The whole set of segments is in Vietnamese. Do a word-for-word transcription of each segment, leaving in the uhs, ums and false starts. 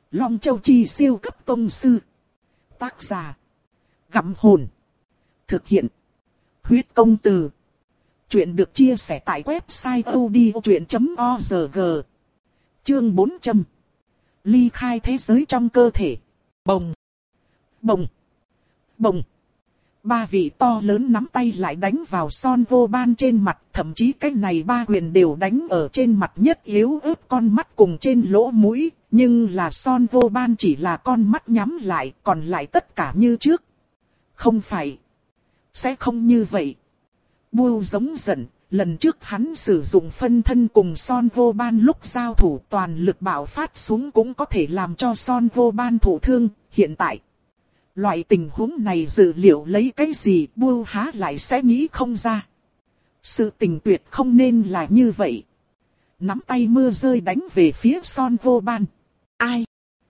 Long Châu Chi siêu cấp tông sư. Tác giả. Gặm hồn. Thực hiện. Huyết công từ. Chuyện được chia sẻ tại website audiochuyện chấm org. Chương bốn trăm. Ly khai thế giới trong cơ thể. Bồng. Bồng. Bồng. Ba vị to lớn nắm tay lại đánh vào Son Vô Ban trên mặt, thậm chí cái này ba quyền đều đánh ở trên mặt nhất yếu ớt con mắt cùng trên lỗ mũi, nhưng là Son Vô Ban chỉ là con mắt nhắm lại, còn lại tất cả như trước. Không phải. Sẽ không như vậy. Bưu giống giận, lần trước hắn sử dụng phân thân cùng Son Vô Ban lúc giao thủ toàn lực bạo phát xuống cũng có thể làm cho Son Vô Ban thụ thương, hiện tại. Loại tình huống này dự liệu lấy cái gì Bưu há lại sẽ nghĩ không ra. Sự tình tuyệt không nên là như vậy. Nắm tay mưa rơi đánh về phía Son Vô Ban. Ai?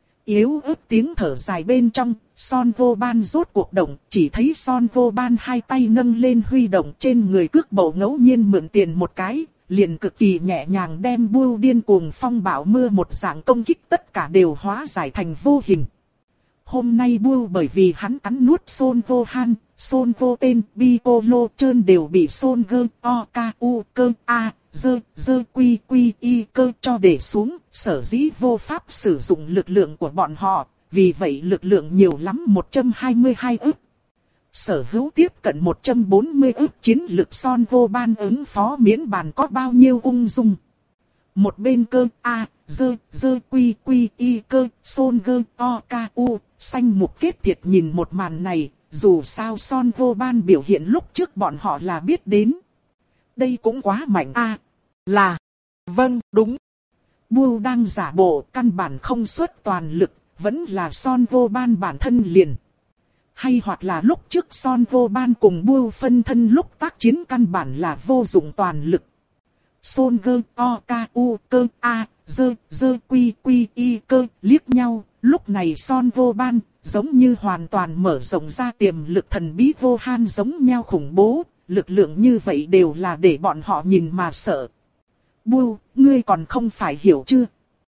Yếu ớt tiếng thở dài bên trong, Son Vô Ban rốt cuộc động, chỉ thấy Son Vô Ban hai tay nâng lên huy động trên người cước bộ ngẫu nhiên mượn tiền một cái, liền cực kỳ nhẹ nhàng đem Bưu điên cuồng phong bão mưa một dạng công kích tất cả đều hóa giải thành vô hình. Hôm nay Bưu bởi vì hắn cắn nuốt Son Vô Han, Son Vô Tên, Piccolo trơn đều bị Son Gơ, O, K, U, Cơ, A, Dơ, Dơ, Quy, Quy, Y, Cơ cho để xuống, sở dĩ vô pháp sử dụng lực lượng của bọn họ, vì vậy lực lượng nhiều lắm một trăm hai mươi hai ức. Sở hữu tiếp cận một trăm bốn mươi ức chiến lực Son Vô Ban ứng phó miễn bàn có bao nhiêu ung dung. Một bên Cơ, A, Dơ, Dơ, Quy, Quy, Y, Cơ, Son Gơ, O, K, U, xanh mục kết thiệt nhìn một màn này, dù sao Son Vô Ban biểu hiện lúc trước bọn họ là biết đến. Đây cũng quá mạnh a. À, là. Vâng, đúng. Bưu đang giả bộ, căn bản không xuất toàn lực, vẫn là Son Vô Ban bản thân liền. Hay hoặc là lúc trước Son Vô Ban cùng Bưu phân thân lúc tác chiến căn bản là vô dụng toàn lực. Son Gơ, O, K, U, Cơ, A, Dơ, Dơ, Quy, Quy, Y, Cơ, liếc nhau, lúc này Son Vô Ban, giống như hoàn toàn mở rộng ra tiềm lực thần bí vô han giống nhau khủng bố, lực lượng như vậy đều là để bọn họ nhìn mà sợ. Bưu, ngươi còn không phải hiểu chưa?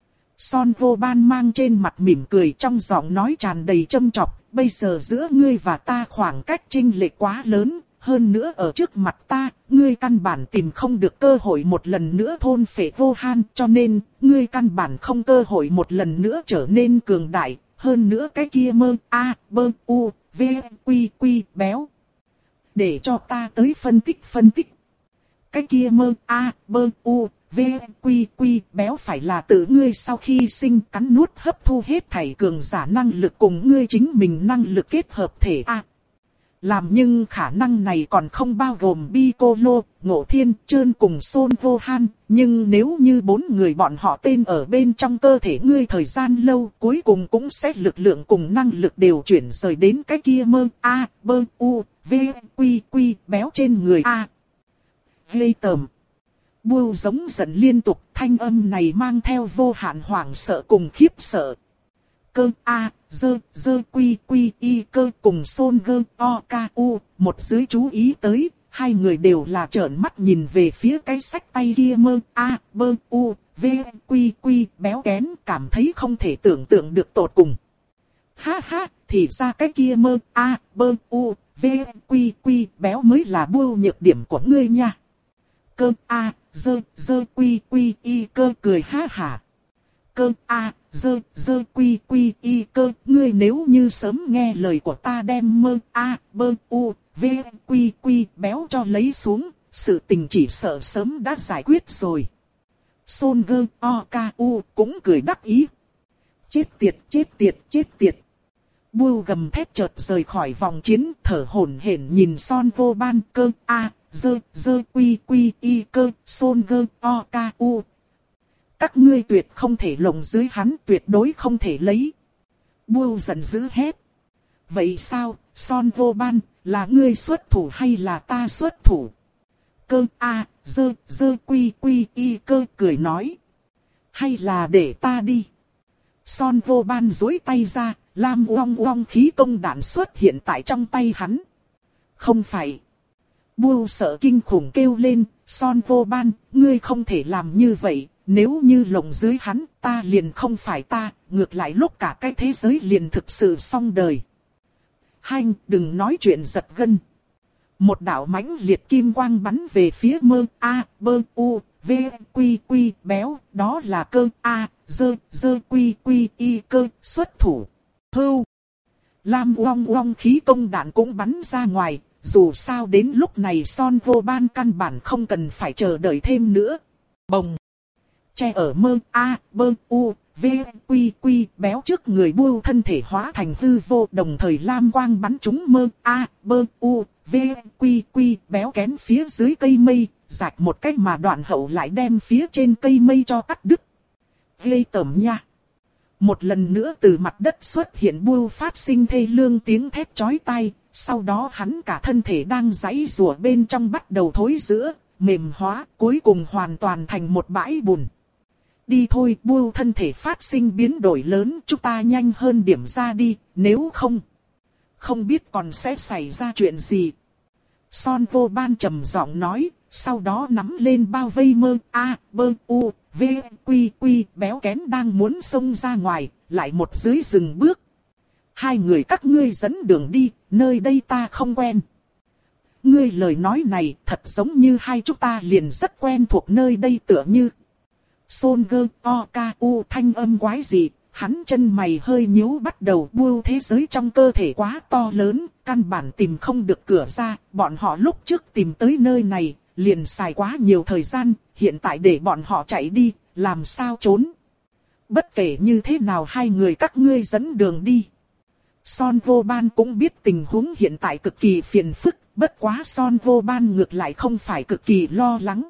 Son Vô Ban mang trên mặt mỉm cười trong giọng nói tràn đầy châm chọc, bây giờ giữa ngươi và ta khoảng cách chênh lệch quá lớn, hơn nữa ở trước mặt ta, ngươi căn bản tìm không được cơ hội một lần nữa thôn phệ vô han, cho nên, ngươi căn bản không cơ hội một lần nữa trở nên cường đại, hơn nữa cái kia mơ, a, bơ, u, v, quy, quy, béo. Để cho ta tới phân tích phân tích. Cái kia mơ, a, bơ, u, v, quy, quy, béo phải là tự ngươi sau khi sinh cắn nuốt hấp thu hết thảy cường giả năng lực cùng ngươi chính mình năng lực kết hợp thể a. À, làm nhưng khả năng này còn không bao gồm Piccolo, Ngộ Thiên, Trơn cùng Son Vô Han, nhưng nếu như bốn người bọn họ tên ở bên trong cơ thể ngươi thời gian lâu, cuối cùng cũng sẽ lực lượng cùng năng lực đều chuyển rời đến cái kia mơ, a, bơ, u, v, quy, quy, béo trên người a. Ghê tởm. Bưu giống giận liên tục, thanh âm này mang theo vô hạn hoảng sợ cùng khiếp sợ. Cơ, A, Dơ, Dơ, Quy, Quy, Y, Cơ cùng Son Gơ, O, K, U, một dưới chú ý tới, hai người đều là trợn mắt nhìn về phía cái sách tay kia mơ, A, bơ, U, V, Quy, Quy, béo kén, cảm thấy không thể tưởng tượng được tột cùng. Ha ha, thì ra cái kia mơ, A, bơ, U, V, Quy, Quy, béo mới là Bưu nhược điểm của ngươi nha. Cơ, A, Dơ, Dơ, Quy, Quy, Y, Cơ cười ha hả. Cơ, A, Dơ, Dơ, Quy, Quy, Y, Cơ, ngươi nếu như sớm nghe lời của ta đem mơ, A, bơ, U, V, Quy, Quy, béo cho lấy xuống, sự tình chỉ sợ sớm đã giải quyết rồi. Son Gơ, O, K, U cũng cười đắc ý. Chết tiệt, chết tiệt, chết tiệt. Bưu gầm thét chợt rời khỏi vòng chiến, thở hổn hển nhìn Son Vô Ban. Cơ, A, Dơ, Dơ, Quy, Quy, Y, Cơ, Son Gơ, O, K, U. Các ngươi tuyệt không thể lộng dưới hắn, tuyệt đối không thể lấy. Bưu giận dữ hét. Vậy sao, Son Vô Ban, là ngươi xuất thủ hay là ta xuất thủ? Cơ, A, Dơ, Dơ, Quy, Quy, Y, Cơ cười nói. Hay là để ta đi? Son Vô Ban duỗi tay ra, lam uong uong khí công đạn xuất hiện tại trong tay hắn. Không phải. Bưu sợ kinh khủng kêu lên, Son Vô Ban, ngươi không thể làm như vậy, nếu như lộng dưới hắn, ta liền không phải ta, ngược lại lúc cả cái thế giới liền thực sự xong đời. Hanh, đừng nói chuyện giật gân. Một đạo mãnh liệt kim quang bắn về phía mơ A, bơ u, v, quy quy, béo, đó là cơ A, dơ, dơ quy quy y cơ, xuất thủ. Hưu. Lam uong uong khí công đạn cũng bắn ra ngoài, dù sao đến lúc này Son Vô Ban căn bản không cần phải chờ đợi thêm nữa. Bồng. Che ở mơ A, bơ u, v, quy quy, béo trước người Bưu thân thể hóa thành hư vô, đồng thời lam quang bắn trúng mơ A, bơ u, v, quy quy, béo kén phía dưới cây mây, rạch một cách mà đoạn hậu lại đem phía trên cây mây cho cắt đứt. Ghê tởm nha. Một lần nữa từ mặt đất xuất hiện Bưu phát sinh thê lương tiếng thét chói tai, sau đó hắn cả thân thể đang giãy giụa bên trong bắt đầu thối rữa, mềm hóa, cuối cùng hoàn toàn thành một bãi bùn. Đi thôi, Bưu thân thể phát sinh biến đổi lớn, chúng ta nhanh hơn điểm ra đi, nếu không, không biết còn sẽ xảy ra chuyện gì. Son Vô Ban trầm giọng nói, sau đó nắm lên bao vây mơ A, bơ u, v, quy quy, béo kén đang muốn xông ra ngoài, lại một dưới dừng bước. Hai người các ngươi dẫn đường đi, nơi đây ta không quen. Ngươi lời nói này thật giống như hai chúng ta liền rất quen thuộc nơi đây tựa như. Son gơ o ca u thanh âm quái dị, hắn chân mày hơi nhíu bắt đầu. Bưu thế giới trong cơ thể quá to lớn, căn bản tìm không được cửa ra, bọn họ lúc trước tìm tới nơi này, liền xài quá nhiều thời gian, hiện tại để bọn họ chạy đi, làm sao trốn. Bất kể như thế nào hai người các ngươi dẫn đường đi. Son Vô Ban cũng biết tình huống hiện tại cực kỳ phiền phức, bất quá Son Vô Ban ngược lại không phải cực kỳ lo lắng.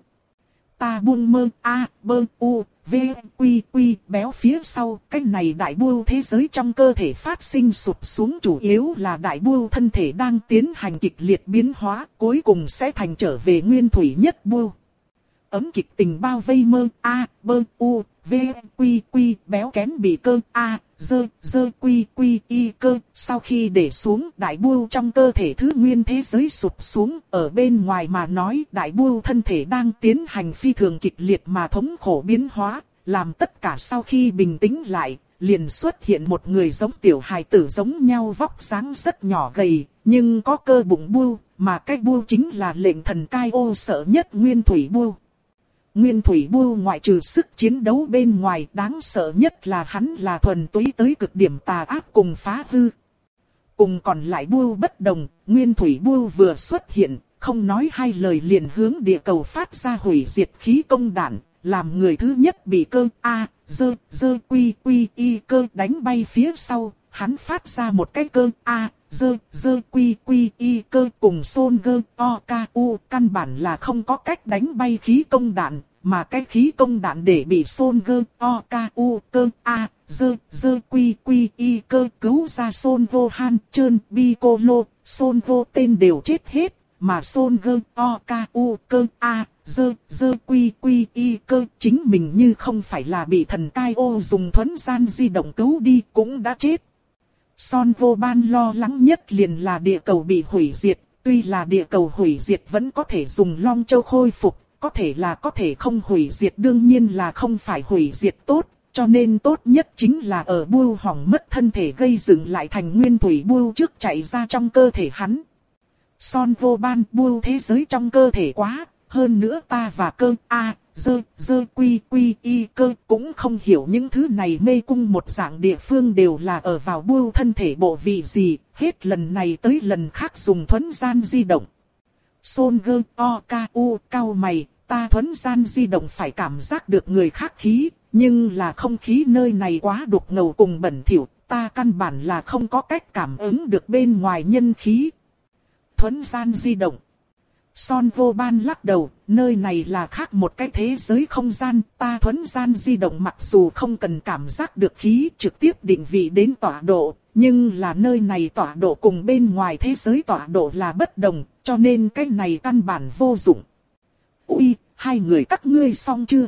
Ta buông mơ A, bơ u, v, quy quy, béo phía sau, cái này đại Bưu thế giới trong cơ thể phát sinh sụp xuống chủ yếu là đại Bưu thân thể đang tiến hành kịch liệt biến hóa, cuối cùng sẽ thành trở về nguyên thủy nhất Bưu. Ấm kịch tình bao vây mơ A, bơ u, v, quy quy, béo kén bị cơ A, dơ, dơ quy quy y cơ, sau khi để xuống đại Bưu trong cơ thể thứ nguyên thế giới sụp xuống, ở bên ngoài mà nói đại Bưu thân thể đang tiến hành phi thường kịch liệt mà thống khổ biến hóa, làm tất cả sau khi bình tĩnh lại, liền xuất hiện một người giống tiểu hài tử giống nhau vóc dáng rất nhỏ gầy, nhưng có cơ bụng Bưu, mà cái Bưu chính là lệnh thần cai ô sợ nhất nguyên thủy Bưu. Nguyên thủy Bưu ngoại trừ sức chiến đấu bên ngoài, đáng sợ nhất là hắn là thuần túy tới cực điểm tà ác cùng phá hư. Cùng còn lại Bưu bất đồng, Nguyên thủy Bưu vừa xuất hiện, không nói hai lời liền hướng địa cầu phát ra hủy diệt khí công đạn, làm người thứ nhất bị cơ A, dơ, dơ quy quy y cơ đánh bay phía sau, hắn phát ra một cái cơ A, dơ, dơ quy quy y cơ cùng Son gơ o ca u, căn bản là không có cách đánh bay khí công đạn, mà cái khí công đạn để bị Son gơ o ca u cơ A, dơ, dơ quy quy y cơ cứu ra Son Vô Han, Trơn, Bi Cô Lô, Son Vô tên đều chết hết, mà Son gơ o ca u cơ A, dơ, dơ quy quy y cơ chính mình như không phải là bị thần cai ô dùng thuấn gian di động cứu đi cũng đã chết. Son Vô Ban lo lắng nhất liền là địa cầu bị hủy diệt, tuy là địa cầu hủy diệt vẫn có thể dùng Long Châu khôi phục, có thể là có thể không hủy diệt, đương nhiên là không phải hủy diệt tốt, cho nên tốt nhất chính là ở Bưu hỏng mất thân thể gây dựng lại thành nguyên thủy Bưu trước chạy ra trong cơ thể hắn. Son Vô Ban, Bưu thế giới trong cơ thể quá, hơn nữa ta và cơ A, dơ, dơ quy quy y cơ cũng không hiểu những thứ này, mê cung một dạng địa phương đều là ở vào Bưu thân thể bộ vị gì, hết lần này tới lần khác dùng thuấn gian di động. Son gơ o ca u cao mày, ta thuấn gian di động phải cảm giác được người khác khí, nhưng là không khí nơi này quá đục ngầu cùng bẩn thỉu, ta căn bản là không có cách cảm ứng được bên ngoài nhân khí. Thuấn gian di động. Son Vô Ban lắc đầu, nơi này là khác một cái thế giới không gian, ta thuấn gian di động mặc dù không cần cảm giác được khí trực tiếp định vị đến tọa độ, nhưng là nơi này tọa độ cùng bên ngoài thế giới tọa độ là bất đồng, cho nên cái này căn bản vô dụng. Ui, hai người các ngươi xong chưa?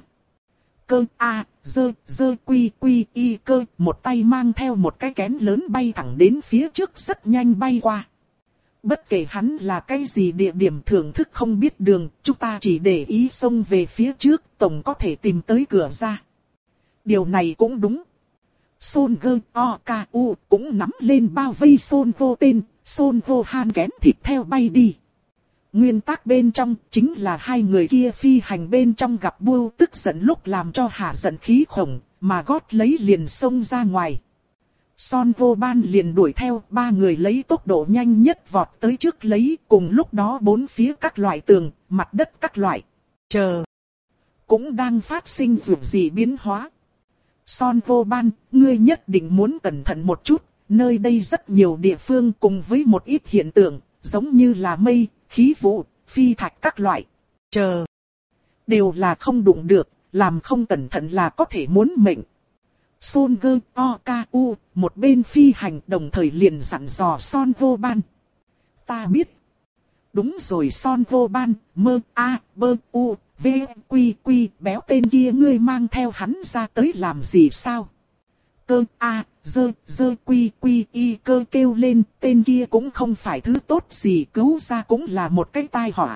Cơ A, dơ, dơ quy quy y cơ, một tay mang theo một cái kén lớn bay thẳng đến phía trước rất nhanh bay qua. Bất kể hắn là cái gì địa điểm thưởng thức không biết đường, chúng ta chỉ để ý xông về phía trước, tổng có thể tìm tới cửa ra. Điều này cũng đúng. Son Gơ O K U cũng nắm lên bao vây Son Vô tên, Son Vô Han kén thịt theo bay đi. Nguyên tắc bên trong chính là hai người kia phi hành bên trong gặp Bưu tức giận lúc làm cho hạ giận khí khổng, mà gót lấy liền xông ra ngoài. Son Vô Ban liền đuổi theo, ba người lấy tốc độ nhanh nhất vọt tới trước lấy, cùng lúc đó bốn phía các loại tường, mặt đất các loại. Chờ. Cũng đang phát sinh dù gì biến hóa. Son Vô Ban, ngươi nhất định muốn cẩn thận một chút, nơi đây rất nhiều địa phương cùng với một ít hiện tượng, giống như là mây, khí vụ, phi thạch các loại. Chờ. Đều là không đụng được, làm không cẩn thận là có thể muốn mệnh. Son Gơ O K U, một bên phi hành đồng thời liền dặn dò Son Vô Ban. Ta biết. Đúng rồi Son Vô Ban, mơ a bơ u, v quy quy, béo tên kia ngươi mang theo hắn ra tới làm gì sao? Cơ a dơ dơ quy quy y cơ kêu lên, tên kia cũng không phải thứ tốt gì, cứu ra cũng là một cái tai họa.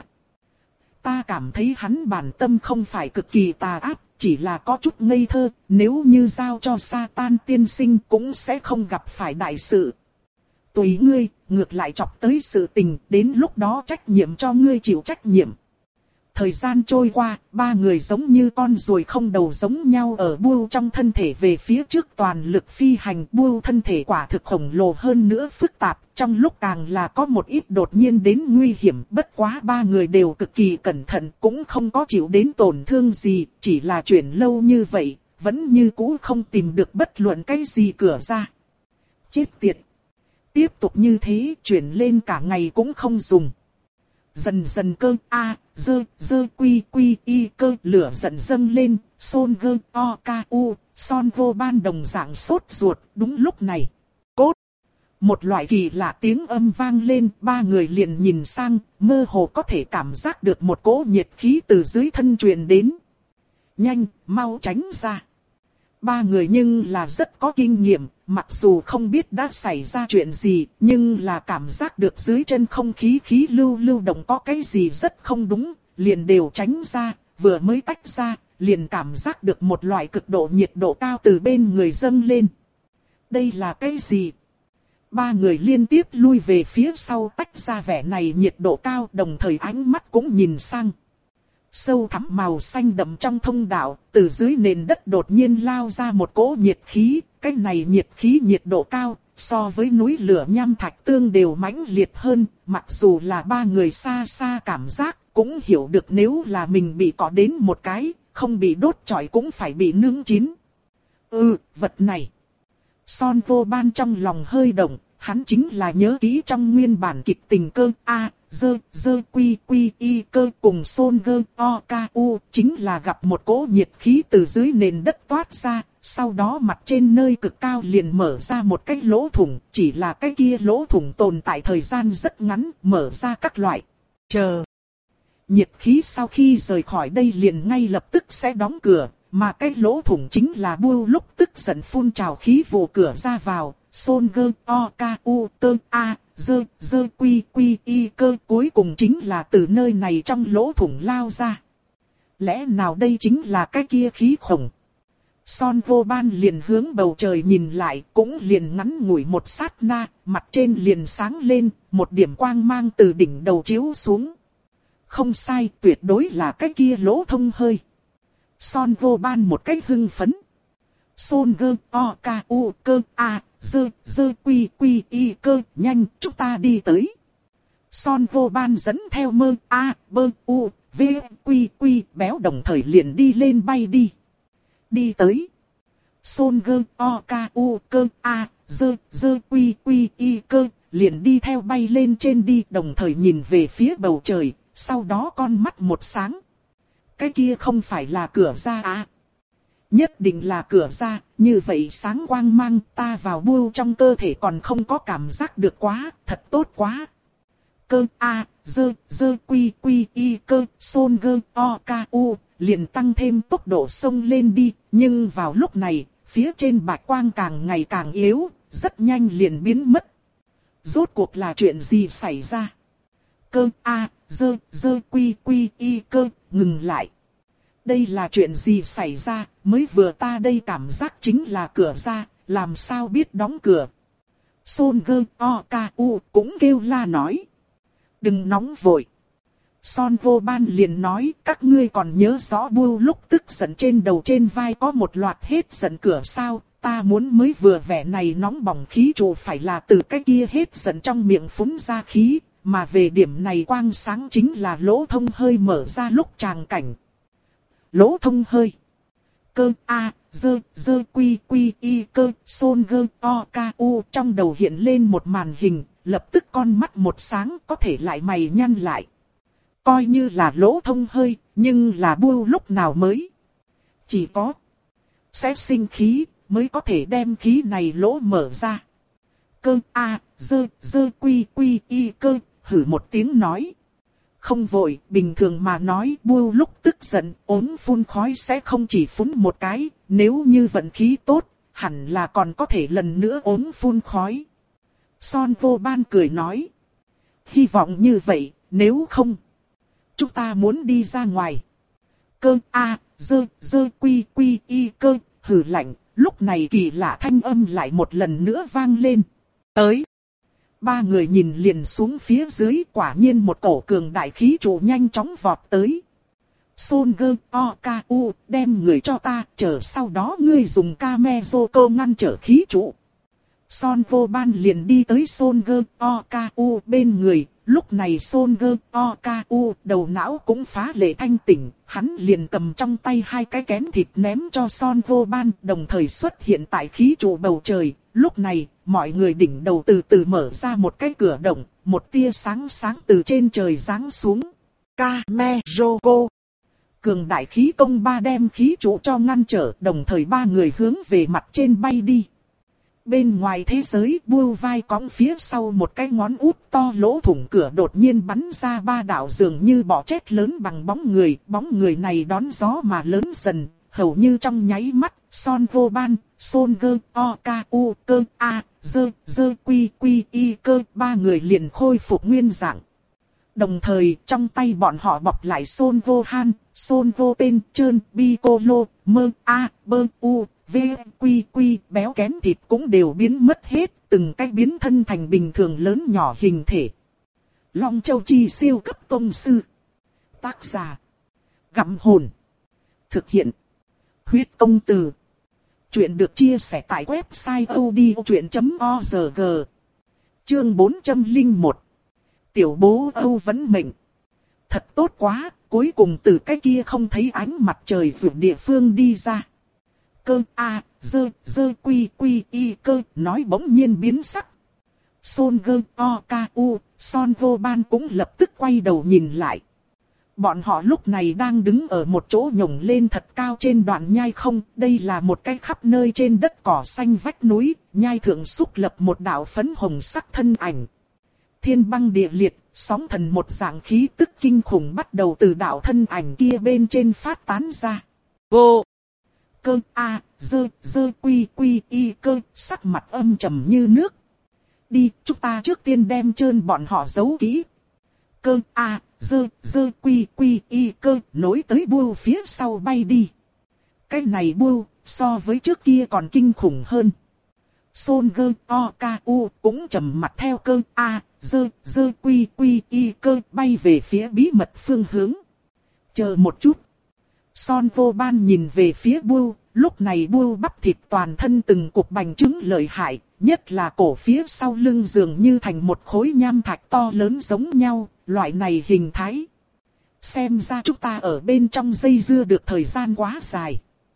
Ta cảm thấy hắn bản tâm không phải cực kỳ tà ác, chỉ là có chút ngây thơ, nếu như giao cho Satan tiên sinh cũng sẽ không gặp phải đại sự. Tùy ngươi, ngược lại chọc tới sự tình, đến lúc đó trách nhiệm cho ngươi chịu trách nhiệm. Thời gian trôi qua, ba người giống như con ruồi không đầu giống nhau ở Bưu trong thân thể về phía trước toàn lực phi hành. Bưu thân thể quả thực khổng lồ hơn nữa phức tạp, trong lúc càng là có một ít đột nhiên đến nguy hiểm. Bất quá ba người đều cực kỳ cẩn thận, cũng không có chịu đến tổn thương gì, chỉ là chuyển lâu như vậy, vẫn như cũ không tìm được bất luận cái gì cửa ra. Chết tiệt! Tiếp tục như thế, chuyển lên cả ngày cũng không dùng. Dần dần cơ a dơ dơ quy quy y cơ lửa dần dâng lên, Son Gơ O K U, Son Vô Ban đồng dạng sốt ruột. Đúng lúc này, cốt, một loại kỳ lạ tiếng âm vang lên, ba người liền nhìn sang, mơ hồ có thể cảm giác được một cỗ nhiệt khí từ dưới thân truyền đến. Nhanh, mau tránh ra. Ba người nhưng là rất có kinh nghiệm, mặc dù không biết đã xảy ra chuyện gì, nhưng là cảm giác được dưới chân không khí khí lưu lưu động có cái gì rất không đúng, liền đều tránh ra, vừa mới tách ra, liền cảm giác được một loại cực độ nhiệt độ cao từ bên người dâng lên. Đây là cái gì? Ba người liên tiếp lui về phía sau tách ra vẻ này nhiệt độ cao, đồng thời ánh mắt cũng nhìn sang. Sâu thẳm màu xanh đậm trong thông đạo, từ dưới nền đất đột nhiên lao ra một cỗ nhiệt khí, cái này nhiệt khí nhiệt độ cao, so với núi lửa nham thạch tương đều mãnh liệt hơn, mặc dù là ba người xa xa cảm giác, cũng hiểu được nếu là mình bị cọ đến một cái, không bị đốt trọi cũng phải bị nướng chín. Ừ, vật này. Son Vô Ban trong lòng hơi động, hắn chính là nhớ kỹ trong nguyên bản kịch tình cơ a dơ dơ quy quy y cơ cùng Son Gơ O K U, chính là gặp một cỗ nhiệt khí từ dưới nền đất toát ra, sau đó mặt trên nơi cực cao liền mở ra một cái lỗ thủng, chỉ là cái kia lỗ thủng tồn tại thời gian rất ngắn, mở ra các loại. Chờ. Nhiệt khí sau khi rời khỏi đây liền ngay lập tức sẽ đóng cửa, mà cái lỗ thủng chính là Bưu lúc tức giận phun trào khí vụ cửa ra vào. Son Gơ O K U tơ a dơ dơ quy quy y cơ cuối cùng chính là từ nơi này trong lỗ thủng lao ra. Lẽ nào đây chính là cái kia khí khổng? Son Vô Ban liền hướng bầu trời nhìn lại, cũng liền ngắn ngủi một sát na, mặt trên liền sáng lên, một điểm quang mang từ đỉnh đầu chiếu xuống. Không sai, tuyệt đối là cái kia lỗ thông hơi. Son Vô Ban một cách hưng phấn. Son Gơ O K U cơ a dơ dơ quy quy y cơ, nhanh, chúng ta đi tới. Son Vô Ban dẫn theo mơ a bơ u v quy quy béo đồng thời liền đi lên bay đi. Đi tới. Son Gơ O K U cơ a dơ dơ quy quy y cơ liền đi theo bay lên trên đi, đồng thời nhìn về phía bầu trời, sau đó con mắt một sáng. Cái kia không phải là cửa ra à? Nhất định là cửa ra, như vậy sáng quang mang, ta vào Bưu trong cơ thể còn không có cảm giác được quá, thật tốt quá. Cơ a dơ dơ quy quy y cơ Son Gơ O K U liền tăng thêm tốc độ xông lên đi, nhưng vào lúc này, phía trên bạch quang càng ngày càng yếu, rất nhanh liền biến mất. Rốt cuộc là chuyện gì xảy ra? Cơ a dơ dơ quy quy y cơ ngừng lại. Đây là chuyện gì xảy ra, mới vừa ta đây cảm giác chính là cửa ra, làm sao biết đóng cửa. Son Gơ O K U cũng kêu la nói. Đừng nóng vội. Son Vô Ban liền nói, các ngươi còn nhớ rõ Bưu lúc tức giận trên đầu trên vai có một loạt hết giận cửa sao, ta muốn mới vừa vẻ này nóng bỏng khí trụ phải là từ cái kia hết giận trong miệng phúng ra khí, mà về điểm này quang sáng chính là lỗ thông hơi mở ra lúc tràng cảnh. Lỗ thông hơi. Cơ A, dơ, dơ quy quy y cơ, Son Gơ O K U trong đầu hiện lên một màn hình, lập tức con mắt một sáng có thể lại mày nhăn lại. Coi như là lỗ thông hơi, nhưng là Bưu lúc nào mới. Chỉ có sẽ sinh khí, mới có thể đem khí này lỗ mở ra. Cơ A, dơ, dơ quy quy y cơ, hử một tiếng nói. Không vội, bình thường mà nói Bưu lúc tức giận, ốm phun khói sẽ không chỉ phun một cái, nếu như vận khí tốt, hẳn là còn có thể lần nữa ốm phun khói. Son Vô Ban cười nói. Hy vọng như vậy, nếu không, chúng ta muốn đi ra ngoài. Cơ A, dơ, dơ quy quy y cơ, hử lạnh, lúc này kỳ lạ thanh âm lại một lần nữa vang lên. Tới. Ba người nhìn liền xuống phía dưới, quả nhiên một cổ cường đại khí trụ nhanh chóng vọt tới. Son Gơ O K U đem người cho ta, chờ sau đó ngươi dùng Kamezoko ngăn trở khí trụ. Son Vô Ban liền đi tới Son Gơ O K U bên người, lúc này Son Gơ O K U đầu não cũng phá lệ thanh tỉnh, hắn liền cầm trong tay hai cái kén thịt ném cho Son Vô Ban, đồng thời xuất hiện tại khí trụ bầu trời. Lúc này, mọi người đỉnh đầu từ từ mở ra một cái cửa động, một tia sáng sáng từ trên trời giáng xuống. Kamezoko. Cường đại khí công ba đem khí trụ cho ngăn trở, đồng thời ba người hướng về mặt trên bay đi. Bên ngoài thế giới, Bưu vai cõng phía sau một cái ngón út to lỗ thủng cửa đột nhiên bắn ra ba đạo dường như bọ chết lớn bằng bóng người. Bóng người này đón gió mà lớn dần, hầu như trong nháy mắt, Son Vô Ban, Son Gơ O K U cơ A, dơ, dơ quy quy y cơ, ba người liền khôi phục nguyên dạng. Đồng thời, trong tay bọn họ bọc lại Son Vô Han, Son Vô Tên, Trơn, Piccolo, Mơ, A, Bơ, U, V, Quy, Quy, béo kén thịt cũng đều biến mất hết, từng cái biến thân thành bình thường lớn nhỏ hình thể. Long Châu Chi siêu cấp tông sư. Tác giả. Gặm hồn. Thực hiện. Huyết công từ. Chuyện được chia sẻ tại website odchuyện chấm org. Chương bốn trăm lẻ một. Tiểu bố Âu vấn mệnh. Thật tốt quá, cuối cùng từ cái kia không thấy ánh mặt trời vượt địa phương đi ra. Cơ A, dơ, dơ quy quy y cơ, nói bỗng nhiên biến sắc. Son Gơ O K U, Son Vô Ban cũng lập tức quay đầu nhìn lại. Bọn họ lúc này đang đứng ở một chỗ nhổng lên thật cao trên đoạn nhai không, đây là một cái khắp nơi trên đất cỏ xanh vách núi, nhai thượng xúc lập một đạo phấn hồng sắc thân ảnh. Thiên băng địa liệt, sóng thần một dạng khí tức kinh khủng bắt đầu từ đạo thân ảnh kia bên trên phát tán ra. Vô! Cơ A, dơ, dơ quy quy y cơ, sắc mặt âm trầm như nước. Đi, chúng ta trước tiên đem trơn bọn họ giấu kỹ. Cơ A, dơ, dơ quy quy y cơ, nối tới Bưu phía sau bay đi. Cái này Bưu, so với trước kia còn kinh khủng hơn. Son Gơ O K U cũng trầm mặt theo cơ A, dơ, dơ quy quy y cơ, bay về phía bí mật phương hướng. Chờ một chút. Son Vô Ban nhìn về phía Bưu, lúc này Bưu bắp thịt toàn thân từng cục bành trướng lợi hại, nhất là cổ phía sau lưng dường như thành một khối nham thạch to lớn giống nhau, loại này hình thái. Xem ra chúng ta ở bên trong dây dưa được thời gian quá dài.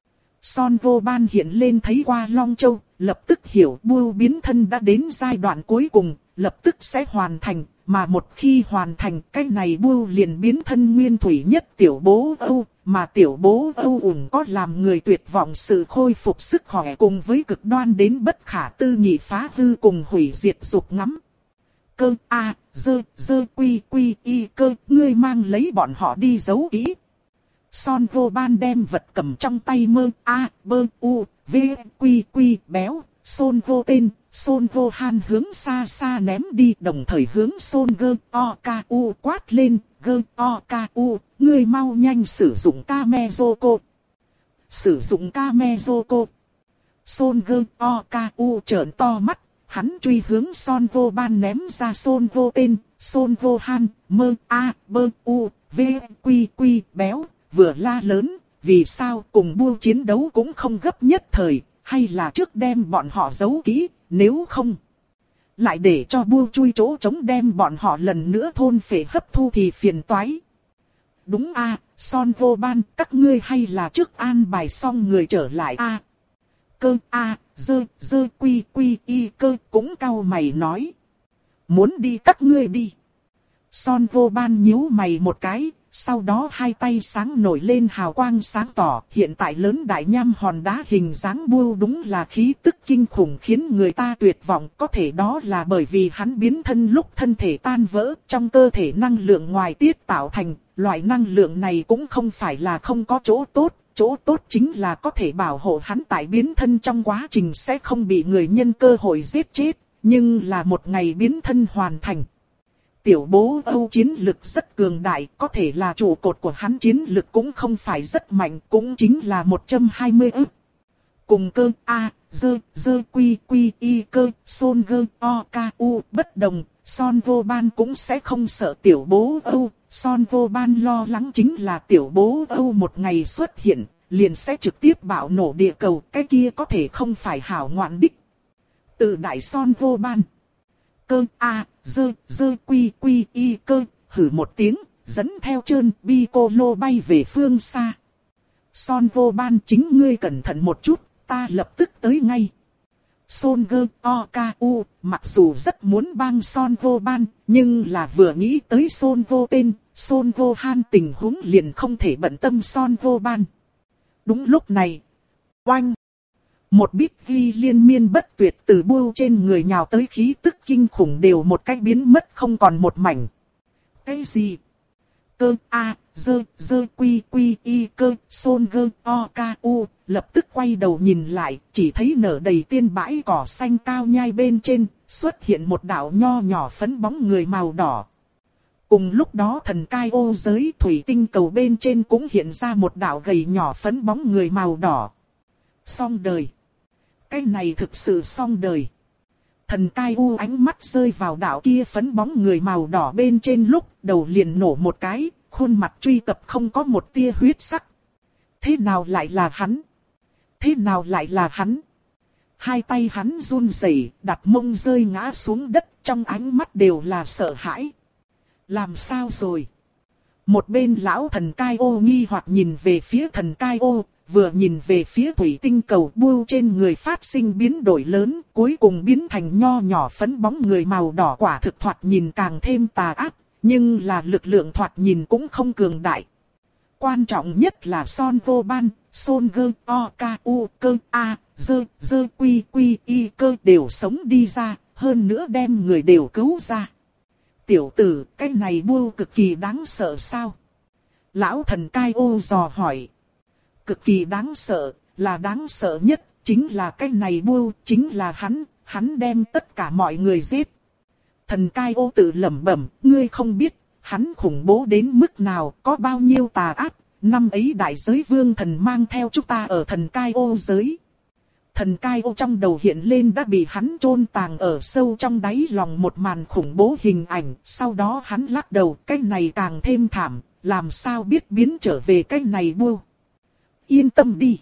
Son Vô Ban hiện lên thấy qua Long Châu, lập tức hiểu Bưu biến thân đã đến giai đoạn cuối cùng, lập tức sẽ hoàn thành, mà một khi hoàn thành cái này Bưu liền biến thân nguyên thủy nhất tiểu bố Âu, mà tiểu bố Âu ủng có làm người tuyệt vọng sự khôi phục sức khỏe cùng với cực đoan đến bất khả tư nghị phá hư cùng hủy diệt dục ngắm. Cơ A, dơ, dơ quy quy y cơ, ngươi mang lấy bọn họ đi giấu kỹ. Son Vô Ban đem vật cầm trong tay Mơ A, Bơ, U, V, Quy, Quy, béo, Son Vô Tên, Son Gohan hướng xa xa ném đi, đồng thời hướng Son Gơ O K U quát lên, Gơ O K U, ngươi mau nhanh sử dụng Kamezoko. Sử dụng Kamezoko. Son Gơ O K U trợn to mắt, hắn truy hướng Son Gohan ném ra Son Go tên, Son Gohan, mơ, a, bơ, u, v, quy, quy, béo, vừa la lớn, vì sao cùng Buu chiến đấu cũng không gấp nhất thời, hay là trước đem bọn họ giấu kỹ, nếu không lại để cho Buu chui chỗ trống đem bọn họ lần nữa thôn phệ hấp thu thì phiền toái. Đúng a, Son Gohan, các ngươi hay là trước an bài xong người trở lại a. Cơ a, dơ, dơ quy quy y cơ cũng cau mày nói. Muốn đi các ngươi đi. Son Gohan nhíu mày một cái, sau đó hai tay sáng nổi lên hào quang sáng tỏ. Hiện tại lớn đại nham hòn đá hình dáng Buu đúng là khí tức kinh khủng khiến người ta tuyệt vọng. Có thể đó là bởi vì hắn biến thân lúc thân thể tan vỡ, trong cơ thể năng lượng ngoài tiết tạo thành. Loại năng lượng này cũng không phải là không có chỗ tốt. Chỗ tốt chính là có thể bảo hộ hắn tại biến thân trong quá trình sẽ không bị người nhân cơ hội giết chết. Nhưng là một ngày biến thân hoàn thành. Tiểu bố Âu chiến lực rất cường đại, có thể là trụ cột của hắn chiến lực cũng không phải rất mạnh, cũng chính là một trăm hai mươi ức. Cùng cơ A, dơ, dơ quy quy y cơ, Son Gơ O K U bất đồng, Son Gohan cũng sẽ không sợ tiểu bố Âu. Son Gohan lo lắng chính là tiểu bố Âu một ngày xuất hiện, liền sẽ trực tiếp bạo nổ địa cầu, cái kia có thể không phải hảo ngoạn đích. Từ đại Son Gohan. Cơ A, dơ, dơ quy quy y cơ, hử một tiếng, dẫn theo trơn Piccolo bay về phương xa. Son Gohan, chính ngươi cẩn thận một chút, ta lập tức tới ngay. Son Gơ O K U, mặc dù rất muốn bang Son Gohan, nhưng là vừa nghĩ tới Son Go tên, Son Gohan tình huống liền không thể bận tâm Son Gohan. Đúng lúc này, oanh! Một bít ghi liên miên bất tuyệt từ Buu trên người nhào tới khí tức kinh khủng đều một cách biến mất không còn một mảnh. Cái gì? Cơ A, dơ, dơ quy quy y cơ, Son Gơ O K U, lập tức quay đầu nhìn lại, chỉ thấy nở đầy tiên bãi cỏ xanh cao nhai bên trên, xuất hiện một đạo nho nhỏ phấn bóng người màu đỏ. Cùng lúc đó thần cai ô giới thủy tinh cầu bên trên cũng hiện ra một đạo gầy nhỏ phấn bóng người màu đỏ. Xong đời. Cái này thực sự xong đời. Thần cai u ánh mắt rơi vào đạo kia phấn bóng người màu đỏ bên trên lúc đầu liền nổ một cái, khuôn mặt truy tập không có một tia huyết sắc. Thế nào lại là hắn? Thế nào lại là hắn? Hai tay hắn run rẩy, đặt mông rơi ngã xuống đất, trong ánh mắt đều là sợ hãi. Làm sao rồi? Một bên lão thần cai ô nghi hoặc nhìn về phía thần cai ô, vừa nhìn về phía thủy tinh cầu Buu trên người phát sinh biến đổi lớn, cuối cùng biến thành nho nhỏ phấn bóng người màu đỏ, quả thực thoạt nhìn càng thêm tà ác, nhưng là lực lượng thoạt nhìn cũng không cường đại. Quan trọng nhất là Son Gohan, Son Gơ O K U cơ A, dơ, dơ quy quy y cơ đều sống đi ra, hơn nữa đem người đều cứu ra. Tiểu tử, cái này Buu cực kỳ đáng sợ sao? Lão thần cai ô dò hỏi. Cực kỳ đáng sợ, là đáng sợ nhất, chính là cái này Buu, chính là hắn, hắn đem tất cả mọi người giết. Thần cai ô tự lẩm bẩm, ngươi không biết, hắn khủng bố đến mức nào, có bao nhiêu tà ác, năm ấy đại giới vương thần mang theo chúng ta ở thần cai ô giới. Thần cai ô trong đầu hiện lên đã bị hắn chôn tàng ở sâu trong đáy lòng một màn khủng bố hình ảnh, sau đó hắn lắc đầu, cái này càng thêm thảm, làm sao biết biến trở về cái này Buu. Yên tâm đi.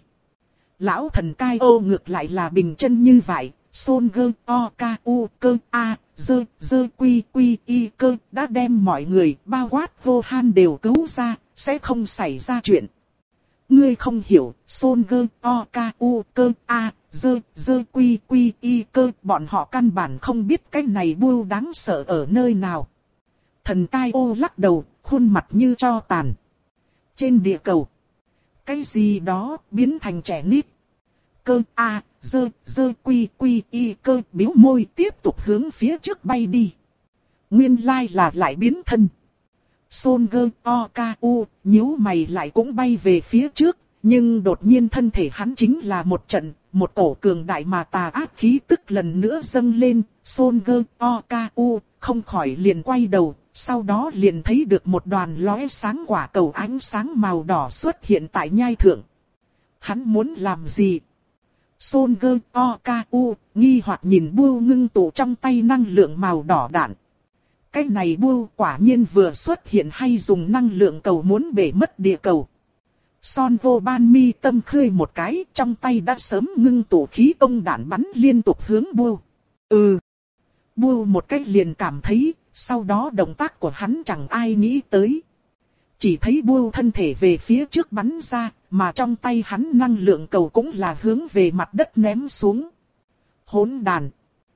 Lão thần cai ô ngược lại là bình chân như vậy, Son Gơ O K U cơ A, dơ, dơ quy quy y cơ đã đem mọi người bao quát Gohan đều cứu ra, sẽ không xảy ra chuyện. Ngươi không hiểu, Son Gơ O K U cơ A, dơ, dơ quy quy y cơ, bọn họ căn bản không biết cái này Buu đáng sợ ở nơi nào. Thần cai ô lắc đầu, khuôn mặt như tro tàn. Trên địa cầu, cái gì đó biến thành trẻ nít. Cơ A, dơ, dơ quy quy y cơ biếu môi tiếp tục hướng phía trước bay đi. Nguyên lai là lại biến thân. Son Gơ O K U nhíu mày lại cũng bay về phía trước, Nhưng đột nhiên thân thể hắn chính là một trận, một cổ cường đại mà tà ác khí tức lần nữa dâng lên, Son-gơ O-K-U không khỏi liền quay đầu, sau đó liền thấy được một đoàn lóe sáng quả cầu ánh sáng màu đỏ xuất hiện tại nhai thượng. Hắn muốn làm gì? Son-gơ O-K-U nghi hoặc nhìn bưu ngưng tụ trong tay năng lượng màu đỏ đạn. Cái này bưu quả nhiên vừa xuất hiện hay dùng năng lượng cầu muốn bể mất địa cầu. Son vô ban mi tâm khơi một cái, trong tay đã sớm ngưng tụ khí công đạn bắn liên tục hướng bưu. Ừ. Bưu một cách liền cảm thấy, sau đó động tác của hắn chẳng ai nghĩ tới. Chỉ thấy bưu thân thể về phía trước bắn ra, mà trong tay hắn năng lượng cầu cũng là hướng về mặt đất ném xuống. Hỗn đàn.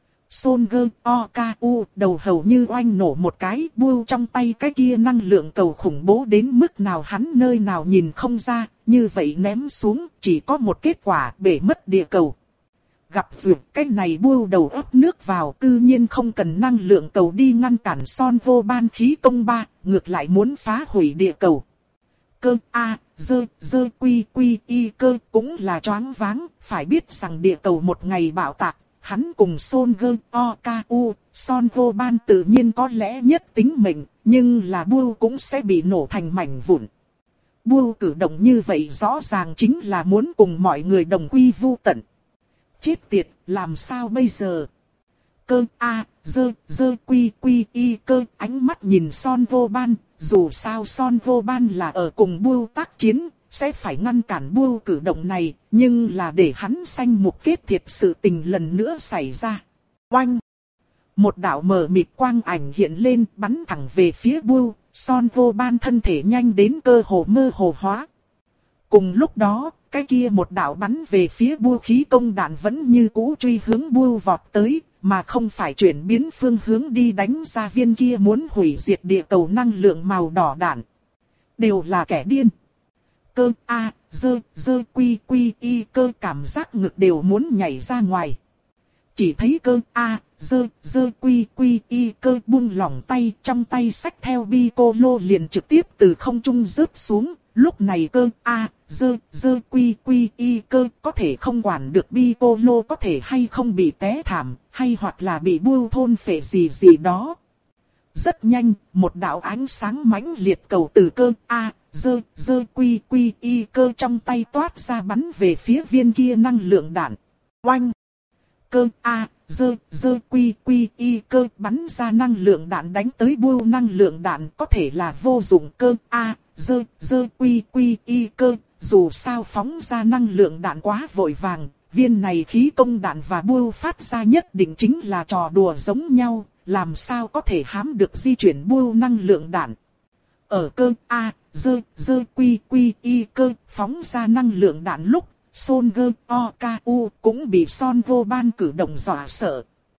Son-gơ O-K-U đầu hầu như oanh nổ một cái, bưu trong tay cái kia năng lượng cầu khủng bố đến mức nào hắn nơi nào nhìn không ra, như vậy ném xuống chỉ có một kết quả bể mất địa cầu. Gặp duyệt cái này bưu đầu ấp nước vào, cư nhiên không cần năng lượng cầu đi ngăn cản Son vô ban khí công ba, ngược lại muốn phá hủy địa cầu. Cơ A, dơ, dơ quy quy y cơ cũng là choáng váng, phải biết rằng địa cầu một ngày bạo tạc. Hắn cùng Son-gơ O-K-U, Son vô ban tự nhiên có lẽ nhất tính mệnh, nhưng là bưu cũng sẽ bị nổ thành mảnh vụn. Bưu cử động như vậy rõ ràng chính là muốn cùng mọi người đồng quy vu tận. Chết tiệt, làm sao bây giờ? Cơ A, dơ, dơ quy quy y cơ ánh mắt nhìn Son vô ban, dù sao Son vô ban là ở cùng bưu tác chiến. Sẽ phải ngăn cản bưu cử động này, nhưng là để hắn sanh mục kết thiệt sự tình lần nữa xảy ra. Oanh! Một đạo mờ mịt quang ảnh hiện lên bắn thẳng về phía bưu, Son vô ban thân thể nhanh đến cơ hồ mơ hồ hóa. Cùng lúc đó, cái kia một đạo bắn về phía bưu khí công đạn vẫn như cũ truy hướng bưu vọt tới, mà không phải chuyển biến phương hướng đi đánh ra viên kia muốn hủy diệt địa cầu năng lượng màu đỏ đạn. Đều là kẻ điên. Cơ A, dơ, dơ quy quy y cơ cảm giác ngực đều muốn nhảy ra ngoài. Chỉ thấy cơ A, dơ, dơ quy quy y cơ buông lỏng tay, trong tay xách theo bi cô lô liền trực tiếp từ không trung rớt xuống. Lúc này cơ A, dơ, dơ quy quy y cơ có thể không quản được bi cô lô có thể hay không bị té thảm, hay hoặc là bị bưu thôn phệ gì gì đó. Rất nhanh, một đạo ánh sáng mãnh liệt cầu từ cơ A, dơ, dơ quy quy y cơ trong tay toát ra bắn về phía viên kia năng lượng đạn. Oanh! Cơ A, dơ, dơ quy quy y cơ bắn ra năng lượng đạn đánh tới bưu năng lượng đạn có thể là vô dụng. Cơ A, dơ, dơ quy quy y cơ, dù sao phóng ra năng lượng đạn quá vội vàng, viên này khí công đạn và bưu phát ra nhất định chính là trò đùa giống nhau, làm sao có thể hãm được di chuyển bưu năng lượng đạn. Ở cơ A, dơ, dơ quy quy y cơ phóng ra năng lượng đạn lúc, Son-gơ O-K-U cũng bị Son vô ban cử động dọa sợ.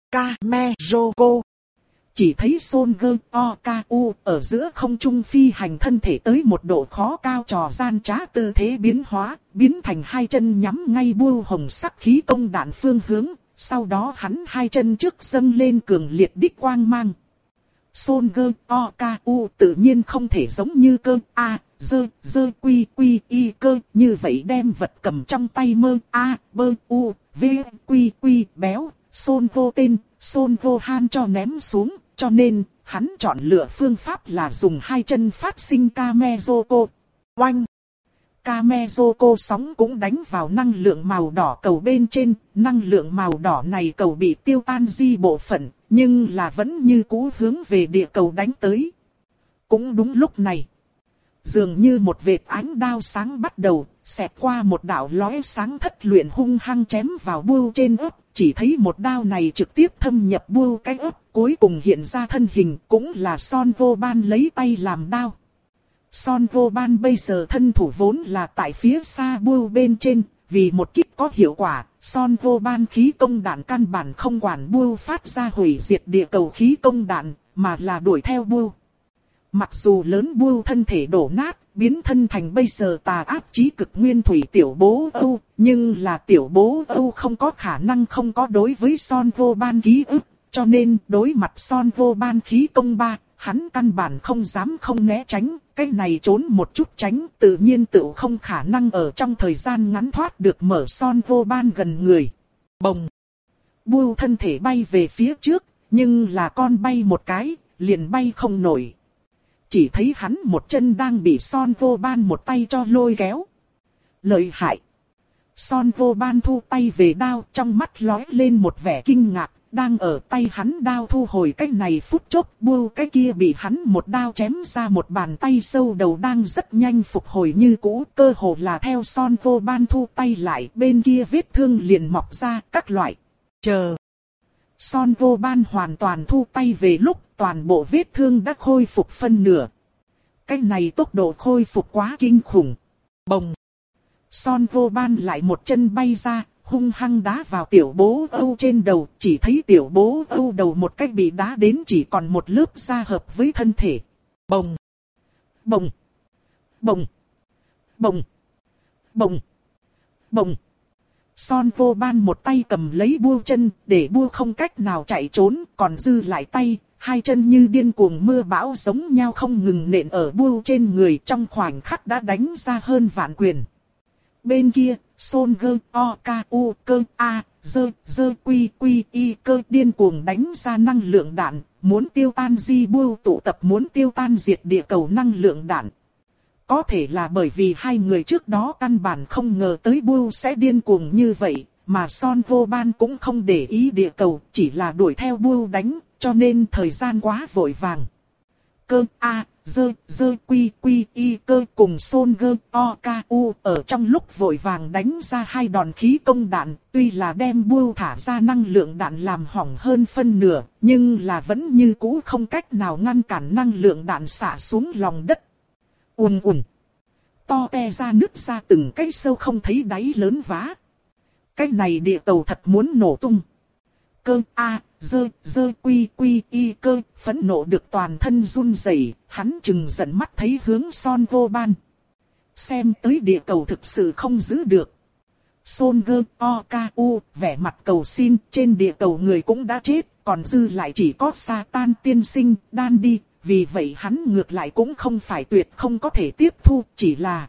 Kamezoko. Chỉ thấy Son-gơ O-K-U ở giữa không trung phi hành thân thể tới một độ khó cao trò gian trá tư thế biến hóa, biến thành hai chân nhắm ngay bưu hồng sắc khí công đạn phương hướng, sau đó hắn hai chân trước dâng lên cường liệt đích quang mang. Son-gơ O-K-U tự nhiên không thể giống như cơ A, dơ, dơ quy quy y cơ như vậy đem vật cầm trong tay mơ A, bơ U, V, quy quy béo, Son vô tên, Son vô han cho ném xuống, cho nên hắn chọn lựa phương pháp là dùng hai chân phát sinh Kamezoko. Oanh! Kamezoko sóng cũng đánh vào năng lượng màu đỏ cầu bên trên, năng lượng màu đỏ này cầu bị tiêu tan di bộ phận, nhưng là vẫn như cũ hướng về địa cầu đánh tới. Cũng đúng lúc này, dường như một vệt ánh đao sáng bắt đầu, xẹt qua một đạo lóe sáng thất luyện hung hăng chém vào bưu trên ớt, chỉ thấy một đao này trực tiếp thâm nhập bưu cái ớt, cuối cùng hiện ra thân hình cũng là Son vô ban lấy tay làm đao. Son vô ban bây giờ thân thủ vốn là tại phía xa bưu bên trên, vì một kích có hiệu quả, Son vô ban khí công đạn căn bản không quản bưu phát ra hủy diệt địa cầu khí công đạn, mà là đuổi theo bưu. Mặc dù lớn bưu thân thể đổ nát, biến thân thành bây giờ tà ác chí cực nguyên thủy tiểu bố Âu, nhưng là tiểu bố Âu không có khả năng không có đối với Son vô ban ký ức, cho nên đối mặt Son vô ban khí công ba, hắn căn bản không dám không né tránh, cái này trốn một chút tránh tự nhiên tự không khả năng ở trong thời gian ngắn thoát được mở Son Vô Ban gần người. Bồng! Bưu thân thể bay về phía trước, nhưng là con bay một cái, liền bay không nổi. Chỉ thấy hắn một chân đang bị Son Vô Ban một tay cho lôi kéo. Lợi hại! Son Vô Ban thu tay về đao, trong mắt lóe lên một vẻ kinh ngạc, đang ở tay hắn đao thu hồi cái này phút chốc, bưu cái kia bị hắn một đao chém ra một bàn tay sâu đầu đang rất nhanh phục hồi như cũ, cơ hồ là theo Son Vô Ban thu tay lại, bên kia vết thương liền mọc ra các loại. Chờ! Son Vô Ban hoàn toàn thu tay về lúc toàn bộ vết thương đã khôi phục phân nửa. Cái này tốc độ khôi phục quá kinh khủng. Bồng! Son Vô Ban lại một chân bay ra, hung hăng đá vào tiểu bố Âu trên đầu, chỉ thấy tiểu bố Âu đầu một cách bị đá đến chỉ còn một lớp da hợp với thân thể. Bồng! Bồng! Bồng! Bồng! Bồng! Bồng! Son Vô Ban một tay cầm lấy bưu chân, để bưu không cách nào chạy trốn, còn dư lại tay, hai chân như điên cuồng mưa bão giống nhau không ngừng nện ở bưu trên người, trong khoảnh khắc đã đánh ra hơn vạn quyền. Bên kia, Son Gơ O K U Cơ A Dơ Dơ Quy Quy Y Cơ điên cuồng đánh ra năng lượng đạn, muốn tiêu tan di bưu tụ tập, muốn tiêu tan diệt địa cầu năng lượng đạn. Có thể là bởi vì hai người trước đó căn bản không ngờ tới bưu sẽ điên cuồng như vậy, mà Son Vô Ban cũng không để ý địa cầu, chỉ là đuổi theo bưu đánh, cho nên thời gian quá vội vàng. Cơ A Dơ Dơ Quy Quy Y Cơ cùng Son Gơ O K U ở trong lúc vội vàng đánh ra hai đòn khí công đạn, tuy là đem bưu thả ra năng lượng đạn làm hỏng hơn phân nửa, nhưng là vẫn như cũ không cách nào ngăn cản năng lượng đạn xả xuống lòng đất. Ùn ùn. To te ra nứt ra từng cái sâu không thấy đáy lớn vá. Cái này địa cầu thật muốn nổ tung. Cơ A Dơ Dơ Quy Quy Y Cơ phẫn nộ được toàn thân run rẩy, hắn chừng giận mắt thấy hướng Son Vô Ban. Xem tới địa cầu thực sự không giữ được. Son Gơ O K U vẻ mặt cầu xin, trên địa cầu người cũng đã chết, còn dư lại chỉ có Satan tiên sinh, đan đi. Vì vậy hắn ngược lại cũng không phải tuyệt không có thể tiếp thu, chỉ là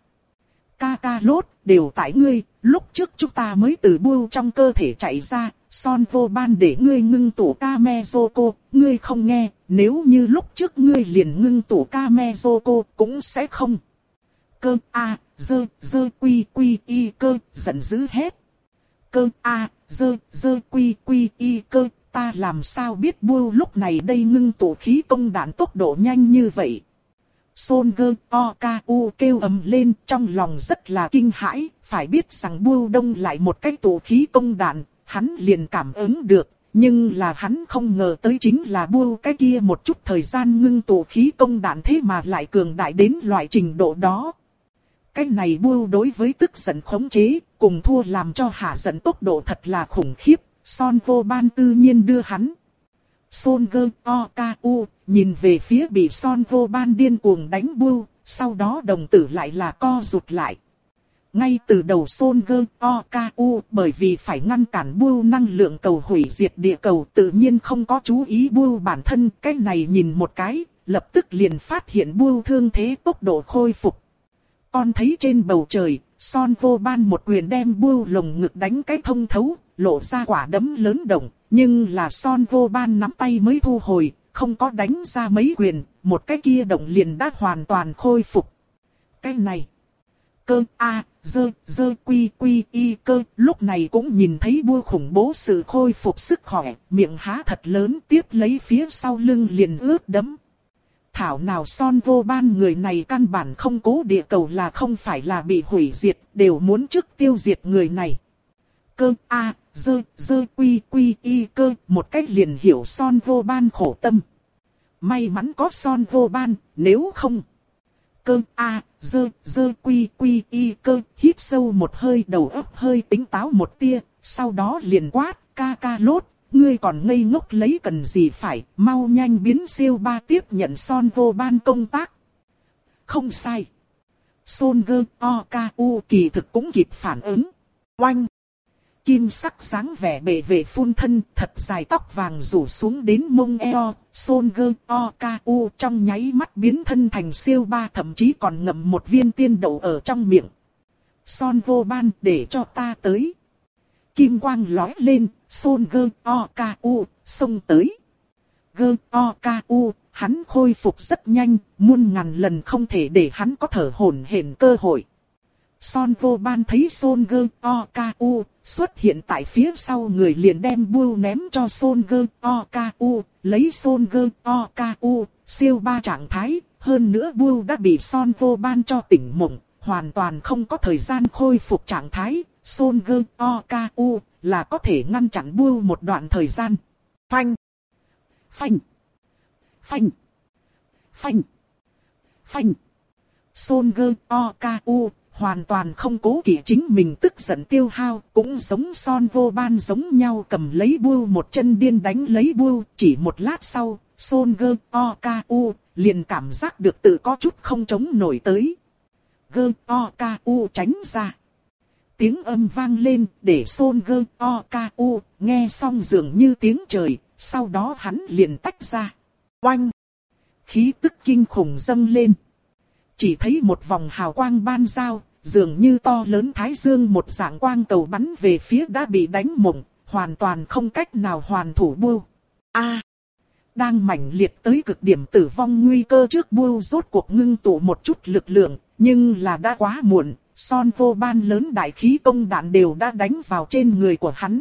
ca ca lốt, đều tại ngươi, lúc trước chúng ta mới từ bưu trong cơ thể chạy ra, Son Vô Ban để ngươi ngưng tụ Kamezoko, ngươi không nghe, nếu như lúc trước ngươi liền ngưng tụ Kamezoko cũng sẽ không. Cơ A, Dơ, Dơ Quy Quy Y Cơ, giận dữ hết. Cơ A, Dơ, Dơ Quy Quy Y Cơ. Ta làm sao biết bưu lúc này đây ngưng tụ khí công đạn tốc độ nhanh như vậy. Son Gơ O K U kêu ầm lên, trong lòng rất là kinh hãi, phải biết rằng bưu đông lại một cái tụ khí công đạn, hắn liền cảm ứng được, nhưng là hắn không ngờ tới chính là bưu cái kia một chút thời gian ngưng tụ khí công đạn thế mà lại cường đại đến loại trình độ đó. Cái này bưu đối với tức giận khống chế, cùng thua làm cho hạ giận tốc độ thật là khủng khiếp. Son Vô Ban tự nhiên đưa hắn. Son Gơ O K U nhìn về phía bị Son Vô Ban điên cuồng đánh bưu, sau đó đồng tử lại là co rụt lại. Ngay từ đầu Son Gơ O K U bởi vì phải ngăn cản bưu năng lượng cầu hủy diệt địa cầu tự nhiên không có chú ý bưu bản thân, cái này nhìn một cái, lập tức liền phát hiện bưu thương thế tốc độ khôi phục. Còn thấy trên bầu trời, Son Vô Ban một quyền đem bưu lồng ngực đánh cái thông thấu, lộ ra quả đấm lớn động, nhưng là Son Vô Ban nắm tay mới thu hồi, không có đánh ra mấy quyền, một cái kia động liền đã hoàn toàn khôi phục. Cái này, Cơ A, Dơ, Dơ Quy Quy Y Cơ, lúc này cũng nhìn thấy bưu khủng bố sự khôi phục sức khỏe, miệng há thật lớn tiếp lấy phía sau lưng liền ướt đẫm. Thảo nào Son Vô Ban người này căn bản không cố địa cầu là không phải là bị hủy diệt, đều muốn trước tiêu diệt người này. Cơ A, Dơ, Dơ Quy Quy Y Cơ, một cách liền hiểu Son Vô Ban khổ tâm. May mắn có Son Vô Ban, nếu không. Cơ A, Dơ, Dơ Quy Quy Y Cơ, hít sâu một hơi, đầu óc hơi tỉnh táo một tia, sau đó liền quát, ca ca lốt. Ngươi còn ngây ngốc lấy cần gì phải, mau nhanh biến siêu ba tiếp nhận Son Vô Ban công tác. Không sai. Son Gơ O K U kỳ thực cũng kịp phản ứng. Oanh. kim sắc dáng vẻ bề vệ phun thân, thật dài tóc vàng rủ xuống đến mông eo, Son Gơ O Ca U trong nháy mắt biến thân thành siêu ba, thậm chí còn ngậm một viên tiên đậu ở trong miệng. Son Vô Ban, để cho ta tới. Kim quang lóe lên, Son Gơ O Ca U xông tới. Gơ O Ca U, hắn khôi phục rất nhanh, muôn ngàn lần không thể để hắn có thở hổn hển cơ hội. Son Vô Ban thấy Son Gơ O Ca U xuất hiện tại phía sau người, liền đem bưu ném cho Son Gơ O Ca U, lấy Son Gơ O Ca U siêu ba trạng thái, hơn nữa bưu đã bị Son Vô Ban cho tỉnh mộng, hoàn toàn không có thời gian khôi phục trạng thái. Son Gơ O Ca U là có thể ngăn chặn bưu một đoạn thời gian. Phanh, phanh, phanh, phanh, phanh. Son Gơ O Ca U hoàn toàn không cố kỵ chính mình tức giận tiêu hao, cũng giống Son Vô Ban giống nhau cầm lấy bưu một chân điên đánh lấy bưu. Chỉ một lát sau, Son Gơ O Ca U liền cảm giác được tự có chút không chống nổi tới. Gơ O Ca U tránh ra. Tiếng âm vang lên để Son Gơ O Ca U nghe xong dường như tiếng trời, sau đó hắn liền tách ra. Oanh! Khí tức kinh khủng dâng lên. Chỉ thấy một vòng hào quang ban giao, dường như to lớn thái dương một dạng quang cầu bắn về phía đã bị đánh mộng, hoàn toàn không cách nào hoàn thủ bưu. A! Đang mãnh liệt tới cực điểm tử vong nguy cơ trước, bưu rốt cuộc ngưng tụ một chút lực lượng, nhưng là đã quá muộn. Son Vô Ban lớn đại khí công đạn đều đã đánh vào trên người của hắn.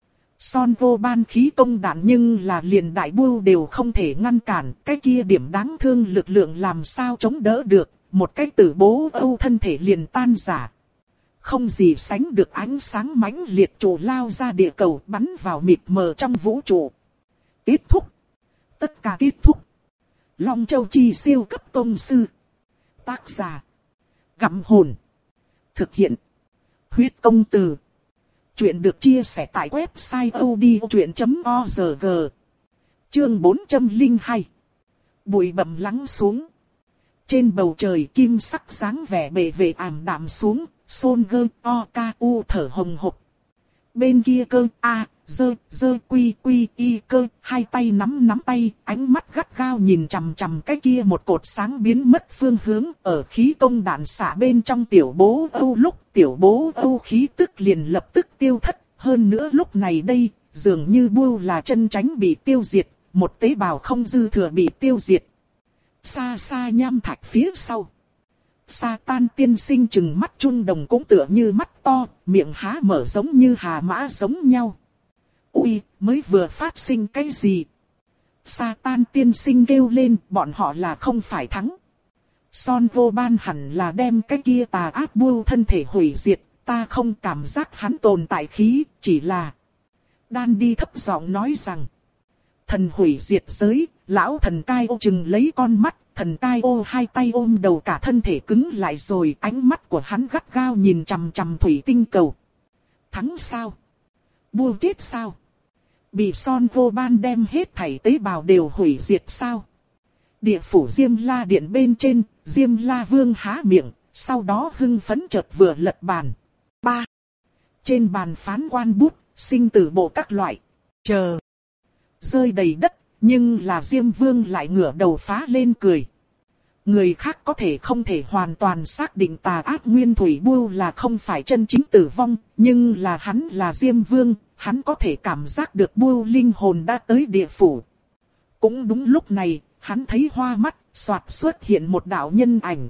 Son Vô Ban khí công đạn nhưng là liền đại bưu đều không thể ngăn cản, cái kia điểm đáng thương lực lượng làm sao chống đỡ được, một cái tử bố âu thân thể liền tan rã. Không gì sánh được ánh sáng mãnh liệt trụ lao ra địa cầu, bắn vào mịt mờ trong vũ trụ. Kết thúc. Tất cả kết thúc. Long Châu Chi siêu cấp tông sư. Tác giả: Gặm Hồn. Thực hiện: Huyết Công Từ. Chuyện được chia sẻ tại website odchuyện chấm org. Chương bốn trăm lẻ hai. Bụi bặm lắng xuống. Trên bầu trời kim sắc dáng vẻ bề vệ ảm đạm xuống, Son Gơ O Ca U thở hồng hộc. Bên kia Cơ A, Dơ, Dơ Quy Quy Y Cơ, hai tay nắm nắm tay, ánh mắt gắt gao nhìn chằm chằm cái kia một cột sáng biến mất phương hướng, ở khí công đạn xạ bên trong tiểu bố Âu, lúc tiểu bố Âu khí tức liền lập tức tiêu thất. Hơn nữa lúc này đây, dường như bưu là chân tránh bị tiêu diệt, một tế bào không dư thừa bị tiêu diệt. Xa xa nham thạch phía sau, Sa Tan tiên sinh trừng mắt chun đồng cũng tựa như mắt to, miệng há mở giống như hà mã giống nhau. Ui, mới vừa phát sinh cái gì? Sa Tan tiên sinh kêu lên, bọn họ là không phải thắng. Son Vô Ban hẳn là đem cái kia tà ác bưu thân thể hủy diệt, ta không cảm giác hắn tồn tại khí, chỉ là... Đan đi thấp giọng nói rằng, thần hủy diệt giới, lão thần cai ô chừng lấy con mắt, thần cai ô hai tay ôm đầu, cả thân thể cứng lại rồi, ánh mắt của hắn gắt gao nhìn chằm chằm thủy tinh cầu. Thắng sao? Bưu chết sao? Bị Son Vô Ban đem hết thảy tế bào đều hủy diệt sao? Địa phủ Diêm La Điện bên trên, Diêm La Vương há miệng, sau đó hưng phấn chợt vừa lật bàn. Ba. Trên bàn phán quan bút, sinh tử bộ các loại. Chờ. Rơi đầy đất, nhưng là Diêm Vương lại ngửa đầu phá lên cười. Người khác có thể không thể hoàn toàn xác định tà ác nguyên thủy bưu là không phải chân chính tử vong, nhưng là hắn là Diêm Vương, hắn có thể cảm giác được bưu linh hồn đã tới địa phủ. Cũng đúng lúc này, hắn thấy hoa mắt, xoạt xuất hiện một đạo nhân ảnh.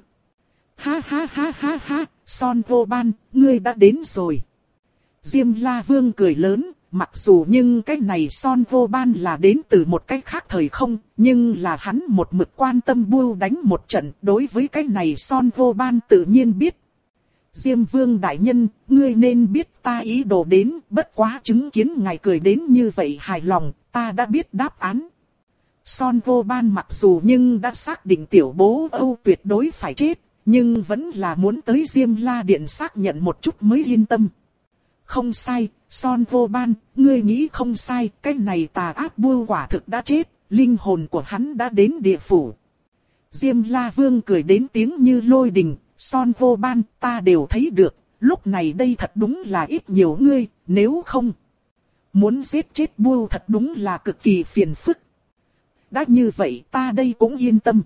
Ha ha ha ha ha, Son Vô Ban, ngươi đã đến rồi. Diêm La Vương cười lớn, mặc dù nhưng cái này Son Vô Ban là đến từ một cái khác thời không, nhưng là hắn một mực quan tâm bưu đánh một trận, đối với cái này Son Vô Ban tự nhiên biết. Diêm Vương đại nhân, ngươi nên biết ta ý đồ đến, bất quá chứng kiến ngài cười đến như vậy hài lòng, ta đã biết đáp án. Son Vô Ban mặc dù nhưng đã xác định tiểu bố Âu tuyệt đối phải chết, nhưng vẫn là muốn tới Diêm La Điện xác nhận một chút mới yên tâm. Không sai, Son Vô Ban, ngươi nghĩ không sai, cái này tà ác bưu quả thực đã chết, linh hồn của hắn đã đến địa phủ. Diêm La Vương cười đến tiếng như lôi đình, Son Vô Ban, ta đều thấy được, lúc này đây thật đúng là ít nhiều ngươi, nếu không. Muốn giết chết Bưu thật đúng là cực kỳ phiền phức. Đã như vậy ta đây cũng yên tâm.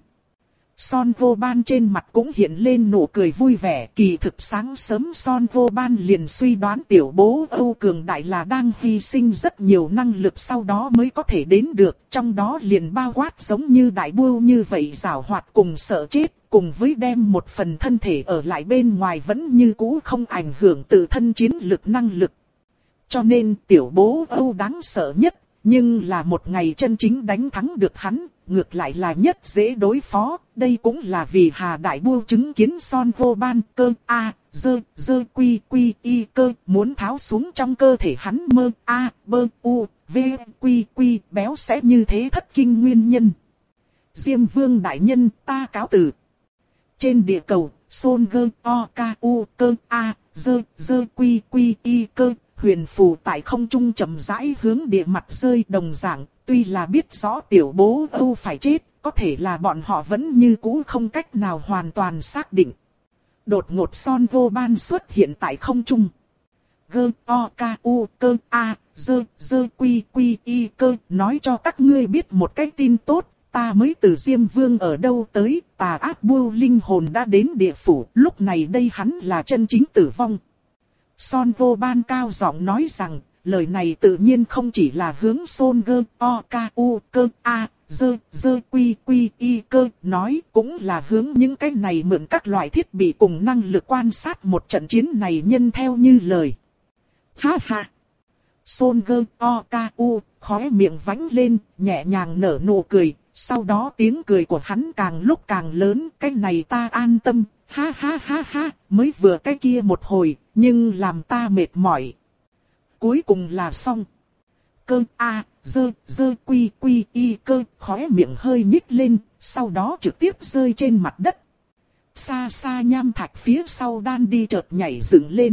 Son Vô Ban trên mặt cũng hiện lên nụ cười vui vẻ. Kỳ thực sáng sớm Son Vô Ban liền suy đoán tiểu bố Âu cường đại là đang hy sinh rất nhiều năng lực sau đó mới có thể đến được. Trong đó liền bao quát giống như đại Bưu như vậy giảo hoạt cùng sợ chết. Cùng với đem một phần thân thể ở lại bên ngoài vẫn như cũ không ảnh hưởng tự thân chiến lực năng lực. Cho nên tiểu bố Âu đáng sợ nhất. Nhưng là một ngày chân chính đánh thắng được hắn, ngược lại là nhất dễ đối phó. Đây cũng là vì Hà Đại Bưu chứng kiến Son Vô Ban cơ A, dơ, dơ quy quy y cơ muốn tháo xuống trong cơ thể hắn mơ A, bơ u, v quy quy béo sẽ như thế thất kinh nguyên nhân. Diêm Vương đại nhân ta cáo từ. Trên địa cầu, Son gơ o ca u cơ A, dơ, dơ quy quy y cơ. Huyền phù tại không trung chậm rãi hướng địa mặt rơi đồng dạng, tuy là biết rõ tiểu bố Âu phải chết, có thể là bọn họ vẫn như cũ không cách nào hoàn toàn xác định. Đột ngột Son Vô Ban xuất hiện tại không trung. Gơ, o, ca, u, cơ, a, dơ, dơ, quy, quy, y, cơ, nói cho các ngươi biết một cái tin tốt, ta mới từ Diêm Vương ở đâu tới, tà ác Bưu linh hồn đã đến địa phủ, lúc này đây hắn là chân chính tử vong. Son Vô Ban cao giọng nói rằng, lời này tự nhiên không chỉ là hướng Son gơ, o, ca, u, cơ, a, dơ, dơ, quy, quy, y, cơ, nói cũng là hướng những cái này mượn các loại thiết bị cùng năng lực quan sát một trận chiến này nhân theo như lời. Ha ha! Son gơ, o, ca, u, khóe miệng vánh lên, nhẹ nhàng nở nụ cười, sau đó tiếng cười của hắn càng lúc càng lớn, cái này ta an tâm. Ha ha ha ha, mới vừa cái kia một hồi, nhưng làm ta mệt mỏi. Cuối cùng là xong. Cơ A, dơ, dơ quy quy y cơ, khóe miệng hơi nhích lên, sau đó trực tiếp rơi trên mặt đất. Xa xa nham thạch phía sau đan đi chợt nhảy dựng lên.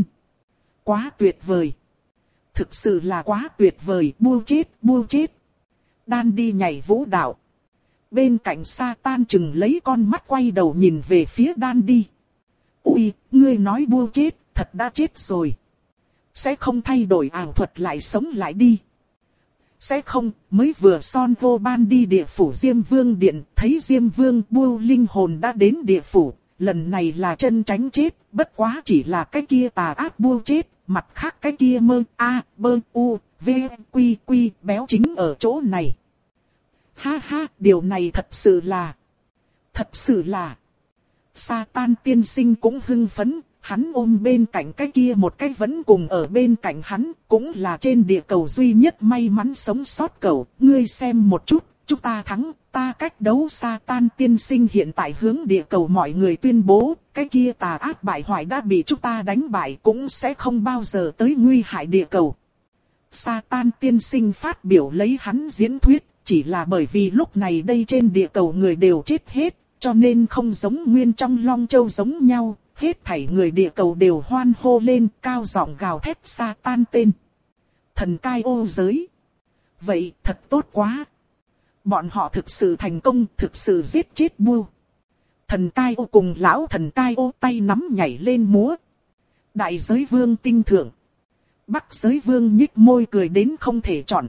Quá tuyệt vời. Thực sự là quá tuyệt vời, Bưu chết, Bưu chết. Đan đi nhảy vũ đạo. Bên cạnh Sa Tan chừng lấy con mắt quay đầu nhìn về phía Đan đi. Ui, ngươi nói Bưu chết, thật đã chết rồi. Sẽ không thay đổi ảo thuật lại sống lại đi. Sẽ không, mới vừa Son Vô Ban đi địa phủ Diêm Vương điện, thấy Diêm Vương Bưu linh hồn đã đến địa phủ. Lần này là chân tránh chết, bất quá chỉ là cái kia tà ác Bưu chết, mặt khác cái kia mơ a, bơ u, v quy quy béo chính ở chỗ này. Ha ha, điều này thật sự là... Thật sự là... Sa Tan tiên sinh cũng hưng phấn, hắn ôm bên cạnh cái kia một cái vẫn cùng ở bên cạnh hắn, cũng là trên địa cầu duy nhất may mắn sống sót cầu. Ngươi xem một chút, chúng ta thắng, ta cách đấu. Sa Tan tiên sinh hiện tại hướng địa cầu mọi người tuyên bố, cái kia tà ác bại hoại đã bị chúng ta đánh bại cũng sẽ không bao giờ tới nguy hại địa cầu. Sa Tan tiên sinh phát biểu lấy hắn diễn thuyết. Chỉ là bởi vì lúc này đây trên địa cầu người đều chết hết, cho nên không giống nguyên trong Long Châu giống nhau, hết thảy người địa cầu đều hoan hô lên, cao giọng gào thét Sa Tan tên. Thần cai ô giới. Vậy thật tốt quá. Bọn họ thực sự thành công, thực sự giết chết Bưu. Thần cai ô cùng lão thần cai ô tay nắm nhảy lên múa. Đại giới vương tinh thượng. Bắc giới vương nhích môi cười đến không thể chọn.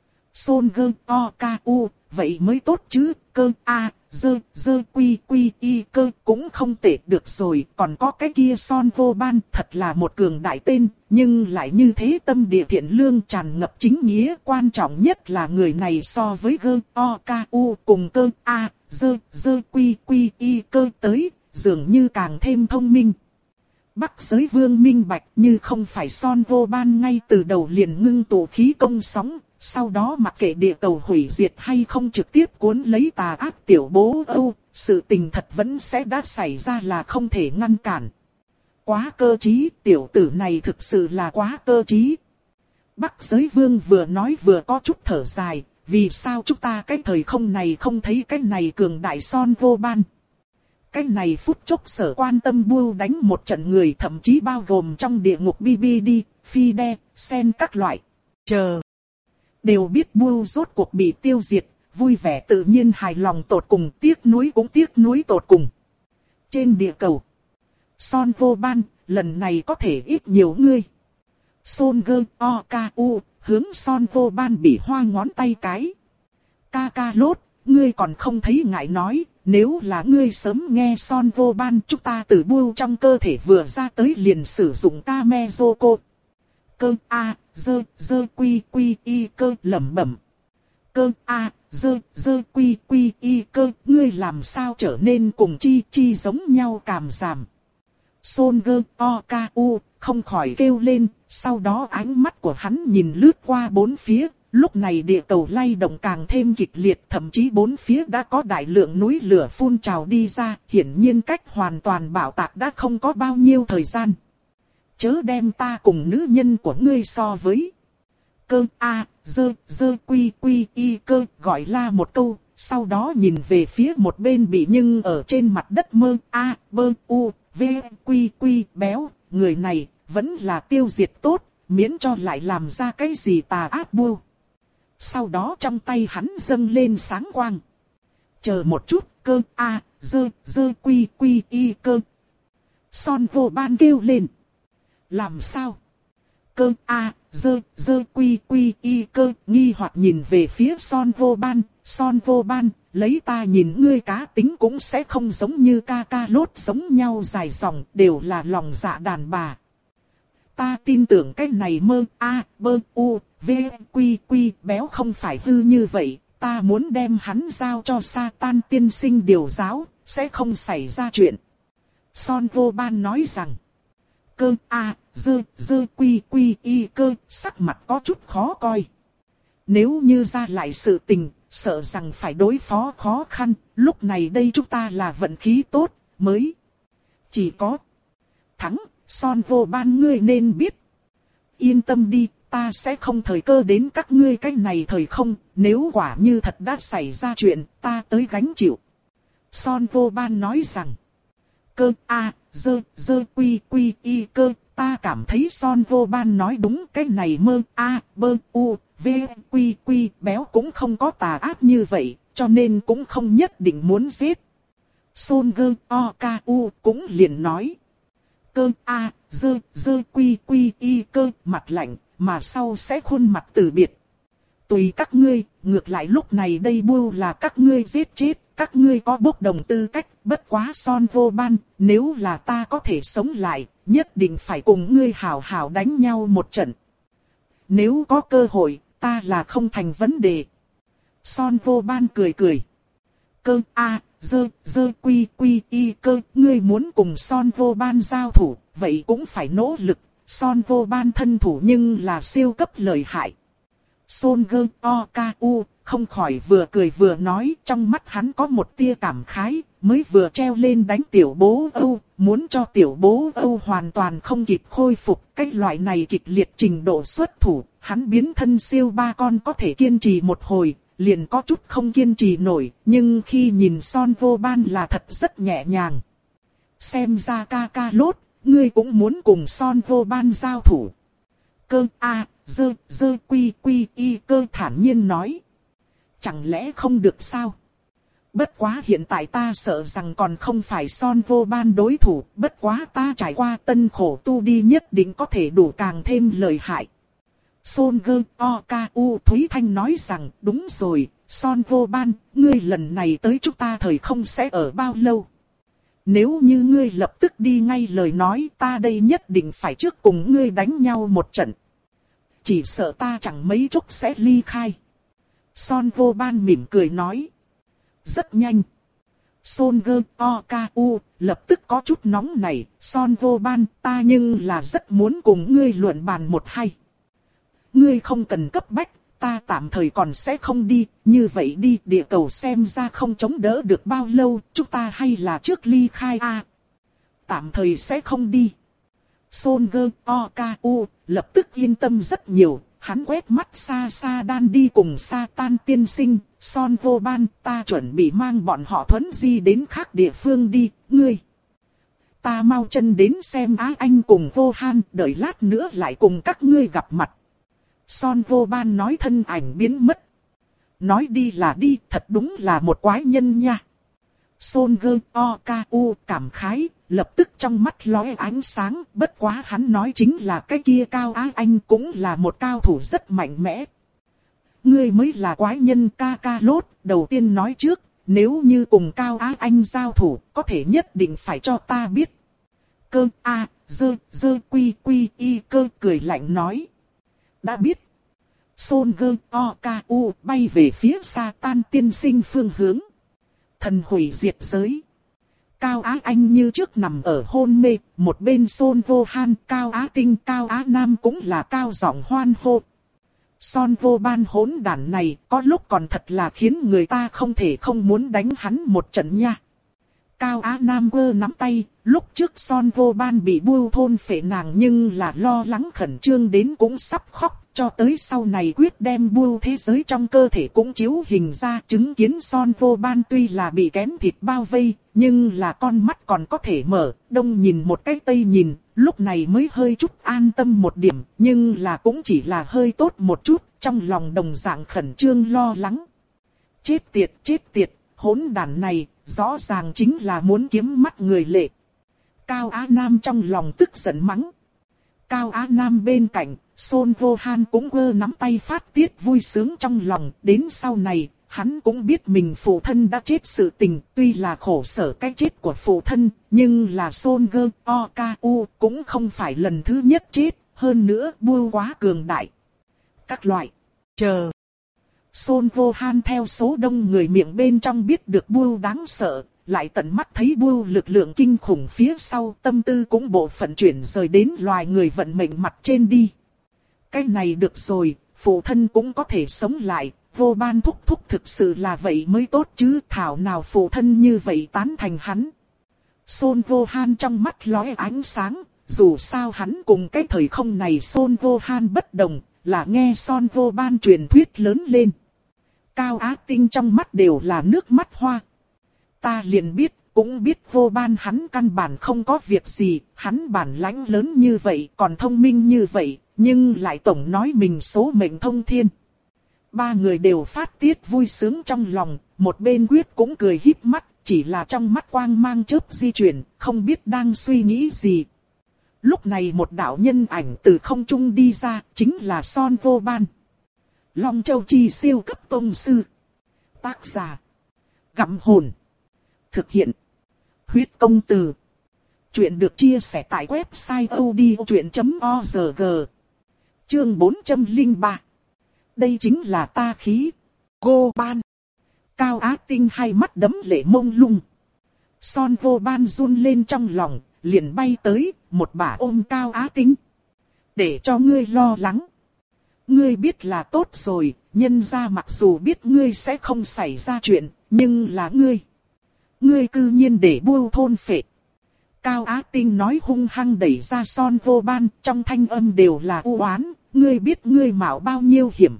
Son gơ o ca u, vậy mới tốt chứ, cơ a, dơ, dơ quy quy y cơ cũng không tệ được rồi, còn có cái kia Son Vô Ban thật là một cường đại tên, nhưng lại như thế tâm địa thiện lương tràn ngập chính nghĩa, quan trọng nhất là người này so với gơ o ca u cùng cơ a, dơ, dơ quy quy y cơ tới, dường như càng thêm thông minh. Bắc giới vương minh bạch như không phải Son Vô Ban ngay từ đầu liền ngưng tụ khí công sóng. Sau đó mặc kệ địa cầu hủy diệt hay không trực tiếp cuốn lấy tà ác tiểu bố Âu, sự tình thật vẫn sẽ đã xảy ra là không thể ngăn cản. Quá cơ trí, tiểu tử này thực sự là quá cơ trí. Bắc giới vương vừa nói vừa có chút thở dài, vì sao chúng ta cái thời không này không thấy cái này cường đại Son Vô Ban. Cái này phút chốc sở quan tâm Bưu đánh một trận người thậm chí bao gồm trong địa ngục bê bê đê, phi đe, sen các loại. Chờ. Đều biết Bưu rốt cuộc bị tiêu diệt, vui vẻ tự nhiên hài lòng tột cùng, tiếc nuối cũng tiếc nuối tột cùng. Trên địa cầu, Son Vô Ban, lần này có thể ít nhiều ngươi. Son gơ o ca u, hướng Son vô ban bị hoa ngón tay cái. Ca ca lốt, ngươi còn không thấy ngại nói, nếu là ngươi sớm nghe Son vô ban chúng ta từ bưu trong cơ thể vừa ra tới liền sử dụng Kamezoko. Cơ a, dơ, dơ quy quy y cơ lẩm bẩm. Cơ a, dơ, dơ quy quy y cơ, ngươi làm sao trở nên cùng chi chi giống nhau cảm giảm. Son gơ o ca u, không khỏi kêu lên, sau đó ánh mắt của hắn nhìn lướt qua bốn phía, lúc này địa cầu lay động càng thêm kịch liệt, thậm chí bốn phía đã có đại lượng núi lửa phun trào đi ra, hiển nhiên cách hoàn toàn bạo tạc đã không có bao nhiêu thời gian. Chớ đem ta cùng nữ nhân của ngươi so với. Cơ a, dơ, dơ quy quy y cơ gọi la một câu, sau đó nhìn về phía một bên bị nhưng ở trên mặt đất mơ a, bơ u, v, quy quy béo, người này vẫn là tiêu diệt tốt, miễn cho lại làm ra cái gì tà ác bưu. Sau đó trong tay hắn dâng lên sáng quang. Chờ một chút, cơ a, dơ, dơ quy quy y cơ. Son vô ban kêu lên. Làm sao? Cơ a, dơ, dơ quy quy y cơ nghi hoặc nhìn về phía Son vô ban. Son vô ban, lấy ta nhìn ngươi cá tính cũng sẽ không giống như ca ca lốt giống nhau dài dòng, đều là lòng dạ đàn bà. Ta tin tưởng cái này mơ a, bơ u, v, quy quy béo không phải hư như vậy, ta muốn đem hắn giao cho Satan tiên sinh điều giáo, sẽ không xảy ra chuyện. Son vô ban nói rằng, cơ a, dơ, dơ quy quy y cơ, sắc mặt có chút khó coi. Nếu như ra lại sự tình, sợ rằng phải đối phó khó khăn, lúc này đây chúng ta là vận khí tốt, mới chỉ có thắng. Son vô ban ngươi nên biết. Yên tâm đi, ta sẽ không thời cơ đến các ngươi cái này thời không, nếu quả như thật đã xảy ra chuyện, ta tới gánh chịu. Son vô ban nói rằng, cơ a, dơ, dơ quy quy y cơ, ta cảm thấy Son vô ban nói đúng, cái này mơ a, bơ u, v, quy quy béo cũng không có tà ác như vậy, cho nên cũng không nhất định muốn giết. Son gơ o ca u cũng liền nói. Cơ a, dơ, dơ quy quy y cơ, mặt lạnh, mà sau sẽ khuôn mặt từ biệt. Tùy các ngươi, ngược lại lúc này đây bưu là các ngươi giết chết, các ngươi có bốc đồng tư cách, bất quá Son vô ban, nếu là ta có thể sống lại, nhất định phải cùng ngươi hào hào đánh nhau một trận. Nếu có cơ hội, ta là không thành vấn đề. Son vô ban cười cười. Cơ a, dơ, dơ quy quy y cơ, ngươi muốn cùng Son vô ban giao thủ, vậy cũng phải nỗ lực, Son vô ban thân thủ nhưng là siêu cấp lợi hại. Son gơ o ca u, không khỏi vừa cười vừa nói, trong mắt hắn có một tia cảm khái, mới vừa treo lên đánh tiểu bố Âu, muốn cho tiểu bố Âu hoàn toàn không kịp khôi phục, cái loại này kịch liệt trình độ xuất thủ, hắn biến thân siêu ba con có thể kiên trì một hồi. Liền có chút không kiên trì nổi, nhưng khi nhìn Son vô ban là thật rất nhẹ nhàng. Xem ra ca ca lốt, ngươi cũng muốn cùng Son vô ban giao thủ. Cơ a, dơ, dơ quy quy y cơ thản nhiên nói. Chẳng lẽ không được sao? Bất quá hiện tại ta sợ rằng còn không phải Son vô ban đối thủ, bất quá ta trải qua tân khổ tu đi nhất định có thể đủ càng thêm lợi hại. Son gơ o ca u Thúy Thanh nói rằng, đúng rồi, Son vô ban, ngươi lần này tới chúng ta thời không sẽ ở bao lâu. Nếu như ngươi lập tức đi ngay lời nói, ta đây nhất định phải trước cùng ngươi đánh nhau một trận. Chỉ sợ ta chẳng mấy chốc sẽ ly khai. Son vô ban mỉm cười nói. Rất nhanh. Son gơ o ca u lập tức có chút nóng nảy, Son vô ban, ta nhưng là rất muốn cùng ngươi luận bàn một hay. Ngươi không cần cấp bách, ta tạm thời còn sẽ không đi, như vậy đi địa cầu xem ra không chống đỡ được bao lâu, chúng ta hay là trước ly khai a. À, tạm thời sẽ không đi. Son gơ o ca u lập tức yên tâm rất nhiều, hắn quét mắt xa xa đan đi cùng Satan tiên sinh, Son vô ban, ta chuẩn bị mang bọn họ thuấn di đến khác địa phương đi, ngươi. Ta mau chân đến xem Á Anh cùng Vô Han, đợi lát nữa lại cùng các ngươi gặp mặt. Son vô ban nói thân ảnh biến mất. Nói đi là đi, thật đúng là một quái nhân nha. Son Gơ O Ca U cảm khái, lập tức trong mắt lóe ánh sáng, bất quá hắn nói chính là cái kia Cao Á Anh cũng là một cao thủ rất mạnh mẽ. Ngươi mới là quái nhân ca ca lốt, đầu tiên nói trước, nếu như cùng Cao Á Anh giao thủ, có thể nhất định phải cho ta biết. Cơ A, dơ, dơ quy quy y cơ cười lạnh nói. Đã biết. Son Gơ O Ca U bay về phía Sa Tan tiên sinh phương hướng. Thần hủy diệt giới. Cao Á Anh như trước nằm ở hôn mê, một bên Son Vô Han, Cao Á Tinh, Cao Á Nam cũng là cao giọng hoan hô. Son Vô Ban hỗn đản này, có lúc còn thật là khiến người ta không thể không muốn đánh hắn một trận nha. Cao Á Nam vơ nắm tay, lúc trước Son Vô Ban bị bưu thôn phệ nàng nhưng là lo lắng khẩn trương đến cũng sắp khóc. Cho tới sau này quyết đem bưu thế giới trong cơ thể cũng chiếu hình ra, chứng kiến Son Vô Ban tuy là bị kén thịt bao vây, nhưng là con mắt còn có thể mở, đông nhìn một cái tây nhìn, lúc này mới hơi chút an tâm một điểm, nhưng là cũng chỉ là hơi tốt một chút, trong lòng đồng dạng khẩn trương lo lắng. Chết tiệt, chết tiệt, hỗn đản này, rõ ràng chính là muốn kiếm mắt người lệ. Cao Á Nam trong lòng tức giận mắng. Cao Á Nam bên cạnh, Son Vô Han cũng quơ nắm tay phát tiết vui sướng trong lòng. Đến sau này, hắn cũng biết mình phụ thân đã chết sự tình. Tuy là khổ sở cái chết của phụ thân, nhưng là Son Gơ O Ca U cũng không phải lần thứ nhất chết. Hơn nữa, bưu quá cường đại. Các loại, chờ. Son Vô Han theo số đông người miệng bên trong biết được bưu đáng sợ. Lại tận mắt thấy bưu lực lượng kinh khủng phía sau, tâm tư cũng bộ phận chuyển rời đến loài người vận mệnh mặt trên đi. Cái này được rồi, phụ thân cũng có thể sống lại, Vô Ban thúc thúc thực sự là vậy mới tốt chứ, thảo nào phụ thân như vậy tán thành hắn. Son Vô Han trong mắt lóe ánh sáng, dù sao hắn cùng cái thời không này Son Vô Han bất đồng, là nghe Son Vô Ban truyền thuyết lớn lên. Cao Á Tinh trong mắt đều là nước mắt hoa. Ta liền biết, cũng biết Vô Ban hắn căn bản không có việc gì, hắn bản lãnh lớn như vậy, còn thông minh như vậy, nhưng lại tổng nói mình số mệnh thông thiên. Ba người đều phát tiết vui sướng trong lòng, một bên quyết cũng cười híp mắt, chỉ là trong mắt quang mang chớp di chuyển, không biết đang suy nghĩ gì. Lúc này một đạo nhân ảnh từ không trung đi ra, chính là Son Vô Ban. Long Châu Chi siêu cấp tông sư. Tác giả: Gặm Hồn. Thực hiện: Huyết Công Từ. Chuyện được chia sẻ tại website odchuyện chấm org. Chương bốn trăm lẻ ba. Đây chính là ta khí. Vô Ban. Cao Á Tinh hai mắt đấm lệ mông lung. Son Vô Ban run lên trong lòng, liền bay tới, một bả ôm Cao Á Tinh. Để cho ngươi lo lắng. Ngươi biết là tốt rồi, nhân ra mặc dù biết ngươi sẽ không xảy ra chuyện, nhưng là ngươi. Ngươi cư nhiên để bưu thôn phệ. Cao Á Tinh nói hung hăng đẩy ra Son Vô Ban, trong thanh âm đều là u oán, ngươi biết ngươi mạo bao nhiêu hiểm.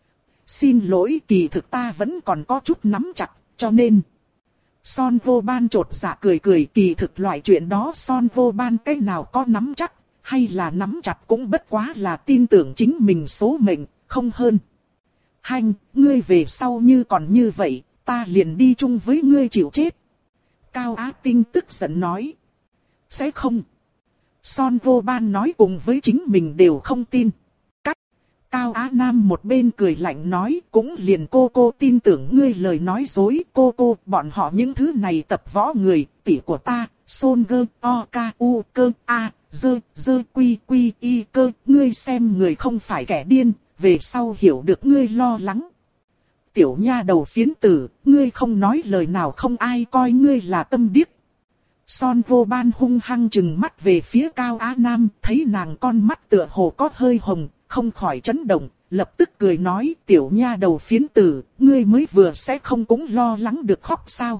Xin lỗi, kỳ thực ta vẫn còn có chút nắm chặt, cho nên. Son Vô Ban trột dạ cười cười, kỳ thực loại chuyện đó Son Vô Ban cái nào có nắm chắc, hay là nắm chặt cũng bất quá là tin tưởng chính mình số mệnh, không hơn. Hành, ngươi về sau như còn như vậy, ta liền đi chung với ngươi chịu chết. Cao Á Tinh tức giận nói. Sẽ không. Son Vô Ban nói cùng với chính mình đều không tin. Cắt. Cao Á Nam một bên cười lạnh nói, cũng liền cô cô tin tưởng ngươi lời nói dối. Cô cô, bọn họ những thứ này tập võ người, tỷ của ta, Son Gơ O Ca U Cơ A, Dơ, Dơ Quy Quy Y Cơ. Ngươi xem người không phải kẻ điên, về sau hiểu được ngươi lo lắng. Tiểu nha đầu phiến tử, ngươi không nói lời nào không ai coi ngươi là tâm điếc. Son Vô Ban hung hăng chừng mắt về phía Cao Á Nam, thấy nàng con mắt tựa hồ có hơi hồng, không khỏi chấn động, lập tức cười nói, tiểu nha đầu phiến tử, ngươi mới vừa sẽ không cũng lo lắng được khóc sao?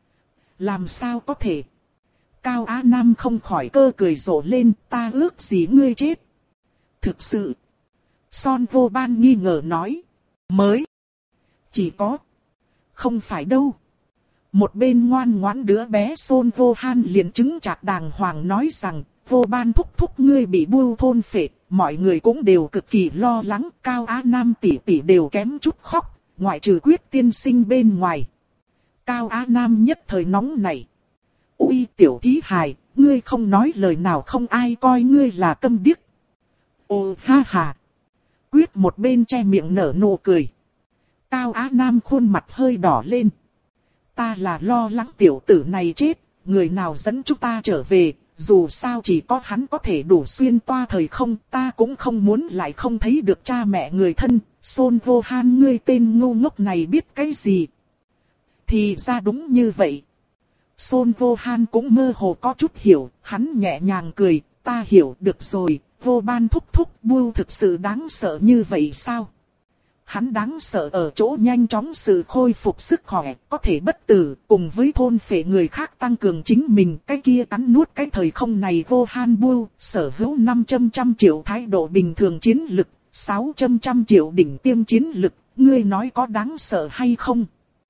Làm sao có thể? Cao Á Nam không khỏi cơ cười rộ lên, ta ước gì ngươi chết. Thực sự. Son Vô Ban nghi ngờ nói, mới. Chỉ có. Không phải đâu. Một bên ngoan ngoãn đứa bé Son Vô Han liền chứng chạc đàng hoàng nói rằng, Vô Ban thúc thúc ngươi bị bưu thôn phệ, mọi người cũng đều cực kỳ lo lắng, Cao Á Nam tỷ tỷ đều kém chút khóc, ngoại trừ Quyết tiên sinh bên ngoài. Cao Á Nam nhất thời nóng nảy. Ui tiểu thí hài, ngươi không nói lời nào không ai coi ngươi là câm điếc. Ồ ha ha. Quyết một bên che miệng nở nụ cười. Cao Á Nam khuôn mặt hơi đỏ lên. Ta là lo lắng tiểu tử này chết, người nào dẫn chúng ta trở về, dù sao chỉ có hắn có thể đủ xuyên toa thời không, ta cũng không muốn lại không thấy được cha mẹ người thân. Son Vô Han, ngươi tên ngu ngốc này biết cái gì? Thì ra đúng như vậy. Son Vô Han cũng mơ hồ có chút hiểu, hắn nhẹ nhàng cười, ta hiểu được rồi, Vô Ban thúc thúc, Bưu thực sự đáng sợ như vậy sao? Hắn đáng sợ ở chỗ nhanh chóng sự khôi phục sức khỏe, có thể bất tử, cùng với thôn phệ người khác tăng cường chính mình, cái kia cắn nuốt cái thời không này. Vô Han Bưu, sở hữu năm trăm triệu thái độ bình thường chiến lực, sáu trăm triệu đỉnh tiêm chiến lực, ngươi nói có đáng sợ hay không?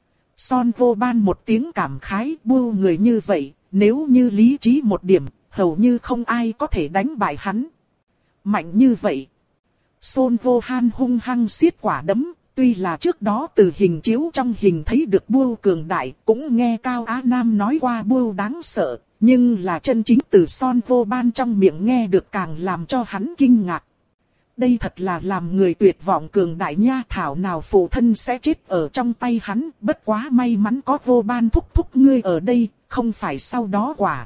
Son Vô Ban một tiếng cảm khái, Bưu người như vậy, nếu như lý trí một điểm, hầu như không ai có thể đánh bại hắn. Mạnh như vậy. Son Vô Han hung hăng siết quả đấm, tuy là trước đó từ hình chiếu trong hình thấy được Bưu cường đại, cũng nghe Cao Á Nam nói qua Bưu đáng sợ, nhưng là chân chính từ Son Vô Ban trong miệng nghe được càng làm cho hắn kinh ngạc. Đây thật là làm người tuyệt vọng cường đại nha, thảo nào phụ thân sẽ chết ở trong tay hắn, bất quá may mắn có Vô Ban thúc thúc ngươi ở đây, không phải sau đó quả.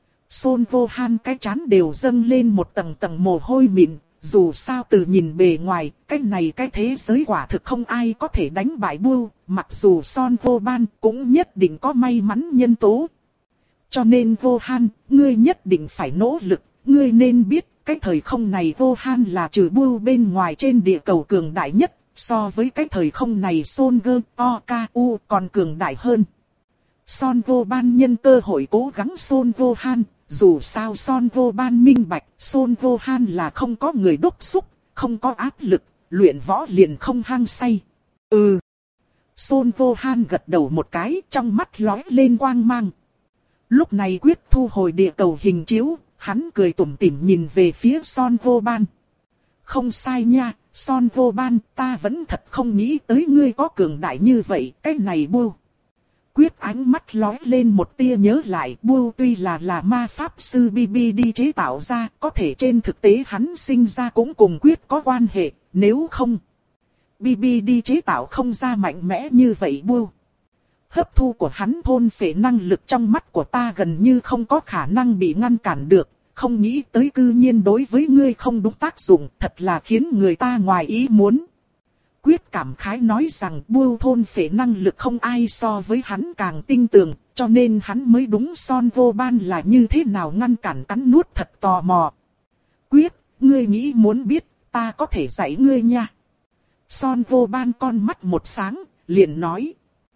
Son Vô Han cái trán đều dâng lên một tầng tầng mồ hôi mịn, dù sao từ nhìn bề ngoài, cái này cái thế giới quả thực không ai có thể đánh bại Bưu, mặc dù Son Vô Ban cũng nhất định có may mắn nhân tố. Cho nên Vô Han, ngươi nhất định phải nỗ lực, ngươi nên biết, cái thời không này Vô Han là trừ Bưu bên ngoài trên địa cầu cường đại nhất, so với cái thời không này Son Gơ, O K U còn cường đại hơn. Son Vô Ban nhân cơ hội cố gắng Son Vô Han. Dù sao Son Vô Ban minh bạch, Son Vô Han là không có người đốc xúc, không có áp lực, luyện võ liền không hăng say. Ừ. Son Vô Han gật đầu một cái, trong mắt lóe lên quang mang. Lúc này Quyết thu hồi địa cầu hình chiếu, hắn cười tủm tỉm nhìn về phía Son Vô Ban. Không sai nha, Son Vô Ban, ta vẫn thật không nghĩ tới ngươi có cường đại như vậy, cái này Bưu. Quyết ánh mắt lóe lên một tia nhớ lại, Bưu tuy là là ma pháp sư bê bê đê chế tạo ra, có thể trên thực tế hắn sinh ra cũng cùng Quyết có quan hệ, nếu không, bê bê đê chế tạo không ra mạnh mẽ như vậy Bưu. Hấp thu của hắn thôn phệ năng lực trong mắt của ta gần như không có khả năng bị ngăn cản được, không nghĩ tới cư nhiên đối với ngươi không đúng tác dụng, thật là khiến người ta ngoài ý muốn. Quyết cảm khái nói rằng Bưu thôn phệ năng lực không ai so với hắn càng tinh tường, cho nên hắn mới đúng Son Vô Ban là như thế nào ngăn cản cắn nuốt thật tò mò. Quyết, ngươi nghĩ muốn biết, ta có thể dạy ngươi nha. Son Vô Ban con mắt một sáng, liền nói.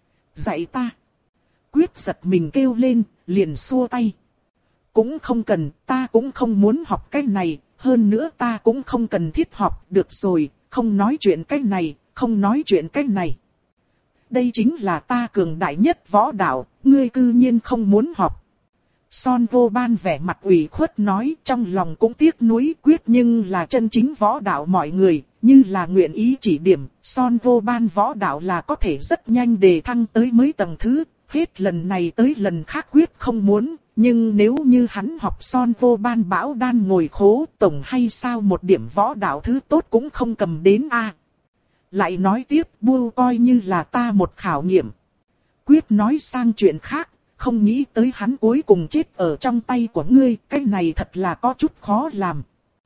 Dạy ta. Quyết giật mình kêu lên, liền xua tay. Cũng không cần, ta cũng không muốn học cái này, hơn nữa ta cũng không cần thiết học, được rồi. Không nói chuyện cái này, không nói chuyện cái này. Đây chính là ta cường đại nhất võ đạo, ngươi cư nhiên không muốn học. Son Vô Ban vẻ mặt ủy khuất nói, trong lòng cũng tiếc nuối Quyết nhưng là chân chính võ đạo mọi người, như là nguyện ý chỉ điểm, Son Vô Ban võ đạo là có thể rất nhanh đề thăng tới mấy tầng thứ, hết lần này tới lần khác Quyết không muốn. Nhưng nếu như hắn học Son Vô Ban bão đan ngồi khố, tổng hay sao một điểm võ đạo thứ tốt cũng không cầm đến a. À. Lại nói tiếp, Bưu coi như là ta một khảo nghiệm. Quyết nói sang chuyện khác, không nghĩ tới hắn cuối cùng chết ở trong tay của ngươi, cái này thật là có chút khó làm.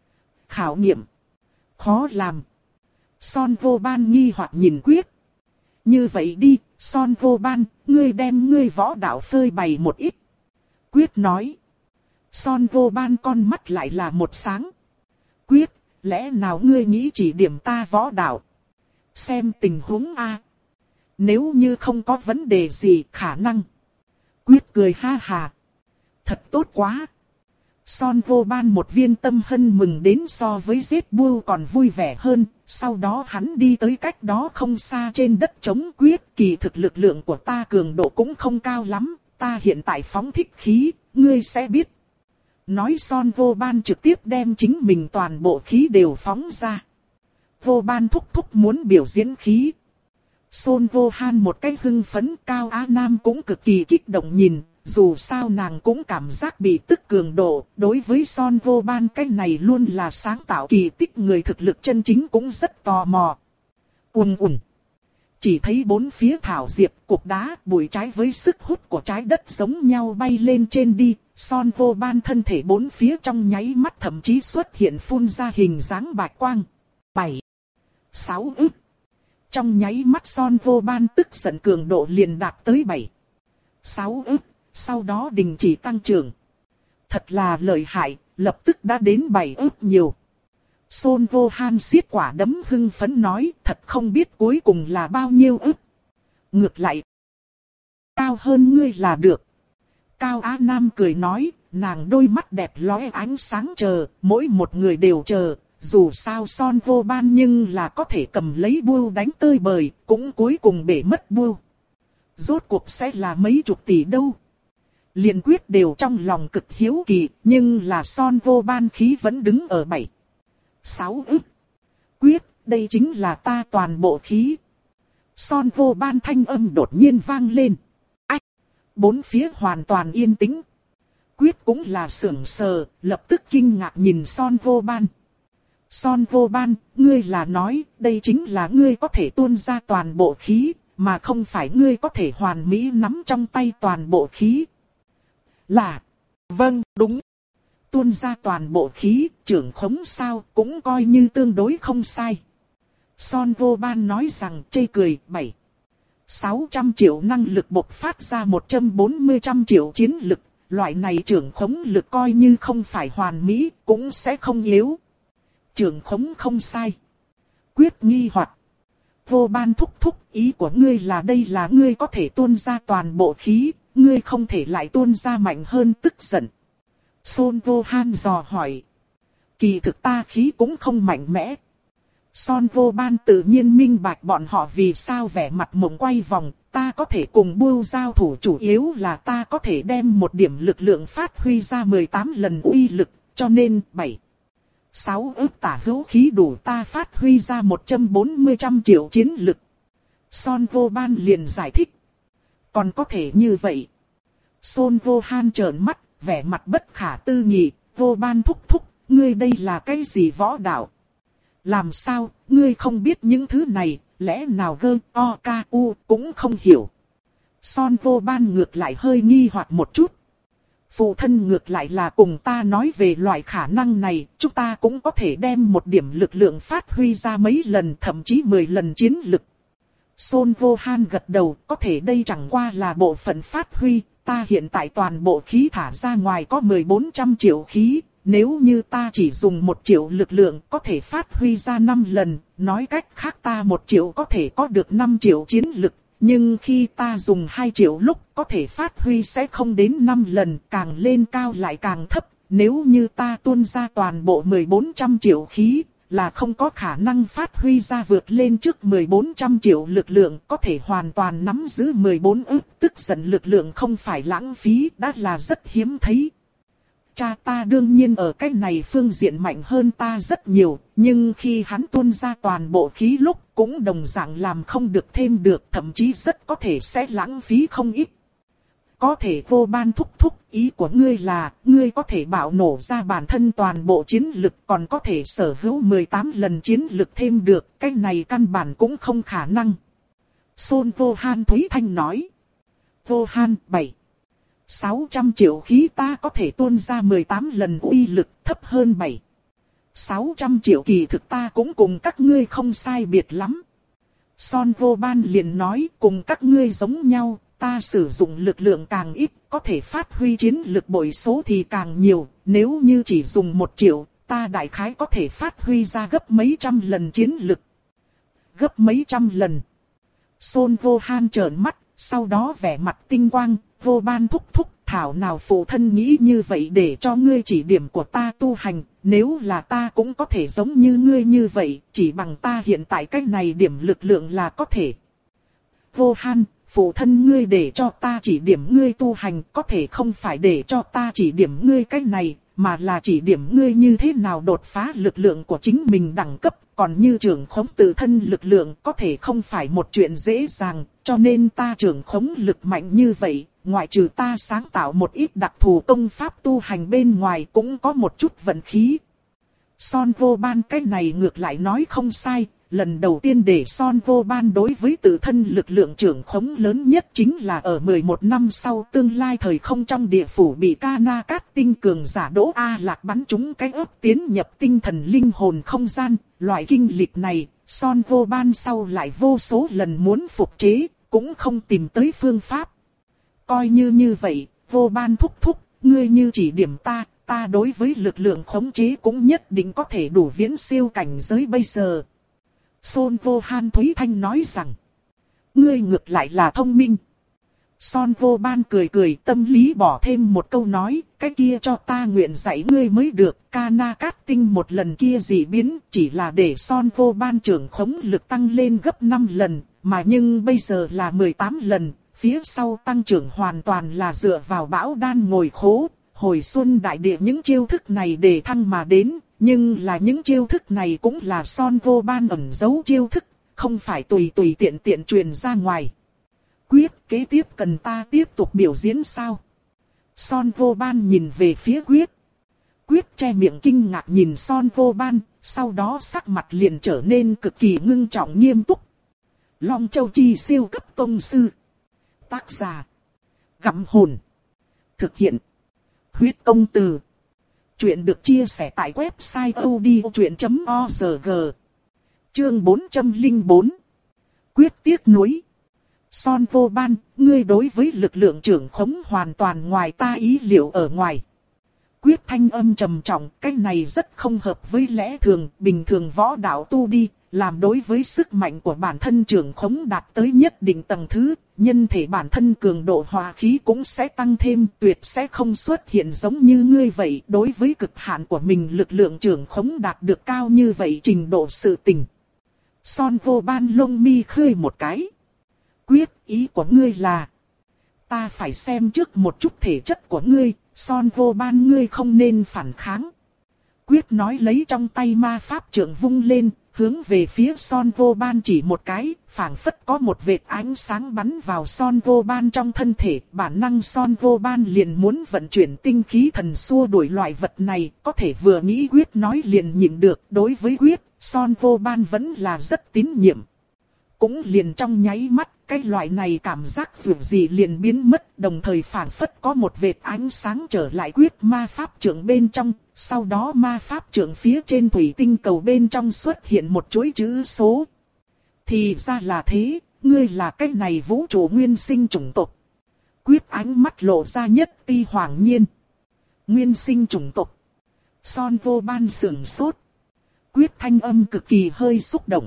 Khảo nghiệm? Khó làm. Son Vô Ban nghi hoặc nhìn Quyết. Như vậy đi, Son Vô Ban, ngươi đem ngươi võ đạo phơi bày một ít. Quyết nói. Son Vô Ban con mắt lại là một sáng. Quyết, lẽ nào ngươi nghĩ chỉ điểm ta võ đạo? Xem tình huống a. Nếu như không có vấn đề gì khả năng. Quyết cười ha hà. Thật tốt quá. Son Vô Ban một viên tâm hân mừng đến so với giết Bưu còn vui vẻ hơn. Sau đó hắn đi tới cách đó không xa trên đất trống. Quyết, kỳ thực lực lượng của ta cường độ cũng không cao lắm. Ta hiện tại phóng thích khí, ngươi sẽ biết. Nói Son Vô Ban trực tiếp đem chính mình toàn bộ khí đều phóng ra. Vô Ban thúc thúc muốn biểu diễn khí. Son Vô Han một cái hưng phấn, Cao Á Nam cũng cực kỳ kích động nhìn, dù sao nàng cũng cảm giác bị tức cường độ, đối với Son Vô Ban cái này luôn là sáng tạo kỳ tích người thực lực chân chính cũng rất tò mò. Ùn ùn. Chỉ thấy bốn phía thảo diệp, cục đá, bụi trái với sức hút của trái đất giống nhau bay lên trên đi. Son Vô Ban thân thể bốn phía trong nháy mắt thậm chí xuất hiện phun ra hình dáng bạch quang. Bảy, sáu ức. Trong nháy mắt Son Vô Ban tức giận cường độ liền đạt tới bảy, sáu ức, sau đó đình chỉ tăng trưởng. Thật là lợi hại, lập tức đã đến bảy ức nhiều. Son Vô Han siết quả đấm hưng phấn nói, thật không biết cuối cùng là bao nhiêu ức. Ngược lại, cao hơn ngươi là được. Cao Á Nam cười nói, nàng đôi mắt đẹp lóe ánh sáng chờ, mỗi một người đều chờ. Dù sao Son Vô Ban nhưng là có thể cầm lấy bưu đánh tơi bời, cũng cuối cùng bể mất bưu. Rốt cuộc sẽ là mấy chục tỷ đâu. Liền quyết đều trong lòng cực hiếu kỳ, nhưng là Son Vô Ban khí vẫn đứng ở bảy, sáu ức. Quyết, đây chính là ta toàn bộ khí. Son Vô Ban thanh âm đột nhiên vang lên. Ách! Bốn phía hoàn toàn yên tĩnh. Quyết cũng là sưởng sờ, lập tức kinh ngạc nhìn Son Vô Ban. Son Vô Ban, ngươi là nói, đây chính là ngươi có thể tuôn ra toàn bộ khí, mà không phải ngươi có thể hoàn mỹ nắm trong tay toàn bộ khí. Là, vâng, đúng. Tuôn ra toàn bộ khí, trưởng khống sao, cũng coi như tương đối không sai. Son Vô Ban nói rằng, chê cười, bảy, sáu trăm triệu năng lực bộc phát ra một trăm bốn mươi trăm triệu chiến lực, loại này trưởng khống lực coi như không phải hoàn mỹ, cũng sẽ không yếu. Trưởng khống không sai. Quyết nghi hoặc. Vô Ban thúc thúc, ý của ngươi là đây là ngươi có thể tuôn ra toàn bộ khí, ngươi không thể lại tuôn ra mạnh hơn tức giận. Son Vô Han dò hỏi. Kỳ thực ta khí cũng không mạnh mẽ. Son Vô Ban tự nhiên minh bạch bọn họ vì sao vẻ mặt mộng quay vòng, ta có thể cùng Bưu giao thủ chủ yếu là ta có thể đem một điểm lực lượng phát huy ra mười tám lần uy lực, cho nên bảy, sáu ức tả hữu khí đủ ta phát huy ra một trăm bốn mươi trăm triệu chiến lực. Son Vô Ban liền giải thích. Còn có thể như vậy. Son Vô Han trợn mắt, vẻ mặt bất khả tư nghị, Vô Ban thúc thúc, ngươi đây là cái gì võ đạo? Làm sao, ngươi không biết những thứ này, lẽ nào gơ, o, ca, u, cũng không hiểu. Son Vô Ban ngược lại hơi nghi hoặc một chút. Phụ thân ngược lại là cùng ta nói về loại khả năng này, chúng ta cũng có thể đem một điểm lực lượng phát huy ra mấy lần, thậm chí mười lần chiến lực. Son Vô Han gật đầu, có thể đây chẳng qua là bộ phận phát huy, ta hiện tại toàn bộ khí thả ra ngoài có mười bốn trăm triệu khí, nếu như ta chỉ dùng một triệu lực lượng có thể phát huy ra năm lần, nói cách khác ta một triệu có thể có được năm triệu chiến lực. Nhưng khi ta dùng hai triệu lúc có thể phát huy sẽ không đến năm lần, càng lên cao lại càng thấp. Nếu như ta tuôn ra toàn bộ mười bốn trăm triệu khí, là không có khả năng phát huy ra vượt lên trước mười bốn trăm triệu lực lượng, có thể hoàn toàn nắm giữ mười bốn ức, tức giận lực lượng không phải lãng phí, đã là rất hiếm thấy. Cha ta đương nhiên ở cái này phương diện mạnh hơn ta rất nhiều, nhưng khi hắn tuôn ra toàn bộ khí lúc cũng đồng dạng làm không được thêm được, thậm chí rất có thể sẽ lãng phí không ít. Có thể Vô Ban thúc thúc, ý của ngươi là, ngươi có thể bạo nổ ra bản thân toàn bộ chiến lực, còn có thể sở hữu mười tám lần chiến lực thêm được, cái này căn bản cũng không khả năng. Son Vô Han Thúy Thanh nói. Vô Han, bảy, sáu trăm triệu khí ta có thể tuôn ra mười tám lần uy lực, thấp hơn bảy, sáu trăm triệu kỳ thực ta cũng cùng các ngươi không sai biệt lắm. Son Vô Ban liền nói, cùng các ngươi giống nhau, ta sử dụng lực lượng càng ít, có thể phát huy chiến lực bội số thì càng nhiều, nếu như chỉ dùng một triệu, ta đại khái có thể phát huy ra gấp mấy trăm lần chiến lực. Gấp mấy trăm lần. Son Vô Han trợn mắt, sau đó vẻ mặt tinh quang, Vô Ban thúc thúc, thảo nào phụ thân nghĩ như vậy để cho ngươi chỉ điểm của ta tu hành, nếu là ta cũng có thể giống như ngươi như vậy, chỉ bằng ta hiện tại cách này điểm lực lượng là có thể. Vô Han, phụ thân ngươi để cho ta chỉ điểm ngươi tu hành, có thể không phải để cho ta chỉ điểm ngươi cách này, mà là chỉ điểm ngươi như thế nào đột phá lực lượng của chính mình đẳng cấp. Còn như trưởng khống tự thân lực lượng có thể không phải một chuyện dễ dàng, cho nên ta trưởng khống lực mạnh như vậy, ngoại trừ ta sáng tạo một ít đặc thù công pháp tu hành bên ngoài cũng có một chút vận khí. Son Vô Ban cái này ngược lại nói không sai, lần đầu tiên để Son Vô Ban đối với tự thân lực lượng trưởng khống lớn nhất chính là ở mười một năm sau tương lai thời không trong địa phủ bị Kana Cát Tinh cường giả Đỗ A Lạc bắn trúng cái ớt tiến nhập tinh thần linh hồn không gian. Loại kinh lịch này, Son Vô Ban sau lại vô số lần muốn phục chế, cũng không tìm tới phương pháp. Coi như như vậy, Vô Ban thúc thúc, ngươi như chỉ điểm ta, ta đối với lực lượng khống chế cũng nhất định có thể đủ viễn siêu cảnh giới bây giờ. Son Vô Han Thúy Thanh nói rằng, ngươi ngược lại là thông minh. Son Vô Ban cười cười tâm lý bỏ thêm một câu nói, cái kia cho ta nguyện dạy ngươi mới được. Kana Cát Tinh một lần kia dị biến chỉ là để Son Vô Ban trưởng khống lực tăng lên gấp năm lần, mà nhưng bây giờ là mười tám lần, phía sau tăng trưởng hoàn toàn là dựa vào bão đan ngồi khố, hồi xuân đại địa những chiêu thức này để thăng mà đến. Nhưng là những chiêu thức này cũng là Son Vô Ban ẩn giấu chiêu thức, không phải tùy tùy tiện tiện truyền ra ngoài. Quyết, kế tiếp cần ta tiếp tục biểu diễn sao? Son Vô Ban nhìn về phía Quyết. Quyết che miệng kinh ngạc nhìn Son Vô Ban, sau đó sắc mặt liền trở nên cực kỳ ngưng trọng nghiêm túc. Long Châu Chi siêu cấp tông sư. Tác giả: Gặm Hồn. Thực hiện: Huyết Công Từ. Chuyện được chia sẻ tại website audiochuyện chấm org. Chương bốn trăm lẻ bốn. Quyết tiếc nuối. Son Vô Ban, ngươi đối với lực lượng trưởng khống hoàn toàn ngoài ta ý liệu ở ngoài. Quyết thanh âm trầm trọng, cái này rất không hợp với lẽ thường, bình thường võ đạo tu đi, làm đối với sức mạnh của bản thân trưởng khống đạt tới nhất định tầng thứ, nhân thể bản thân cường độ hòa khí cũng sẽ tăng thêm, tuyệt sẽ không xuất hiện giống như ngươi vậy, đối với cực hạn của mình lực lượng trưởng khống đạt được cao như vậy trình độ sự tình. Son Vô Ban lông mi khơi một cái. Quyết, ý của ngươi là, ta phải xem trước một chút thể chất của ngươi, Son Vô Ban ngươi không nên phản kháng. Quyết nói lấy trong tay ma pháp trượng vung lên, hướng về phía Son Vô Ban chỉ một cái, phảng phất có một vệt ánh sáng bắn vào Son Vô Ban trong thân thể, bản năng Son Vô Ban liền muốn vận chuyển tinh khí thần xua đuổi loại vật này, có thể vừa nghĩ Quyết nói liền nhịn được, đối với Quyết, Son Vô Ban vẫn là rất tín nhiệm. Cũng liền trong nháy mắt, cái loại này cảm giác dù gì liền biến mất, đồng thời phảng phất có một vệt ánh sáng trở lại Quyết ma pháp trượng bên trong, sau đó ma pháp trượng phía trên thủy tinh cầu bên trong xuất hiện một chuỗi chữ số. Thì ra là thế, ngươi là cái này vũ trụ nguyên sinh chủng tộc. Quyết ánh mắt lộ ra nhất ti hoàng nhiên. Nguyên sinh chủng tộc. Son Vô Ban sửng sốt. Quyết thanh âm cực kỳ hơi xúc động.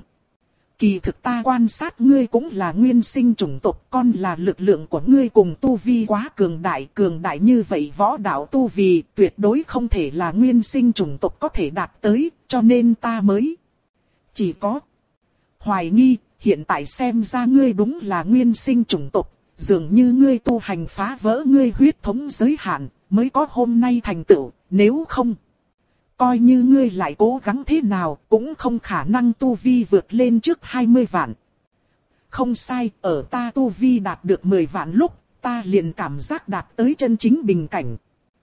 Kỳ thực ta quan sát ngươi cũng là nguyên sinh chủng tộc, con là lực lượng của ngươi cùng tu vi quá cường đại, cường đại như vậy võ đạo tu vi tuyệt đối không thể là nguyên sinh chủng tộc có thể đạt tới, cho nên ta mới chỉ có hoài nghi, hiện tại xem ra ngươi đúng là nguyên sinh chủng tộc, dường như ngươi tu hành phá vỡ ngươi huyết thống giới hạn, mới có hôm nay thành tựu, nếu không coi như ngươi lại cố gắng thế nào, cũng không khả năng tu vi vượt lên trước hai mươi vạn. Không sai, ở ta tu vi đạt được mười vạn lúc, ta liền cảm giác đạt tới chân chính bình cảnh.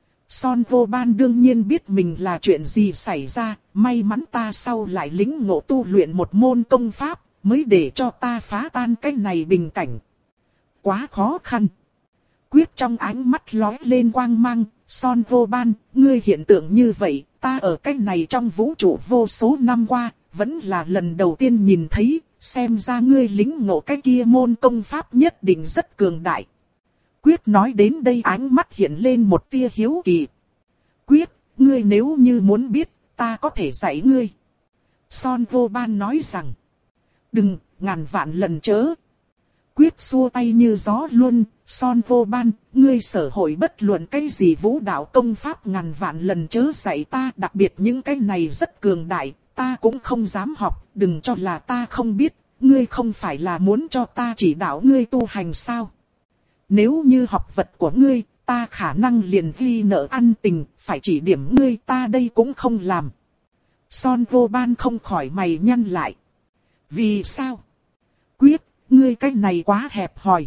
Son Vô Ban đương nhiên biết mình là chuyện gì xảy ra, may mắn ta sau lại lĩnh ngộ tu luyện một môn công pháp, mới để cho ta phá tan cái này bình cảnh. Quá khó khăn. Quyết trong ánh mắt lóe lên quang mang, Son Vô Ban, ngươi hiện tượng như vậy, ta ở cái này trong vũ trụ vô số năm qua, vẫn là lần đầu tiên nhìn thấy, xem ra ngươi lĩnh ngộ cái kia môn công pháp nhất định rất cường đại. Quyết nói đến đây ánh mắt hiện lên một tia hiếu kỳ. Quyết, ngươi nếu như muốn biết, ta có thể dạy ngươi. Son Vô Ban nói rằng, đừng, ngàn vạn lần chớ. Quyết xua tay như gió luôn, Son Vô Ban, ngươi sở hội bất luận cái gì vũ đạo công pháp ngàn vạn lần chớ dạy ta, đặc biệt những cái này rất cường đại, ta cũng không dám học, đừng cho là ta không biết, ngươi không phải là muốn cho ta chỉ đạo ngươi tu hành sao. Nếu như học vật của ngươi, ta khả năng liền ghi nợ ăn tình, phải chỉ điểm ngươi ta đây cũng không làm. Son Vô Ban không khỏi mày nhăn lại. Vì sao? Quyết, ngươi cái này quá hẹp hòi.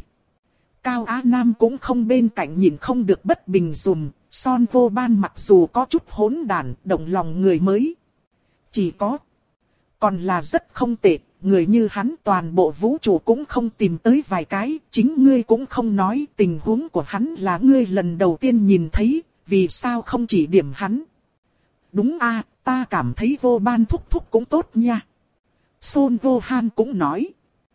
Cao Á Nam cũng không bên cạnh nhìn không được bất bình dùm, Son Vô Ban mặc dù có chút hỗn đản, động lòng người mới. Chỉ có, còn là rất không tệ, người như hắn toàn bộ vũ trụ cũng không tìm tới vài cái, chính ngươi cũng không nói tình huống của hắn là ngươi lần đầu tiên nhìn thấy, vì sao không chỉ điểm hắn. Đúng a, ta cảm thấy Vô Ban thúc thúc cũng tốt nha. Son Vô Han cũng nói.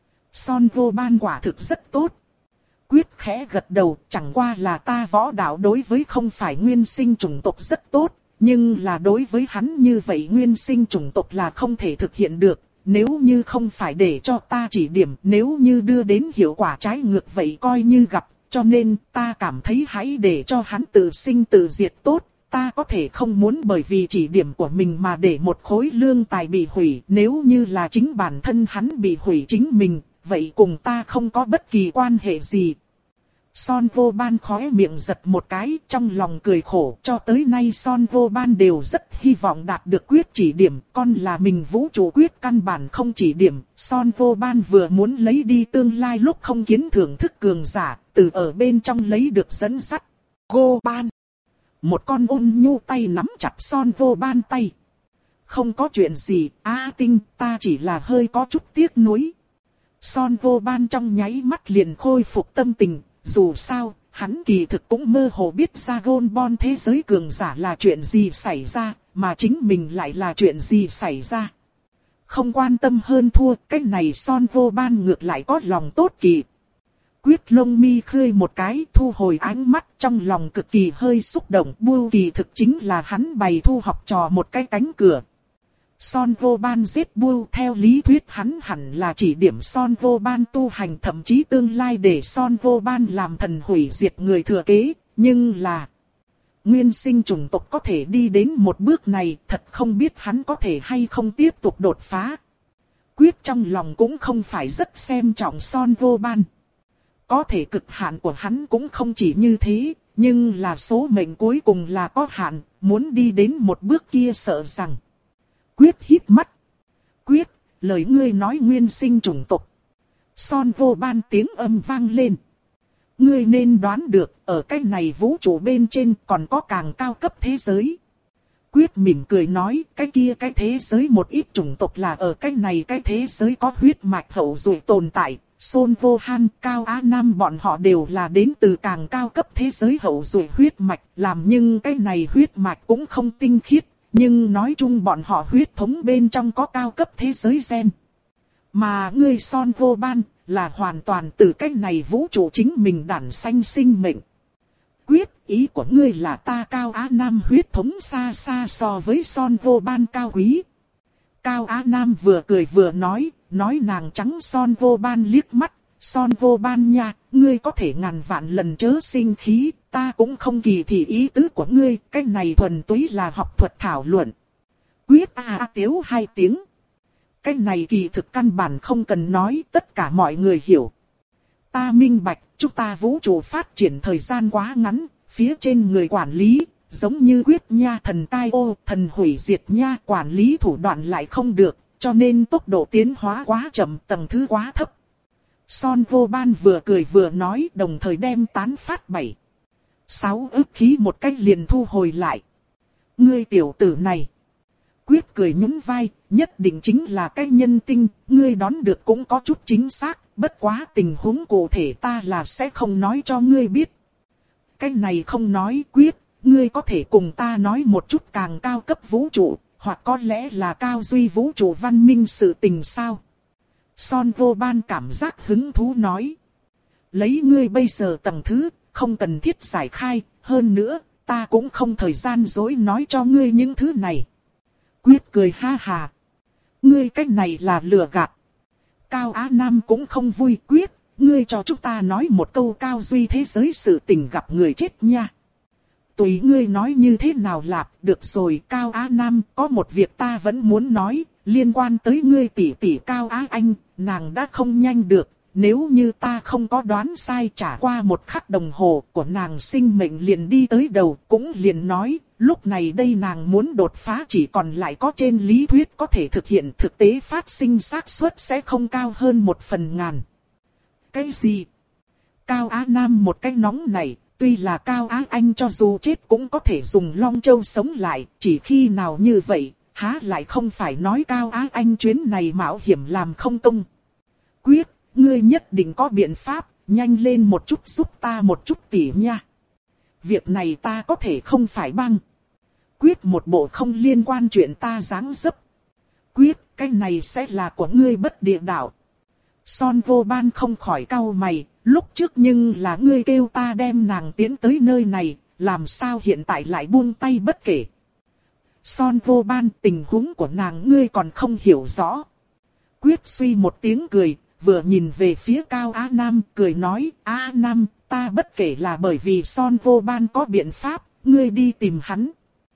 Son Vô Ban quả thực rất tốt. Quyết khẽ gật đầu, chẳng qua là ta võ đạo đối với không phải nguyên sinh chủng tộc rất tốt, nhưng là đối với hắn như vậy nguyên sinh chủng tộc là không thể thực hiện được, nếu như không phải để cho ta chỉ điểm, nếu như đưa đến hiệu quả trái ngược vậy coi như gặp, cho nên ta cảm thấy hãy để cho hắn tự sinh tự diệt tốt. Ta có thể không muốn bởi vì chỉ điểm của mình mà để một khối lương tài bị hủy, nếu như là chính bản thân hắn bị hủy chính mình, vậy cùng ta không có bất kỳ quan hệ gì. Son Vô Ban khóe miệng giật một cái, trong lòng cười khổ, cho tới nay Son Vô Ban đều rất hy vọng đạt được quyết chỉ điểm, con là mình vũ trụ quyết căn bản không chỉ điểm, Son Vô Ban vừa muốn lấy đi tương lai lúc không kiến thưởng thức cường giả, từ ở bên trong lấy được dẫn dắt. Vô Ban. Một con ôn nhu tay nắm chặt Son Vô Ban tay. Không có chuyện gì, A Tinh, ta chỉ là hơi có chút tiếc nuối. Son Vô Ban trong nháy mắt liền khôi phục tâm tình, dù sao, hắn kỳ thực cũng mơ hồ biết ra Gôn Bon thế giới cường giả là chuyện gì xảy ra, mà chính mình lại là chuyện gì xảy ra. Không quan tâm hơn thua, cái này Son Vô Ban ngược lại có lòng tốt kỳ. Quyết lông mi khơi một cái, thu hồi ánh mắt, trong lòng cực kỳ hơi xúc động. Bưu kỳ thực chính là hắn bày thu học trò một cái cánh cửa. Son Vô Ban giết Bưu, theo lý thuyết hắn hẳn là chỉ điểm Son Vô Ban tu hành, thậm chí tương lai để Son Vô Ban làm thần hủy diệt người thừa kế. Nhưng là nguyên sinh chủng tộc có thể đi đến một bước này, thật không biết hắn có thể hay không tiếp tục đột phá. Quyết trong lòng cũng không phải rất xem trọng Son Vô Ban. Có thể cực hạn của hắn cũng không chỉ như thế, nhưng là số mệnh cuối cùng là có hạn, muốn đi đến một bước kia sợ rằng. Quyết hít mắt. Quyết, lời ngươi nói nguyên sinh chủng tộc. Son Vô Ban tiếng âm vang lên. Ngươi nên đoán được, ở cái này vũ trụ bên trên còn có càng cao cấp thế giới. Quyết mỉm cười nói, cái kia cái thế giới một ít chủng tộc là ở cái này cái thế giới có huyết mạch hậu duệ tồn tại. Son Vô Han, Cao Á Nam bọn họ đều là đến từ càng cao cấp thế giới hậu duệ huyết mạch, làm nhưng cái này huyết mạch cũng không tinh khiết, nhưng nói chung bọn họ huyết thống bên trong có cao cấp thế giới gen. Mà ngươi Son Vô Ban là hoàn toàn từ cái này vũ trụ chính mình đản sanh sinh mệnh. Quyết, ý của ngươi là ta Cao Á Nam huyết thống xa xa so với Son Vô Ban cao quý. Cao Á Nam vừa cười vừa nói, nói nàng trắng Son Vô Ban liếc mắt, Son Vô Ban nha, ngươi có thể ngàn vạn lần chớ sinh khí, ta cũng không kỳ thị ý tứ của ngươi, cái này thuần túy là học thuật thảo luận. Quyết a à, tiếu hai tiếng. Cái này kỳ thực căn bản không cần nói, tất cả mọi người hiểu. Ta minh bạch, chúng ta vũ trụ phát triển thời gian quá ngắn, phía trên người quản lý, giống như Quyết nha, thần cai ô, thần hủy diệt nha, quản lý thủ đoạn lại không được, cho nên tốc độ tiến hóa quá chậm, tầng thứ quá thấp. Son Vô Ban vừa cười vừa nói, đồng thời đem tán phát bảy sáu ức khí một cách liền thu hồi lại. Ngươi tiểu tử này. Quyết cười nhún vai, nhất định chính là cái nhân tinh, ngươi đón được cũng có chút chính xác, bất quá tình huống cụ thể ta là sẽ không nói cho ngươi biết. Cái này không nói. Quyết, ngươi có thể cùng ta nói một chút càng cao cấp vũ trụ, hoặc có lẽ là cao duy vũ trụ văn minh sự tình sao? Son Vô Ban cảm giác hứng thú nói. Lấy ngươi bây giờ tầng thứ, không cần thiết giải khai, hơn nữa, ta cũng không thời gian dối nói cho ngươi những thứ này. Quyết cười ha hà. Ngươi cách này là lừa gạt. Cao Á Nam cũng không vui. Quyết, ngươi cho chúng ta nói một câu cao duy thế giới sự tình gặp người chết nha. Tùy ngươi nói như thế nào lạp, được rồi. Cao Á Nam, có một việc ta vẫn muốn nói, liên quan tới ngươi tỷ tỷ Cao Á Anh, nàng đã không nhanh được, nếu như ta không có đoán sai, trả qua một khắc đồng hồ của nàng sinh mệnh liền đi tới đầu, cũng liền nói, lúc này đây nàng muốn đột phá chỉ còn lại có trên lý thuyết có thể thực hiện, thực tế phát sinh xác suất sẽ không cao hơn một phần ngàn. Cái gì? Cao Á Nam một cái nóng này, tuy là Cao Á Anh cho dù chết cũng có thể dùng Long Châu sống lại, chỉ khi nào như vậy, há lại không phải nói Cao Á Anh chuyến này mạo hiểm làm không công. Quyết, ngươi nhất định có biện pháp, nhanh lên một chút giúp ta một chút tỉ nha. Việc này ta có thể không phải băng. Quyết một bộ không liên quan chuyện ta dáng dấp. Quyết, cái này sẽ là của ngươi bất địa đạo. Son Vô Ban không khỏi cau mày, lúc trước nhưng là ngươi kêu ta đem nàng tiến tới nơi này, làm sao hiện tại lại buông tay bất kể. Son Vô Ban, tình huống của nàng ngươi còn không hiểu rõ. Quyết suy một tiếng cười, vừa nhìn về phía Cao Á Nam, cười nói, Á Nam, ta bất kể là bởi vì Son Vô Ban có biện pháp, ngươi đi tìm hắn.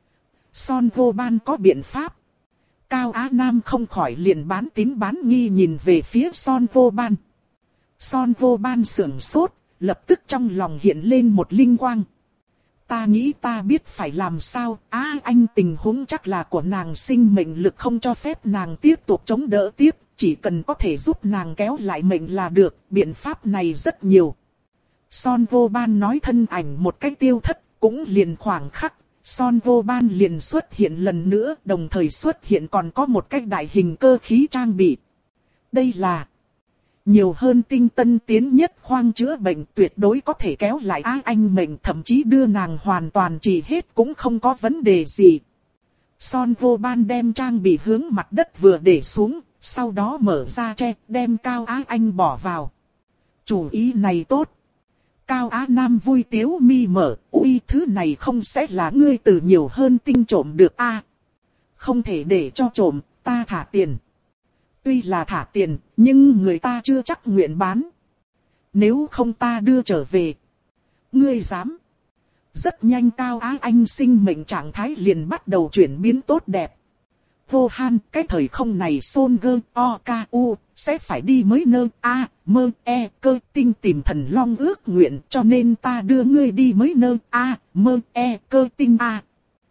Son Vô Ban có biện pháp. Cao Á Nam không khỏi liền bán tín bán nghi nhìn về phía Son Vô Ban. Son Vô Ban sưởng sốt, lập tức trong lòng hiện lên một linh quang. Ta nghĩ ta biết phải làm sao, á anh tình huống chắc là của nàng sinh mệnh lực không cho phép nàng tiếp tục chống đỡ tiếp, chỉ cần có thể giúp nàng kéo lại mệnh là được, biện pháp này rất nhiều. Son Vô Ban nói thân ảnh một cách tiêu thất, cũng liền khoảng khắc, Son Vô Ban liền xuất hiện lần nữa, đồng thời xuất hiện còn có một cái đại hình cơ khí trang bị. Đây là nhiều hơn tinh tân tiến nhất khoang chữa bệnh, tuyệt đối có thể kéo lại á anh mệnh, thậm chí đưa nàng hoàn toàn trị hết cũng không có vấn đề gì. Son Vô Ban đem trang bị hướng mặt đất vừa để xuống, sau đó mở ra tre, đem Cao Á Anh bỏ vào. Chủ ý này tốt. Cao Á Nam vui tiếu mi mở, ui thứ này không sẽ là ngươi từ nhiều hơn tinh trộm được a? À, không thể để cho trộm, ta thả tiền. Tuy là thả tiền, nhưng người ta chưa chắc nguyện bán. Nếu không ta đưa trở về. Ngươi dám. Rất nhanh Cao Á Anh sinh mệnh trạng thái liền bắt đầu chuyển biến tốt đẹp. Vô Han, cái thời không này Son Gơ O K U sẽ phải đi mới nơ A, mơ e cơ tinh tìm thần long ước nguyện, cho nên ta đưa ngươi đi mới nơ A, mơ e cơ tinh A.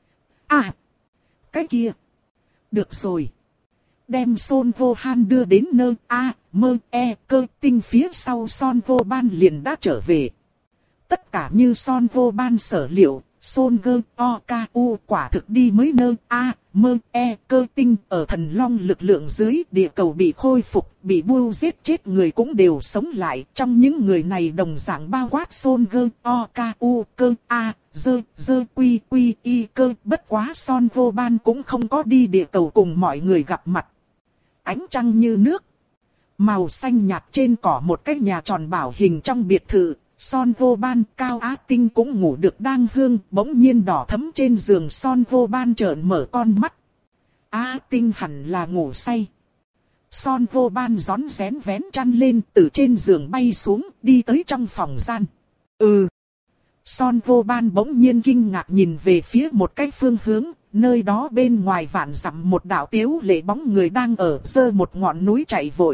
À, cái kia. Được rồi. Đem Son Vô Han đưa đến nơ A, mơ e cơ tinh phía sau Son Vô Ban liền đã trở về. Tất cả như Son Vô Ban sở liệu, Son Gơ O K U quả thực đi mới nơ A, mơ e cơ tinh, ở thần long lực lượng dưới địa cầu bị khôi phục, bị Bưu giết chết người cũng đều sống lại. Trong những người này đồng dạng bao quát Son Gơ O K U cơ A, dơ, dơ quy quy y cơ, bất quá Son Vô Ban cũng không có đi địa cầu cùng mọi người gặp mặt. Ánh trăng như nước, màu xanh nhạt trên cỏ một cái nhà tròn bảo hình trong biệt thự. Son Vô Ban, Cao Á Tinh cũng ngủ được đang hương, bỗng nhiên đỏ thấm trên giường Son Vô Ban trợn mở con mắt. Á Tinh hẳn là ngủ say. Son Vô Ban rón rén vén chăn lên, từ trên giường bay xuống, đi tới trong phòng gian. Ừ. Son Vô Ban bỗng nhiên kinh ngạc nhìn về phía một cái phương hướng, nơi đó bên ngoài vạn dặm một đạo tiếu lệ bóng người đang ở giơ một ngọn núi chạy vội.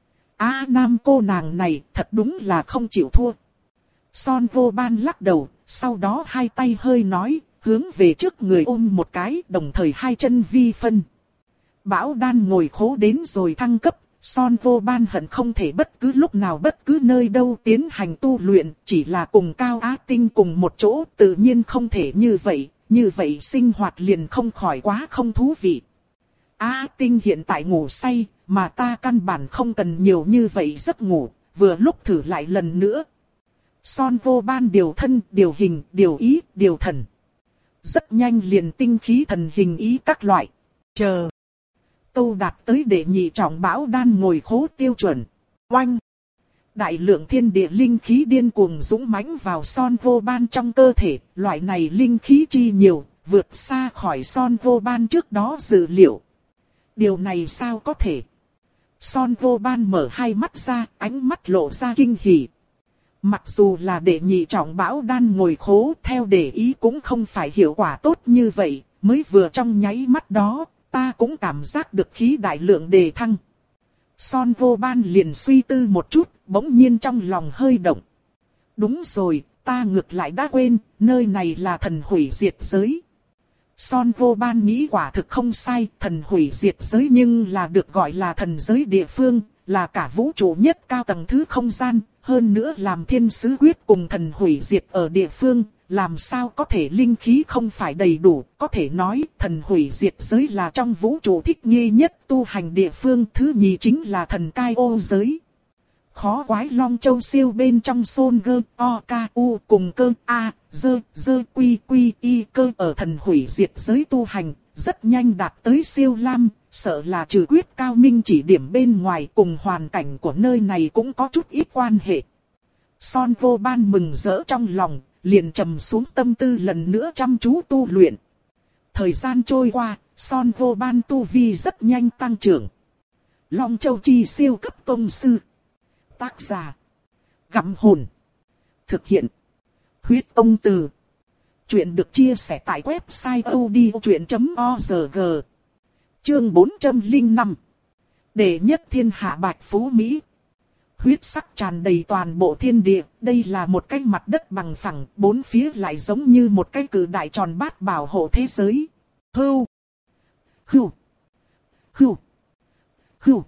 Á Nam cô nàng này thật đúng là không chịu thua. Son Vô Ban lắc đầu, sau đó hai tay hơi nói, hướng về trước người ôm một cái, đồng thời hai chân vi phân. Bão đan ngồi khố đến rồi thăng cấp, Son Vô Ban hận không thể bất cứ lúc nào bất cứ nơi đâu tiến hành tu luyện, chỉ là cùng Cao Á Tinh cùng một chỗ tự nhiên không thể như vậy, như vậy sinh hoạt liền không khỏi quá không thú vị. Á Tinh hiện tại ngủ say, mà ta căn bản không cần nhiều như vậy giấc ngủ, vừa lúc thử lại lần nữa. Son Vô Ban điều thân, điều hình, điều ý, điều thần. Rất nhanh liền tinh khí thần hình ý các loại. Chờ. Tâu đạt tới để nhị trọng bão đan ngồi khố tiêu chuẩn. Oanh. Đại lượng thiên địa linh khí điên cuồng dũng mãnh vào Son Vô Ban trong cơ thể. Loại này linh khí chi nhiều, vượt xa khỏi Son Vô Ban trước đó dự liệu. Điều này sao có thể? Son Vô Ban mở hai mắt ra, ánh mắt lộ ra kinh hỉ. Mặc dù là đệ nhị trọng bão đan ngồi khố, theo để ý cũng không phải hiệu quả tốt như vậy, mới vừa trong nháy mắt đó, ta cũng cảm giác được khí đại lượng đề thăng. Son Vô Ban liền suy tư một chút, bỗng nhiên trong lòng hơi động. Đúng rồi, ta ngược lại đã quên, nơi này là thần hủy diệt giới. Son Vô Ban nghĩ quả thực không sai, thần hủy diệt giới nhưng là được gọi là thần giới địa phương, là cả vũ trụ nhất cao tầng thứ không gian, hơn nữa làm thiên sứ quyết cùng thần hủy diệt ở địa phương, làm sao có thể linh khí không phải đầy đủ, có thể nói thần hủy diệt giới là trong vũ trụ thích nghi nhất tu hành địa phương, thứ nhì chính là thần cai ô giới. Khó quái Long Châu siêu bên trong Sôn Gơ, O, K, U cùng cơ A, Dơ, Dơ, Quy, Quy, Y cơ ở thần hủy diệt giới tu hành, rất nhanh đạt tới siêu lam, sợ là trừ quyết cao minh chỉ điểm bên ngoài cùng hoàn cảnh của nơi này cũng có chút ít quan hệ. Son Vô Ban mừng rỡ trong lòng, liền trầm xuống tâm tư lần nữa chăm chú tu luyện. Thời gian trôi qua, Son Vô Ban tu vi rất nhanh tăng trưởng. Long Châu Chi siêu cấp tông sư. Tác giả: Gặm Hồn. Thực hiện: Huyết Tông Từ. Chuyện được chia sẻ tại website odchuyện chấm org. Chương bốn trăm lẻ năm. Đệ nhất thiên hạ Bạch Phú Mỹ. Huyết sắc tràn đầy toàn bộ thiên địa, đây là một cái mặt đất bằng phẳng, bốn phía lại giống như một cái cự đại tròn bát bảo hộ thế giới. Hưu, hưu, hưu, hưu,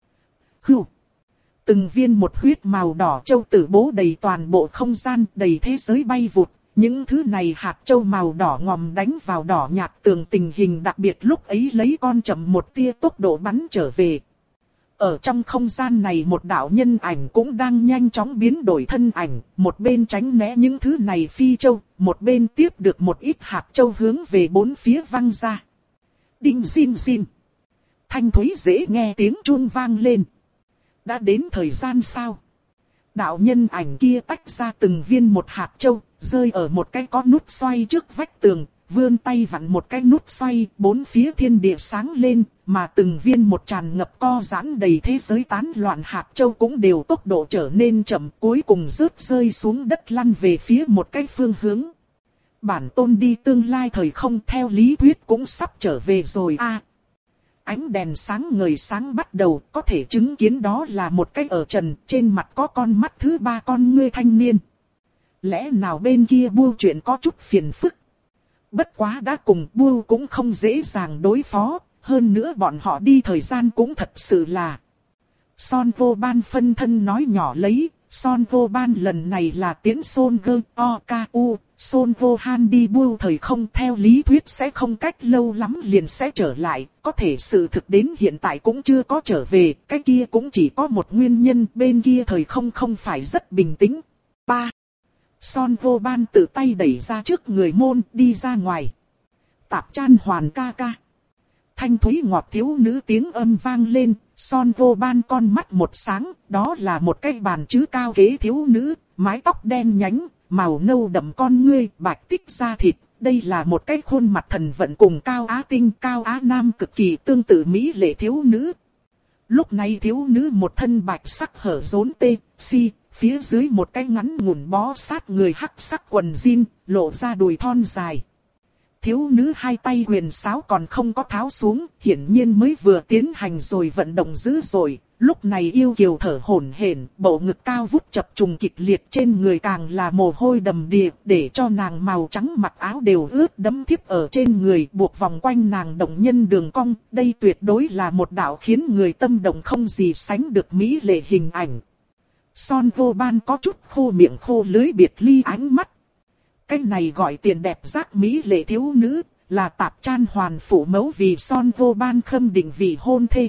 hưu. Từng viên một huyết màu đỏ châu tử bố đầy toàn bộ không gian, đầy thế giới bay vụt. Những thứ này hạt châu màu đỏ ngòm đánh vào đỏ nhạt tường, tình hình đặc biệt lúc ấy lấy con chậm một tia tốc độ bắn trở về. Ở trong không gian này một đạo nhân ảnh cũng đang nhanh chóng biến đổi thân ảnh, một bên tránh né những thứ này phi châu, một bên tiếp được một ít hạt châu hướng về bốn phía văng ra. Đinh xin xin. Thanh thúy dễ nghe tiếng chuông vang lên. Đã đến thời gian sao? Đạo nhân ảnh kia tách ra từng viên một hạt châu, rơi ở một cái có nút xoay trước vách tường, vươn tay vặn một cái nút xoay, bốn phía thiên địa sáng lên, mà từng viên một tràn ngập co giãn đầy thế giới tán loạn hạt châu cũng đều tốc độ trở nên chậm, cuối cùng rớt rơi xuống đất lăn về phía một cái phương hướng. Bản tôn đi tương lai thời không theo lý thuyết cũng sắp trở về rồi a. À, ánh đèn sáng ngời sáng bắt đầu, có thể chứng kiến đó là một cái ở trần, trên mặt có con mắt thứ ba con ngươi thanh niên. Lẽ nào bên kia Bưu chuyện có chút phiền phức? Bất quá đã cùng Bưu cũng không dễ dàng đối phó, hơn nữa bọn họ đi thời gian cũng thật sự là. Son Vô Ban phân thân nói nhỏ lấy, Son Vô Ban lần này là tiến Sôn Gơ, O, K, U, Sôn Vô Han đi Bưu thời không theo lý thuyết sẽ không cách lâu lắm liền sẽ trở lại, có thể sự thực đến hiện tại cũng chưa có trở về, cái kia cũng chỉ có một nguyên nhân, bên kia thời không không phải rất bình tĩnh. ba. Son Vô Ban tự tay đẩy ra trước người môn, đi ra ngoài. Tạp Chan Hoàn ca ca. Thanh thúy ngọt thiếu nữ tiếng âm vang lên, Son Vô Ban con mắt một sáng, đó là một cái bàn chữ cao ghế thiếu nữ, mái tóc đen nhánh, màu nâu đậm con ngươi, bạch tích da thịt. Đây là một cái khuôn mặt thần vận cùng Cao Á Tinh, Cao Á Nam cực kỳ tương tự mỹ lệ thiếu nữ. Lúc này thiếu nữ một thân bạch sắc hở rốn tê, si, phía dưới một cái ngắn ngủn bó sát người hắc sắc quần jean, lộ ra đùi thon dài. Thiếu nữ hai tay huyền sáo còn không có tháo xuống, hiển nhiên mới vừa tiến hành rồi vận động dữ dội. Lúc này yêu kiều thở hổn hển, bộ ngực cao vút chập trùng kịch liệt, trên người càng là mồ hôi đầm đìa, để cho nàng màu trắng mặc áo đều ướt đẫm thiếp ở trên người, buộc vòng quanh nàng động nhân đường cong. Đây tuyệt đối là một đạo khiến người tâm động không gì sánh được mỹ lệ hình ảnh. Son Vô Ban có chút khô miệng khô lưỡi biệt ly ánh mắt. Cái này gọi tiền đẹp giác mỹ lệ thiếu nữ, là Tạp Chan Hoàn phụ mẫu vì Son Vô Ban khâm định vì hôn thê.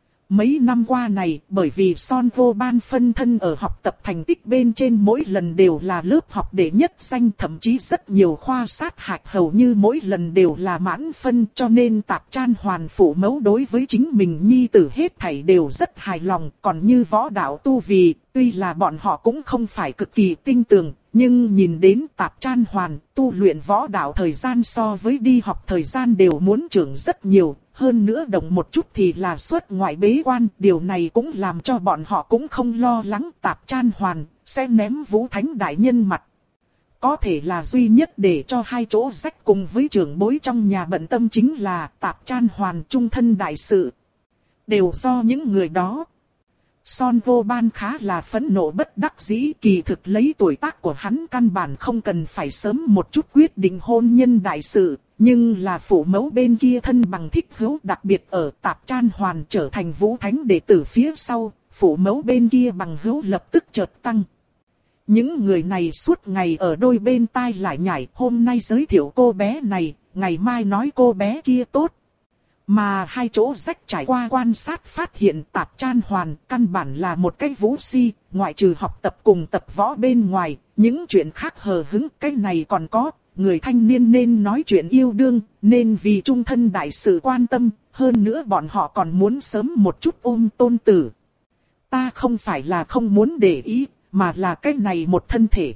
Mấy năm qua này, bởi vì Son Vô Ban phân thân ở học tập thành tích bên trên mỗi lần đều là lớp học đệ nhất danh, thậm chí rất nhiều khoa sát hạch hầu như mỗi lần đều là mãn phân, cho nên Tạp Chan Hoàn phụ mẫu đối với chính mình nhi tử hết thảy đều rất hài lòng. Còn như võ đạo tu vì, tuy là bọn họ cũng không phải cực kỳ tinh tường, nhưng nhìn đến Tạp Chan Hoàn tu luyện võ đạo thời gian so với đi học thời gian đều muốn trưởng rất nhiều. Hơn nữa động một chút thì là xuất ngoại bế quan, điều này cũng làm cho bọn họ cũng không lo lắng Tạp Chan Hoàn sẽ ném Vũ Thánh đại nhân mặt. Có thể là duy nhất để cho hai chỗ rách cùng với trưởng bối trong nhà bận tâm chính là Tạp Chan Hoàn trung thân đại sự. Đều do những người đó. Son Vô Ban khá là phẫn nộ bất đắc dĩ, kỳ thực lấy tuổi tác của hắn căn bản không cần phải sớm một chút quyết định hôn nhân đại sự, nhưng là phụ mẫu bên kia thân bằng thích hữu, đặc biệt ở Tạp Chan Hoàn trở thành Vũ Thánh đệ tử phía sau, phụ mẫu bên kia bằng hữu lập tức chợt tăng. Những người này suốt ngày ở đôi bên tai lại nhảy, hôm nay giới thiệu cô bé này, ngày mai nói cô bé kia tốt. Mà hai chỗ rách trải qua quan sát phát hiện Tạp Chan Hoàn căn bản là một cái vũ si, ngoại trừ học tập cùng tập võ bên ngoài, những chuyện khác hờ hững, cái này còn có, người thanh niên nên nói chuyện yêu đương, nên vì trung thân đại sự quan tâm, hơn nữa bọn họ còn muốn sớm một chút ôm tôn tử. Ta không phải là không muốn để ý, mà là cái này một thân thể.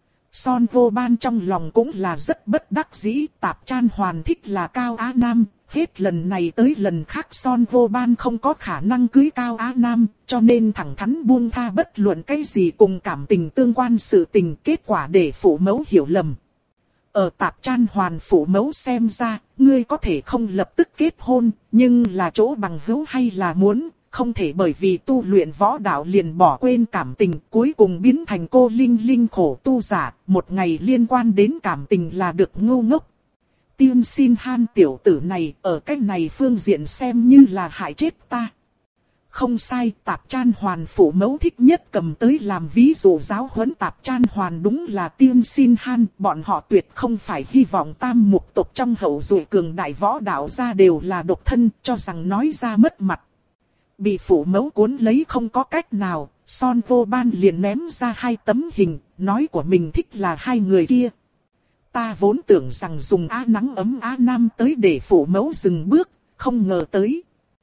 Son Vô Ban trong lòng cũng là rất bất đắc dĩ, Tạp Chan Hoàn thích là Cao Á Nam, hết lần này tới lần khác Son Vô Ban không có khả năng cưới Cao Á Nam, cho nên thẳng thắn buông tha bất luận cái gì cùng cảm tình tương quan sự tình, kết quả để phụ mẫu hiểu lầm. Ở Tạp Chan Hoàn phụ mẫu xem ra, ngươi có thể không lập tức kết hôn, nhưng là chỗ bằng hữu hay là muốn, không thể bởi vì tu luyện võ đạo liền bỏ quên cảm tình, cuối cùng biến thành cô linh linh khổ tu giả, một ngày liên quan đến cảm tình là được ngu ngốc. Tiên Xin Han tiểu tử này ở cách này phương diện xem như là hại chết ta. Không sai, Tạp Chan Hoàn phụ mẫu thích nhất cầm tới làm ví dụ giáo huấn Tạp Chan Hoàn đúng là Tiên Xin Han, bọn họ tuyệt không phải hy vọng tam mục tộc trong hậu duệ cường đại võ đạo ra đều là độc thân, cho rằng nói ra mất mặt. Bị phụ mẫu cuốn lấy không có cách nào, Son Vô Ban liền ném ra hai tấm hình, nói của mình thích là hai người kia. Ta vốn tưởng rằng dùng Á nắng ấm Á Nam tới để phụ mẫu dừng bước, không ngờ tới.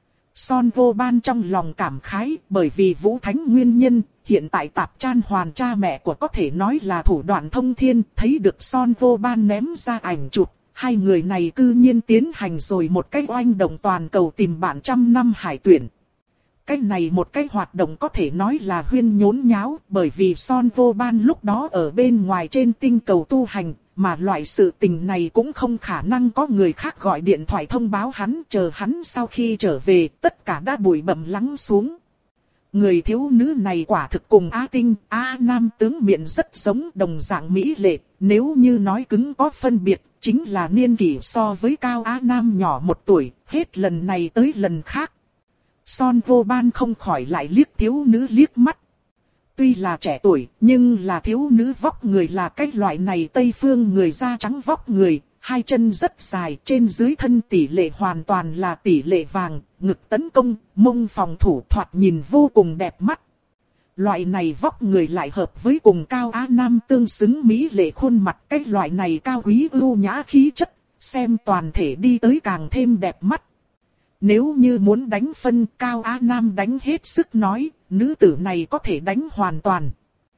Son Vô Ban trong lòng cảm khái, bởi vì Vũ Thánh nguyên nhân, hiện tại Tạp Chan Hoàn cha mẹ của có thể nói là thủ đoạn thông thiên, thấy được Son Vô Ban ném ra ảnh chụp, hai người này cư nhiên tiến hành rồi một cái oanh động toàn cầu tìm bạn trăm năm hải tuyển. Cái này một cái hoạt động có thể nói là huyên nhốn nháo, bởi vì Son Vô Ban lúc đó ở bên ngoài trên tinh cầu tu hành, mà loại sự tình này cũng không khả năng có người khác gọi điện thoại thông báo hắn, chờ hắn sau khi trở về, tất cả đã bụi bặm lắng xuống. Người thiếu nữ này quả thực cùng Á Tinh, Á Nam tướng miệng rất giống, đồng dạng mỹ lệ, nếu như nói cứng có phân biệt, chính là niên kỷ so với Cao Á Nam nhỏ một tuổi, hết lần này tới lần khác. Son Vô Ban không khỏi lại liếc thiếu nữ liếc mắt. Tuy là trẻ tuổi, nhưng là thiếu nữ vóc người là cái loại này Tây phương người da trắng vóc người, hai chân rất dài, trên dưới thân tỷ lệ hoàn toàn là tỷ lệ vàng, ngực tấn công, mông phòng thủ thoạt nhìn vô cùng đẹp mắt. Loại này vóc người lại hợp với cùng Cao Á Nam tương xứng mỹ lệ khuôn mặt, cái loại này cao quý ưu nhã khí chất, xem toàn thể đi tới càng thêm đẹp mắt. Nếu như muốn đánh phân, Cao Á Nam đánh hết sức nói, nữ tử này có thể đánh hoàn toàn.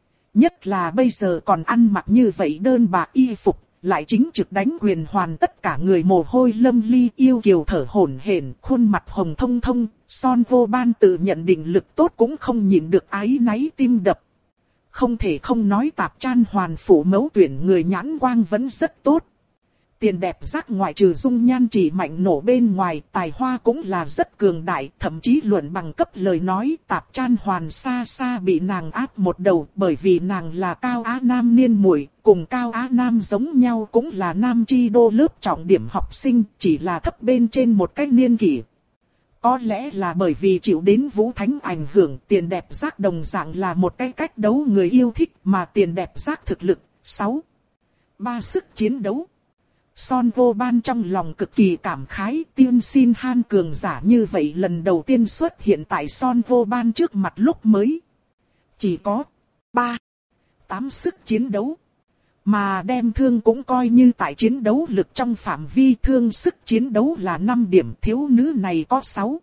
Nhất là bây giờ còn ăn mặc như vậy đơn bạc y phục, lại chính trực đánh quyền hoàn tất cả người mồ hôi lâm ly yêu kiều thở hổn hển, khuôn mặt hồng thông thông, Son Vô Ban tự nhận định lực tốt cũng không nhịn được áy náy tim đập. Không thể không nói Tạp Chan Hoàn phụ mẫu tuyển người nhãn quang vẫn rất tốt. Tiền đẹp giác ngoại trừ dung nhan chỉ mạnh nổ bên ngoài, tài hoa cũng là rất cường đại, thậm chí luận bằng cấp lời nói Tạp Chan Hoàn xa xa bị nàng áp một đầu, bởi vì nàng là Cao Á Nam niên muội, cùng Cao Á Nam giống nhau cũng là Nam Chi Đô lớp trọng điểm học sinh, chỉ là thấp bên trên một cái niên kỷ. Có lẽ là bởi vì chịu đến Vũ Thánh ảnh hưởng, tiền đẹp giác đồng dạng là một cái cách đấu người yêu thích, mà tiền đẹp giác thực lực, sáu. Ba sức chiến đấu. Son Vô Ban trong lòng cực kỳ cảm khái, Tiên Xin Han cường giả như vậy lần đầu tiên xuất hiện tại Son Vô Ban trước mặt lúc mới. Chỉ có ba, tám sức chiến đấu. Mà đem thương cũng coi như tại chiến đấu lực trong phạm vi thương sức chiến đấu là năm điểm, thiếu nữ này có sáu,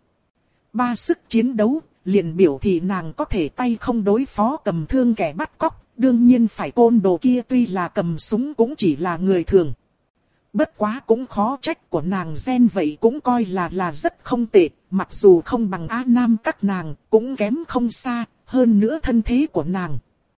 ba sức chiến đấu, liền biểu thị nàng có thể tay không đối phó cầm thương kẻ bắt cóc, đương nhiên phải côn đồ kia tuy là cầm súng cũng chỉ là người thường. Bất quá cũng khó trách của nàng gen vậy cũng coi là là rất không tệ, mặc dù không bằng Á Nam các nàng, cũng kém không xa, hơn nữa thân thế của nàng.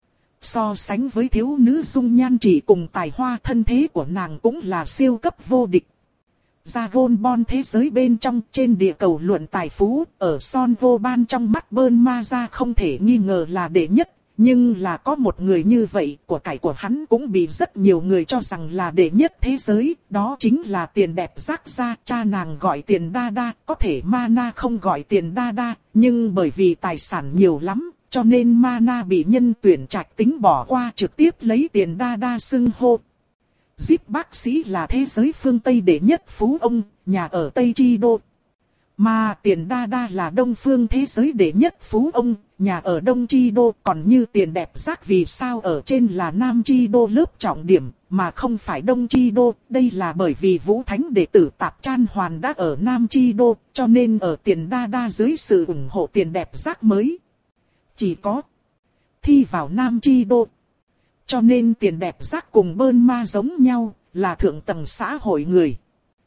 So sánh với thiếu nữ dung nhan chỉ cùng tài hoa, thân thế của nàng cũng là siêu cấp vô địch. Dragon Ball thế giới bên trong trên địa cầu luận tài phú, ở Son Gohan trong mắt Bulma ra không thể nghi ngờ là đệ nhất. Nhưng là có một người như vậy, của cải của hắn cũng bị rất nhiều người cho rằng là đệ nhất thế giới, đó chính là Tiền Đẹp Giác gia. Cha nàng gọi Tiền Đa Đa, có thể Mana không gọi Tiền Đa Đa, nhưng bởi vì tài sản nhiều lắm, cho nên Mana bị nhân tuyển trạch tính bỏ qua, trực tiếp lấy Tiền Đa Đa xưng hô. Zip bác sĩ là thế giới phương Tây đệ nhất phú ông, nhà ở Tây Chi Đô. Mà Tiền Đa Đa là đông phương thế giới đệ nhất phú ông, nhà ở Đông Chi Đô. Còn như Tiền Đẹp Giác vì sao ở trên là Nam Chi Đô lớp trọng điểm, mà không phải Đông Chi Đô. Đây là bởi vì Vũ Thánh đệ tử Tạp Chan Hoàn đã ở Nam Chi Đô, cho nên ở Tiền Đa Đa dưới sự ủng hộ Tiền Đẹp Giác mới chỉ có thi vào Nam Chi Đô. Cho nên Tiền Đẹp Giác cùng Bulma giống nhau, là thượng tầng xã hội người.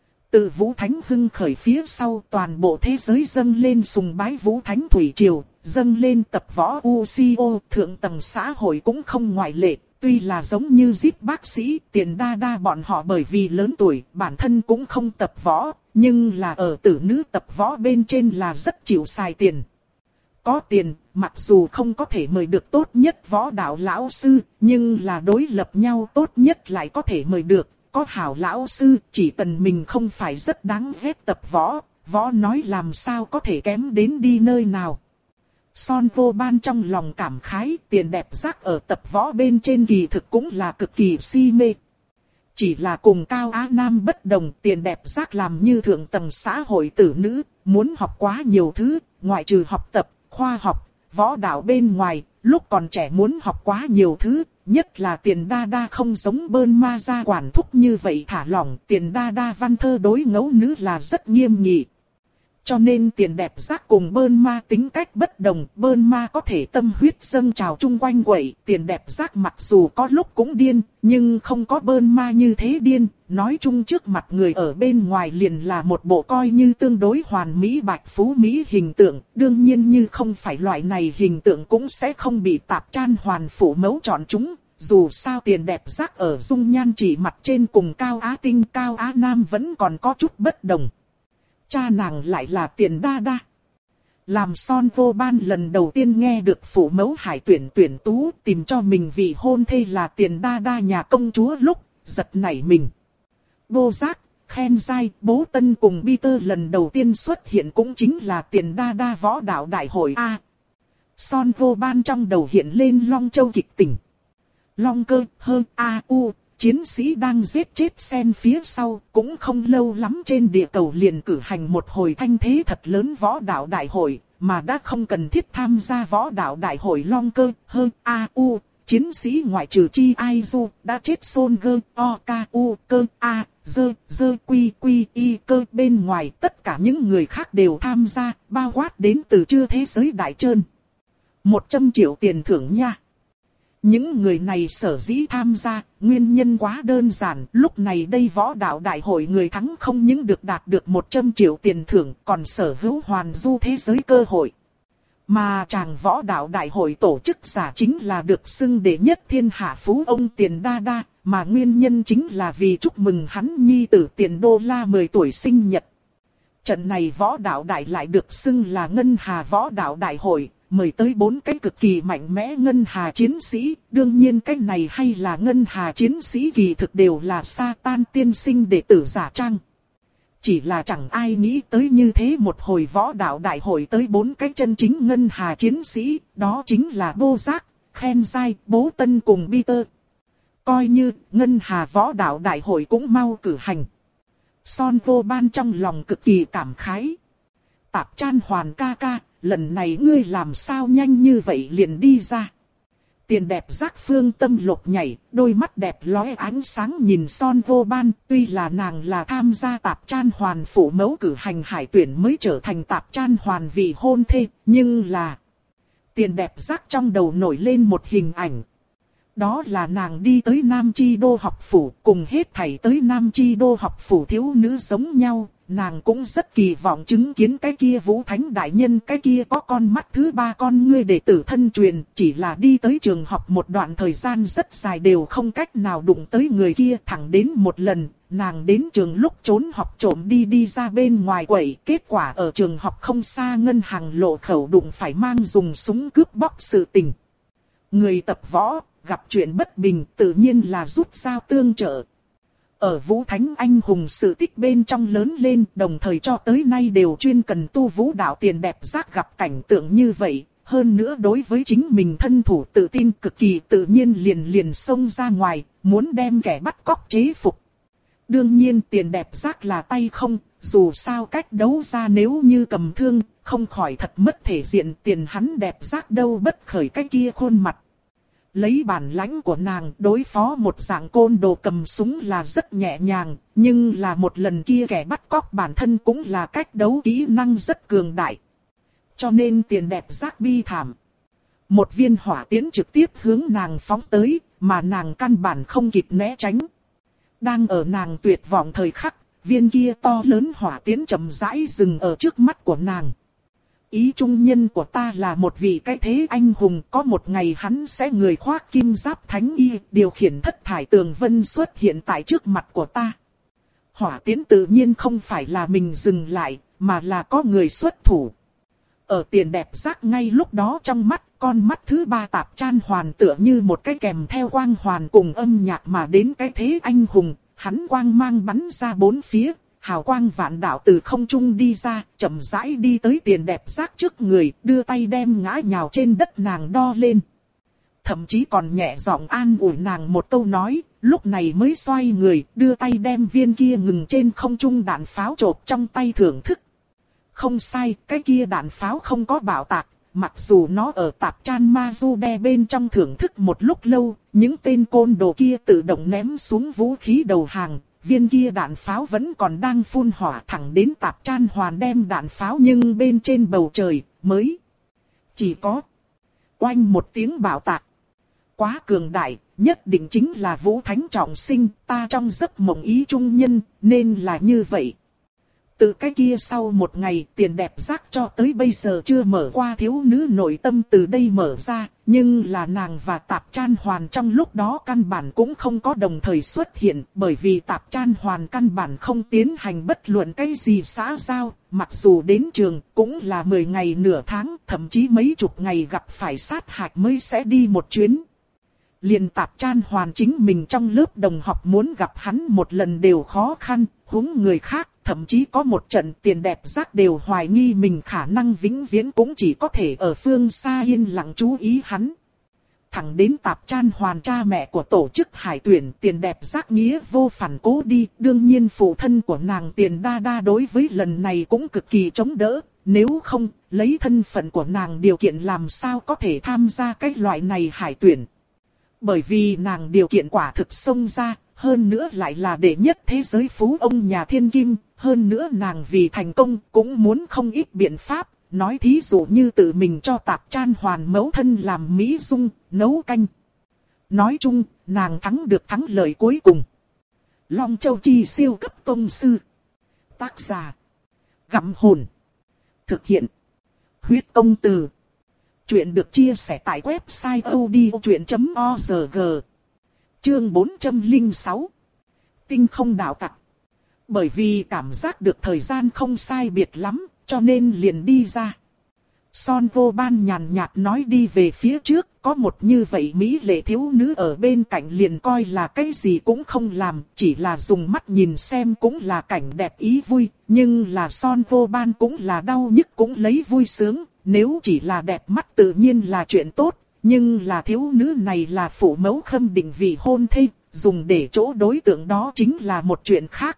Từ Vũ Thánh hưng khởi phía sau, toàn bộ thế giới dâng lên sùng bái Vũ Thánh thủy triều, dâng lên tập võ u xê o, thượng tầng xã hội cũng không ngoại lệ. Tuy là giống như Zip bác sĩ, Tiền Đa Đa bọn họ bởi vì lớn tuổi, bản thân cũng không tập võ, nhưng là ở tử nữ tập võ bên trên là rất chịu xài tiền. Có tiền, mặc dù không có thể mời được tốt nhất võ đạo lão sư, nhưng là đối lập nhau tốt nhất lại có thể mời được. Có hảo lão sư, chỉ cần mình không phải rất đáng ghét tập võ, võ nói làm sao có thể kém đến đi nơi nào. Son Gohan trong lòng cảm khái, Tiền Đẹp Giác ở tập võ bên trên kỳ thực cũng là cực kỳ si mê. Chỉ là cùng Cao Á Nam bất đồng, Tiền Đẹp Giác làm như thượng tầng xã hội tử nữ, muốn học quá nhiều thứ, ngoại trừ học tập, khoa học, võ đạo bên ngoài, lúc còn trẻ muốn học quá nhiều thứ. Nhất là Tiền Đa Đa không giống Bulma gia quản thúc như vậy thả lỏng, Tiền Đa Đa văn thơ đối ngẫu nữ là rất nghiêm nghị. Cho nên Tiền Đẹp Giác cùng Bulma tính cách bất đồng, Bulma có thể tâm huyết dâng trào chung quanh quậy, Tiền Đẹp Giác mặc dù có lúc cũng điên, nhưng không có Bulma như thế điên, nói chung trước mặt người ở bên ngoài liền là một bộ coi như tương đối hoàn mỹ bạch phú mỹ hình tượng, đương nhiên như không phải loại này hình tượng cũng sẽ không bị Tạp Chan Hoàn phủ mẫu chọn chúng. Dù sao Tiền Đẹp Giác ở dung nhan chỉ mặt trên cùng Cao Á Tinh Cao Á Nam vẫn còn có chút bất đồng. Cha nàng lại là Tiền Đa Đa. Làm Son Gohan lần đầu tiên nghe được phủ mẫu hải tuyển tuyển tú tìm cho mình vị hôn thê là Tiền Đa Đa nhà công chúa lúc, giật nảy mình. Bô Giác, Khen Giai, Bố Tân cùng Peter lần đầu tiên xuất hiện cũng chính là Tiền Đa Đa võ đạo đại hội A. Son Gohan trong đầu hiện lên Long Châu kịch tình. Long Cơ, Hơ, A, U, chiến sĩ đang giết chết Sen phía sau, cũng không lâu lắm trên địa cầu liền cử hành một hồi thanh thế thật lớn võ đạo đại hội, mà đã không cần thiết tham gia võ đạo đại hội Long Cơ, Hơ, A, U, chiến sĩ ngoại trừ Chi Ai Du, đã chết Son Gơ, O, K, U, Cơ, A, Dơ, Dơ, Quy, Quy, Y, Cơ bên ngoài tất cả những người khác đều tham gia, bao quát đến từ chưa thế giới đại trơn. Một trăm triệu tiền thưởng nha. Những người này sở dĩ tham gia, nguyên nhân quá đơn giản, lúc này đây võ đạo đại hội người thắng không những được đạt được một trăm triệu tiền thưởng, còn sở hữu hoàn du thế giới cơ hội. Mà chàng võ đạo đại hội tổ chức giả chính là được xưng đệ nhất thiên hạ phú ông Tiền Đa Đa, mà nguyên nhân chính là vì chúc mừng hắn nhi tử Tiền Đô La mười tuổi sinh nhật. Trận này võ đạo đại lại được xưng là Ngân Hà võ đạo đại hội. Mời tới bốn cái cực kỳ mạnh mẽ Ngân Hà chiến sĩ, đương nhiên cái này hay là Ngân Hà chiến sĩ kỳ thực đều là Satan tiên sinh đệ tử giả trang. Chỉ là chẳng ai nghĩ tới như thế một hồi võ đạo đại hội tới bốn cái chân chính Ngân Hà chiến sĩ, đó chính là Bô Giác, Khen Giai, Bố Tân cùng Peter. Coi như Ngân Hà võ đạo đại hội cũng mau cử hành. Son Gohan trong lòng cực kỳ cảm khái. Tạp Chan Hoàn ca ca, lần này ngươi làm sao nhanh như vậy liền đi ra. Tiền Đẹp Giác phương tâm lục nhảy, đôi mắt đẹp lóe ánh sáng nhìn Son Gohan, tuy là nàng là tham gia Tạp Chan Hoàn phủ mẫu cử hành hải tuyển mới trở thành Tạp Chan Hoàn vị hôn thê, nhưng là Tiền Đẹp Giác trong đầu nổi lên một hình ảnh. Đó là nàng đi tới Nam Chi Đô học phủ, cùng hết thảy tới Nam Chi Đô học phủ thiếu nữ giống nhau. nàng cũng rất kỳ vọng chứng kiến cái kia Vũ Thánh đại nhân, cái kia có con mắt thứ ba con ngươi đệ tử thân truyền, chỉ là đi tới trường học một đoạn thời gian rất dài đều không cách nào đụng tới người kia. Thẳng đến một lần, nàng đến trường lúc trốn học trộm đi đi ra bên ngoài quẩy, kết quả ở trường học không xa ngân hàng lộ khẩu đụng phải mang dùng súng cướp bóc sự tình. Người tập võ, gặp chuyện bất bình tự nhiên là rút dao tương trợ. Ở Vũ Thánh anh hùng sự tích bên trong lớn lên, đồng thời cho tới nay đều chuyên cần tu vũ đạo Tiền Đẹp Giác gặp cảnh tượng như vậy. Hơn nữa đối với chính mình thân thủ tự tin cực kỳ tự nhiên liền liền xông ra ngoài, muốn đem kẻ bắt cóc chế phục. Đương nhiên Tiền Đẹp Giác là tay không, dù sao cách đấu ra nếu như cầm thương, không khỏi thật mất thể diện. Tiền hắn đẹp giác đâu bất khởi cái kia khuôn mặt. Lấy bản lãnh của nàng đối phó một dạng côn đồ cầm súng là rất nhẹ nhàng, nhưng là một lần kia kẻ bắt cóc bản thân cũng là cách đấu kỹ năng rất cường đại. Cho nên Tiền Đẹp Giác bi thảm. Một viên hỏa tiễn trực tiếp hướng nàng phóng tới, mà nàng căn bản không kịp né tránh. Đang ở nàng tuyệt vọng thời khắc, viên kia to lớn hỏa tiễn chậm rãi dừng ở trước mắt của nàng. Ý trung nhân của ta là một vị cái thế anh hùng, có một ngày hắn sẽ người khoác kim giáp thánh y, điều khiển thất thải tường vân xuất hiện tại trước mặt của ta. Hỏa tiễn tự nhiên không phải là mình dừng lại, mà là có người xuất thủ. Ở Tiền Đẹp Giác ngay lúc đó trong mắt, con mắt thứ ba Tạp Chan Hoàn tựa như một cái kèm theo quang hoàn cùng âm nhạc mà đến cái thế anh hùng, hắn quang mang bắn ra bốn phía. Hào quang vạn đạo từ không trung đi ra, chậm rãi đi tới Tiền Đẹp Giác trước người, đưa tay đem ngã nhào trên đất nàng đo lên. Thậm chí còn nhẹ giọng an ủi nàng một câu nói, lúc này mới xoay người, đưa tay đem viên kia ngừng trên không trung đạn pháo chộp trong tay thưởng thức. Không sai, cái kia đạn pháo không có bạo tạc, mặc dù nó ở Tạp Chan Ma Du Đe bên trong thưởng thức một lúc lâu, những tên côn đồ kia tự động ném xuống vũ khí đầu hàng. Viên kia đạn pháo vẫn còn đang phun hỏa thẳng đến Tạp Chan Hoàn đem đạn pháo nhưng bên trên bầu trời, mới chỉ có oanh một tiếng bạo tạc. Quá cường đại, nhất định chính là Vũ Thánh trọng sinh, ta trong giấc mộng ý trung nhân, nên là như vậy. Từ cái kia sau một ngày, Tiền Đẹp Giác cho tới bây giờ chưa mở qua thiếu nữ nội tâm từ đây mở ra, nhưng là nàng và Tạp Chan Hoàn trong lúc đó căn bản cũng không có đồng thời xuất hiện, bởi vì Tạp Chan Hoàn căn bản không tiến hành bất luận cái gì xã giao, mặc dù đến trường cũng là mười ngày nửa tháng, thậm chí mấy chục ngày gặp phải sát hại mới sẽ đi một chuyến. Liền Tạp Chan Hoàn chính mình trong lớp đồng học muốn gặp hắn một lần đều khó khăn, huống người khác. Thậm chí có một trận Tiền Đẹp Giác đều hoài nghi mình khả năng vĩnh viễn cũng chỉ có thể ở phương xa yên lặng chú ý hắn. Thẳng đến Tạp Chan Hoàn cha mẹ của tổ chức hải tuyển, Tiền Đẹp Giác nghĩa vô phản cố đi. Đương nhiên phụ thân của nàng Tiền Đa Đa đối với lần này cũng cực kỳ chống đỡ. Nếu không, lấy thân phận của nàng điều kiện làm sao có thể tham gia cái loại này hải tuyển. Bởi vì nàng điều kiện quả thực xông ra, hơn nữa lại là đệ nhất thế giới phú ông nhà thiên kim. Hơn nữa nàng vì thành công cũng muốn không ít biện pháp, nói thí dụ như tự mình cho Tạp Chan Hoàn mẫu thân làm mỹ dung, nấu canh. Nói chung, nàng thắng được thắng lợi cuối cùng. Long Châu Chi siêu cấp tông sư. Tác giả. Gặm hồn. Thực hiện. Huyết công từ. Chuyện được chia sẻ tại website odchuyện chấm org. Chương bốn trăm lẻ sáu. Tinh không đạo tặc. Bởi vì cảm giác được thời gian không sai biệt lắm, cho nên liền đi ra. Son Vô Ban nhàn nhạt nói đi về phía trước, có một như vậy mỹ lệ thiếu nữ ở bên cạnh liền coi là cái gì cũng không làm, chỉ là dùng mắt nhìn xem cũng là cảnh đẹp ý vui, nhưng là Son Vô Ban cũng là đau nhức cũng lấy vui sướng, nếu chỉ là đẹp mắt tự nhiên là chuyện tốt, nhưng là thiếu nữ này là phụ mẫu khâm định vì hôn thê, dùng để chỗ đối tượng đó chính là một chuyện khác.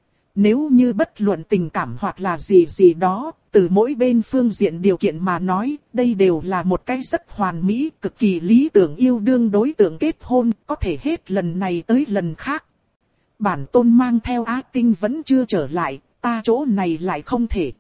Nếu như bất luận tình cảm hoặc là gì gì đó, từ mỗi bên phương diện điều kiện mà nói, đây đều là một cái rất hoàn mỹ, cực kỳ lý tưởng yêu đương đối tượng kết hôn, có thể hết lần này tới lần khác. Bản tôn mang theo Á Tinh vẫn chưa trở lại, ta chỗ này lại không thể.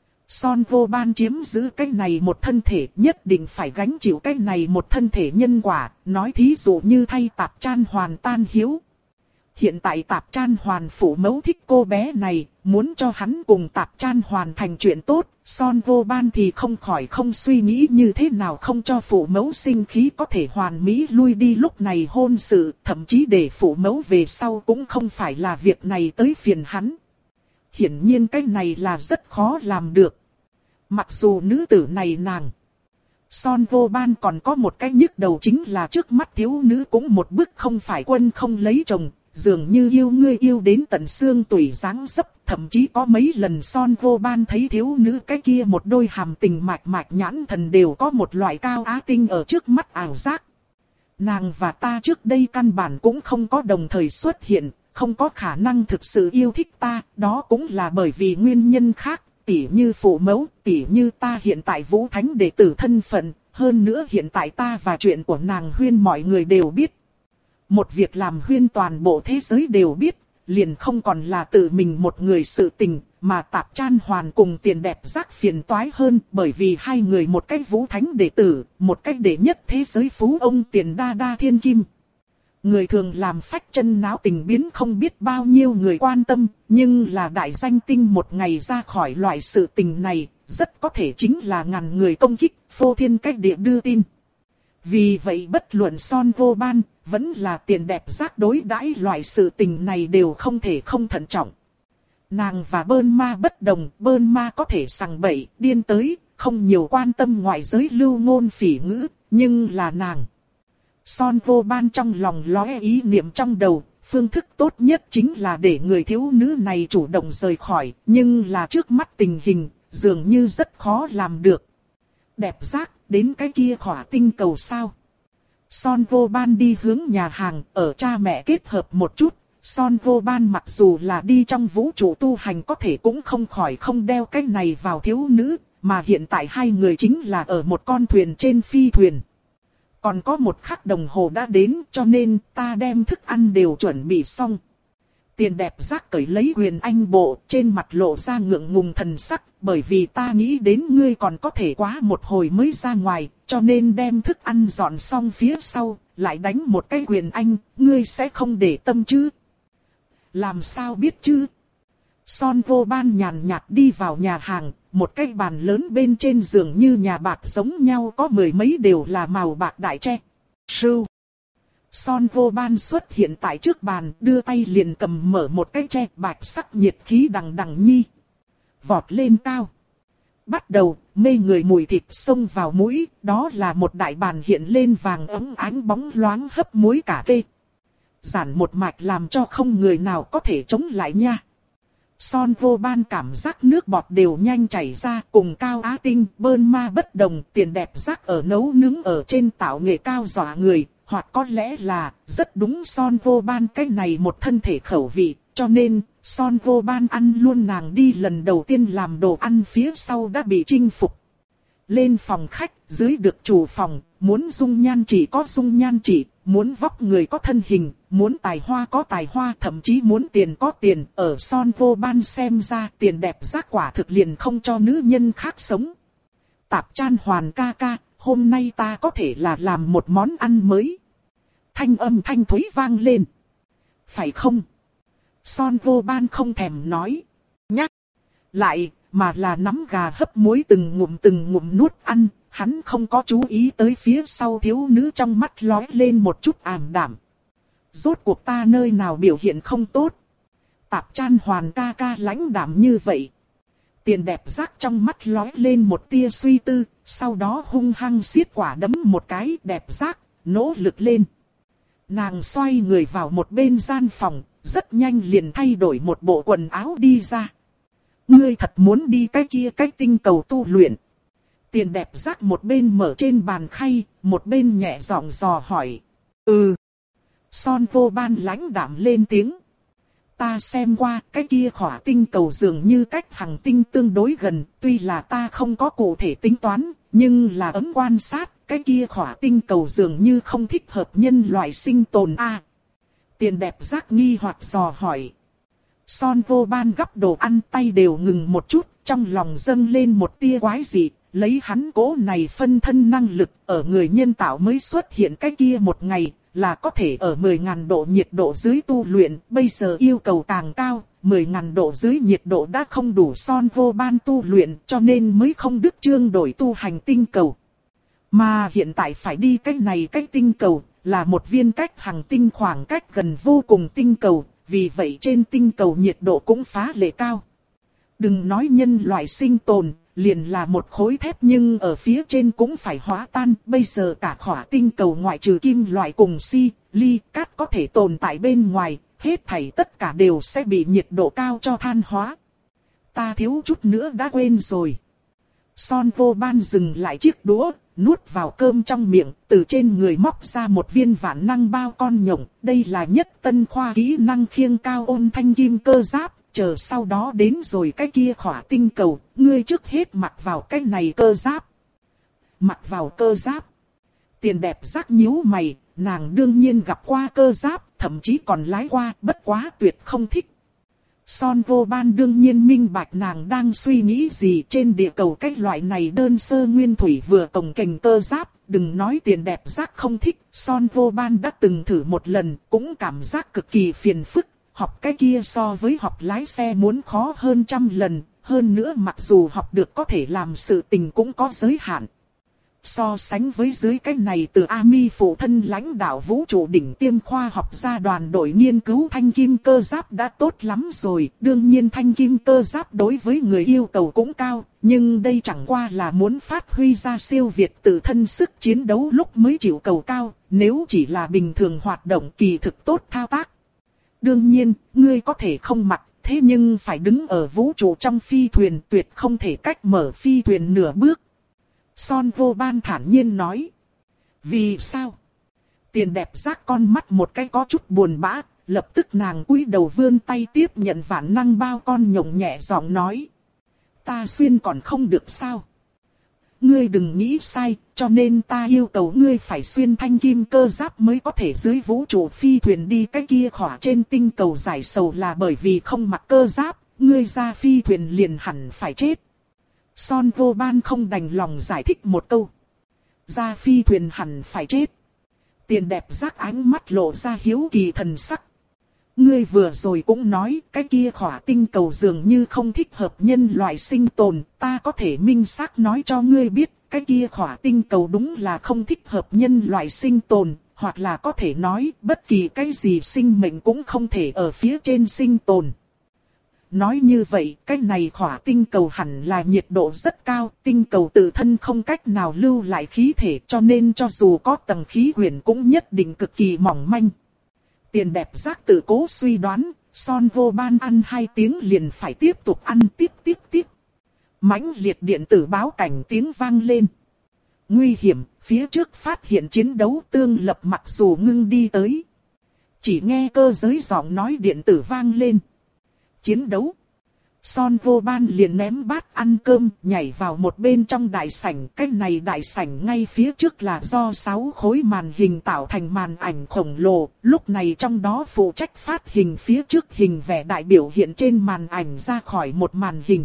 Son Vô Ban chiếm giữ cái này một thân thể, nhất định phải gánh chịu cái này một thân thể nhân quả, nói thí dụ như thay Tạp Chan Hoàn tan hiếu. Hiện tại Tạp Chan Hoàn phụ mẫu thích cô bé này, muốn cho hắn cùng Tạp Chan Hoàn thành chuyện tốt, Son Vô Ban thì không khỏi không suy nghĩ như thế nào không cho phụ mẫu sinh khí có thể hoàn mỹ lui đi lúc này hôn sự, thậm chí để phụ mẫu về sau cũng không phải là việc này tới phiền hắn. Hiển nhiên cái này là rất khó làm được. Mặc dù nữ tử này nàng Son Vô Ban còn có một cái nhức đầu chính là trước mắt thiếu nữ cũng một bức không phải quân không lấy chồng, dường như yêu ngươi yêu đến tận xương tủy dáng dấp, thậm chí có mấy lần Son Vô Ban thấy thiếu nữ cái kia một đôi hàm tình mạch mạch nhãn thần đều có một loại cao á tinh ở trước mắt ảo giác. Nàng và ta trước đây căn bản cũng không có đồng thời xuất hiện, không có khả năng thực sự yêu thích ta, đó cũng là bởi vì nguyên nhân khác. Tỉ như phụ mẫu, tỉ như ta hiện tại Vũ Thánh đệ tử thân phận, hơn nữa hiện tại ta và chuyện của nàng Huyên mọi người đều biết. Một việc làm Huyên toàn bộ thế giới đều biết, liền không còn là tự mình một người sự tình, mà Tạp Chan Hoàn cùng Tiền Đẹp Giác phiền toái hơn, bởi vì hai người một cách Vũ Thánh đệ tử, một cách đệ nhất thế giới phú ông Tiền Đa Đa Thiên Kim. Người thường làm phách chân náo tình biến không biết bao nhiêu người quan tâm, nhưng là đại danh tinh một ngày ra khỏi loại sự tình này, rất có thể chính là ngàn người công kích, phô thiên cách địa đưa tin. Vì vậy bất luận Son Vô Ban, vẫn là Tiền Đẹp Giác đối đãi loại sự tình này đều không thể không thận trọng. Nàng và Bơn Ma bất đồng, Bơn Ma có thể sằng bậy, điên tới, không nhiều quan tâm ngoại giới lưu ngôn phỉ ngữ, nhưng là nàng. Son Vô Ban trong lòng lóe ý niệm trong đầu, phương thức tốt nhất chính là để người thiếu nữ này chủ động rời khỏi, nhưng là trước mắt tình hình, dường như rất khó làm được. Đẹp Giác, đến cái kia khỏa tinh cầu sao? Son Vô Ban đi hướng nhà hàng, ở cha mẹ kết hợp một chút. Son Vô Ban mặc dù là đi trong vũ trụ tu hành có thể cũng không khỏi không đeo cái này vào thiếu nữ, mà hiện tại hai người chính là ở một con thuyền trên phi thuyền. Còn có một khắc đồng hồ đã đến cho nên ta đem thức ăn đều chuẩn bị xong. Tiền Đẹp Giác cởi lấy Huyền Anh bộ trên mặt lộ ra ngượng ngùng thần sắc, bởi vì ta nghĩ đến ngươi còn có thể quá một hồi mới ra ngoài, cho nên đem thức ăn dọn xong phía sau, lại đánh một cái Huyền Anh, ngươi sẽ không để tâm chứ? Làm sao biết chứ? Son Vô Ban nhàn nhạt đi vào nhà hàng, một cái bàn lớn bên trên giường như nhà bạc giống nhau có mười mấy đều là màu bạc đại tre. Sưu. Son Vô Ban xuất hiện tại trước bàn, đưa tay liền cầm mở một cái tre bạch sắc nhiệt khí đằng đằng nhi. Vọt lên cao. Bắt đầu, mê người mùi thịt xông vào mũi, đó là một đại bàn hiện lên vàng ấm ánh bóng loáng hấp muối cà phê. Giản một mạch làm cho không người nào có thể chống lại nha. Son Vô Ban cảm giác nước bọt đều nhanh chảy ra, cùng Cao Á Tinh, Bơn Ma bất đồng, Tiền Đẹp Giác ở nấu nướng ở trên tạo nghệ cao dọa người, hoặc có lẽ là rất đúng Son Vô Ban cái này một thân thể khẩu vị, cho nên Son Vô Ban ăn luôn nàng đi lần đầu tiên làm đồ ăn phía sau đã bị chinh phục. Lên phòng khách, dưới được chủ phòng, muốn dung nhan chỉ có dung nhan chỉ, muốn vóc người có thân hình, muốn tài hoa có tài hoa, thậm chí muốn tiền có tiền. Ở Son Vô Ban xem ra Tiền Đẹp Giác quả thực liền không cho nữ nhân khác sống. Tạp Chan Hoàn ca ca, hôm nay ta có thể là làm một món ăn mới. Thanh âm thanh thúy vang lên. Phải không? Son Vô Ban không thèm nói. Nhắc lại, mà là nắm gà hấp muối từng ngụm từng ngụm nuốt ăn. Hắn không có chú ý tới phía sau thiếu nữ trong mắt lóe lên một chút ảm đạm. Rốt cuộc ta nơi nào biểu hiện không tốt. Tạp Chan Hoàn ca ca lãnh đạm như vậy. Tiền Đẹp Giác trong mắt lóe lên một tia suy tư, sau đó hung hăng xiết quả đấm một cái. Đẹp Giác, nỗ lực lên. Nàng xoay người vào một bên gian phòng, rất nhanh liền thay đổi một bộ quần áo đi ra. Ngươi thật muốn đi cái kia cái tinh cầu tu luyện. Tiền Đẹp Giác một bên mở trên bàn khay, một bên nhẹ giọng dò hỏi. Ừ. Son Vô Ban lãnh đạm lên tiếng. Ta xem qua cái kia khỏa tinh cầu dường như cách hành tinh tương đối gần, tuy là ta không có cụ thể tính toán, nhưng là ấm quan sát, cái kia khỏa tinh cầu dường như không thích hợp nhân loại sinh tồn a. À, Tiền Đẹp Giác nghi hoặc dò hỏi. Son Vô Ban gắp đồ ăn tay đều ngừng một chút, trong lòng dâng lên một tia quái dị. Lấy hắn cố này phân thân năng lực ở người nhân tạo mới xuất hiện cái kia một ngày, là có thể ở mười nghìn độ nhiệt độ dưới tu luyện, bây giờ yêu cầu càng cao, mười nghìn độ dưới nhiệt độ đã không đủ Son Vô Ban tu luyện, cho nên mới không đức chương đổi tu hành tinh cầu. Mà hiện tại phải đi cách này cách tinh cầu, là một viên cách hành tinh khoảng cách gần vô cùng tinh cầu, vì vậy trên tinh cầu nhiệt độ cũng phá lệ cao. Đừng nói nhân loại sinh tồn, liền là một khối thép nhưng ở phía trên cũng phải hóa tan. Bây giờ cả khỏa tinh cầu ngoại trừ kim loại cùng si, ly, cát có thể tồn tại bên ngoài, hết thảy tất cả đều sẽ bị nhiệt độ cao cho than hóa. Ta thiếu chút nữa đã quên rồi. Son Vô Ban dừng lại chiếc đũa, nuốt vào cơm trong miệng, từ trên người móc ra một viên vạn năng bao con nhộng. Đây là nhất tân khoa kỹ năng khiêng cao ôn thanh kim cơ giáp. Chờ sau đó đến rồi cái kia khỏa tinh cầu, ngươi trước hết mặc vào cái này cơ giáp. Mặc vào cơ giáp. Tiền đẹp rắc nhíu mày, nàng đương nhiên gặp qua cơ giáp, thậm chí còn lái qua, bất quá tuyệt không thích. Son Vô Ban đương nhiên minh bạch nàng đang suy nghĩ gì. Trên địa cầu cái loại này đơn sơ nguyên thủy vừa cồng kềnh cơ giáp, đừng nói tiền đẹp rắc không thích. Son Vô Ban đã từng thử một lần, cũng cảm giác cực kỳ phiền phức. Học cái kia so với học lái xe muốn khó hơn trăm lần, hơn nữa mặc dù học được có thể làm sự tình cũng có giới hạn. So sánh với dưới cái này từ Ami phụ thân lãnh đạo vũ trụ đỉnh tiêm khoa học gia đoàn đội nghiên cứu thanh kim cơ giáp đã tốt lắm rồi. Đương nhiên thanh kim cơ giáp đối với người yêu cầu cũng cao, nhưng đây chẳng qua là muốn phát huy ra siêu việt tự thân sức chiến đấu lúc mới chịu cầu cao, nếu chỉ là bình thường hoạt động kỳ thực tốt thao tác. Đương nhiên, ngươi có thể không mặc, thế nhưng phải đứng ở vũ trụ trong phi thuyền tuyệt không thể cách mở phi thuyền nửa bước. Son Vô Ban thản nhiên nói. Vì sao? Tiền đẹp rác con mắt một cái có chút buồn bã, lập tức nàng cúi đầu vươn tay tiếp nhận vạn năng bao con nhộng nhẹ giọng nói. Ta xuyên còn không được sao? Ngươi đừng nghĩ sai, cho nên ta yêu cầu ngươi phải xuyên thanh kim cơ giáp mới có thể dưới vũ trụ phi thuyền đi cái kia khỏa trên tinh cầu giải sầu là bởi vì không mặc cơ giáp, ngươi ra phi thuyền liền hẳn phải chết. Son Vô Ban không đành lòng giải thích một câu. Ra phi thuyền hẳn phải chết. Tiền đẹp rác ánh mắt lộ ra hiếu kỳ thần sắc. Ngươi vừa rồi cũng nói cái kia khỏa tinh cầu dường như không thích hợp nhân loại sinh tồn, ta có thể minh xác nói cho ngươi biết, cái kia khỏa tinh cầu đúng là không thích hợp nhân loại sinh tồn, hoặc là có thể nói bất kỳ cái gì sinh mệnh cũng không thể ở phía trên sinh tồn. Nói như vậy, cái này khỏa tinh cầu hẳn là nhiệt độ rất cao, tinh cầu tự thân không cách nào lưu lại khí thể cho nên cho dù có tầng khí quyển cũng nhất định cực kỳ mỏng manh. Tiền đẹp giác tự cố suy đoán, Son Vô Ban ăn hai tiếng liền phải tiếp tục ăn tiếp tiếp tiếp. Mãnh liệt điện tử báo cảnh tiếng vang lên. Nguy hiểm, phía trước phát hiện chiến đấu tương lập mặc dù ngưng đi tới. Chỉ nghe cơ giới giọng nói điện tử vang lên. Chiến đấu. Son Vô Ban liền ném bát ăn cơm, nhảy vào một bên trong đại sảnh. Cái này đại sảnh ngay phía trước là do sáu khối màn hình tạo thành màn ảnh khổng lồ. Lúc này trong đó phụ trách phát hình phía trước hình vẽ đại biểu hiện trên màn ảnh ra khỏi một màn hình.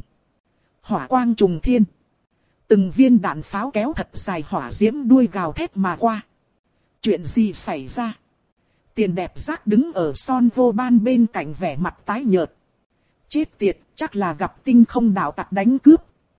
Hỏa quang trùng thiên. Từng viên đạn pháo kéo thật dài hỏa diễm đuôi gào thét mà qua. Chuyện gì xảy ra? Tiền đẹp giác đứng ở Son Vô Ban bên cạnh vẻ mặt tái nhợt. Chết tiệt, chắc là gặp tinh không đạo tặc đánh cướp.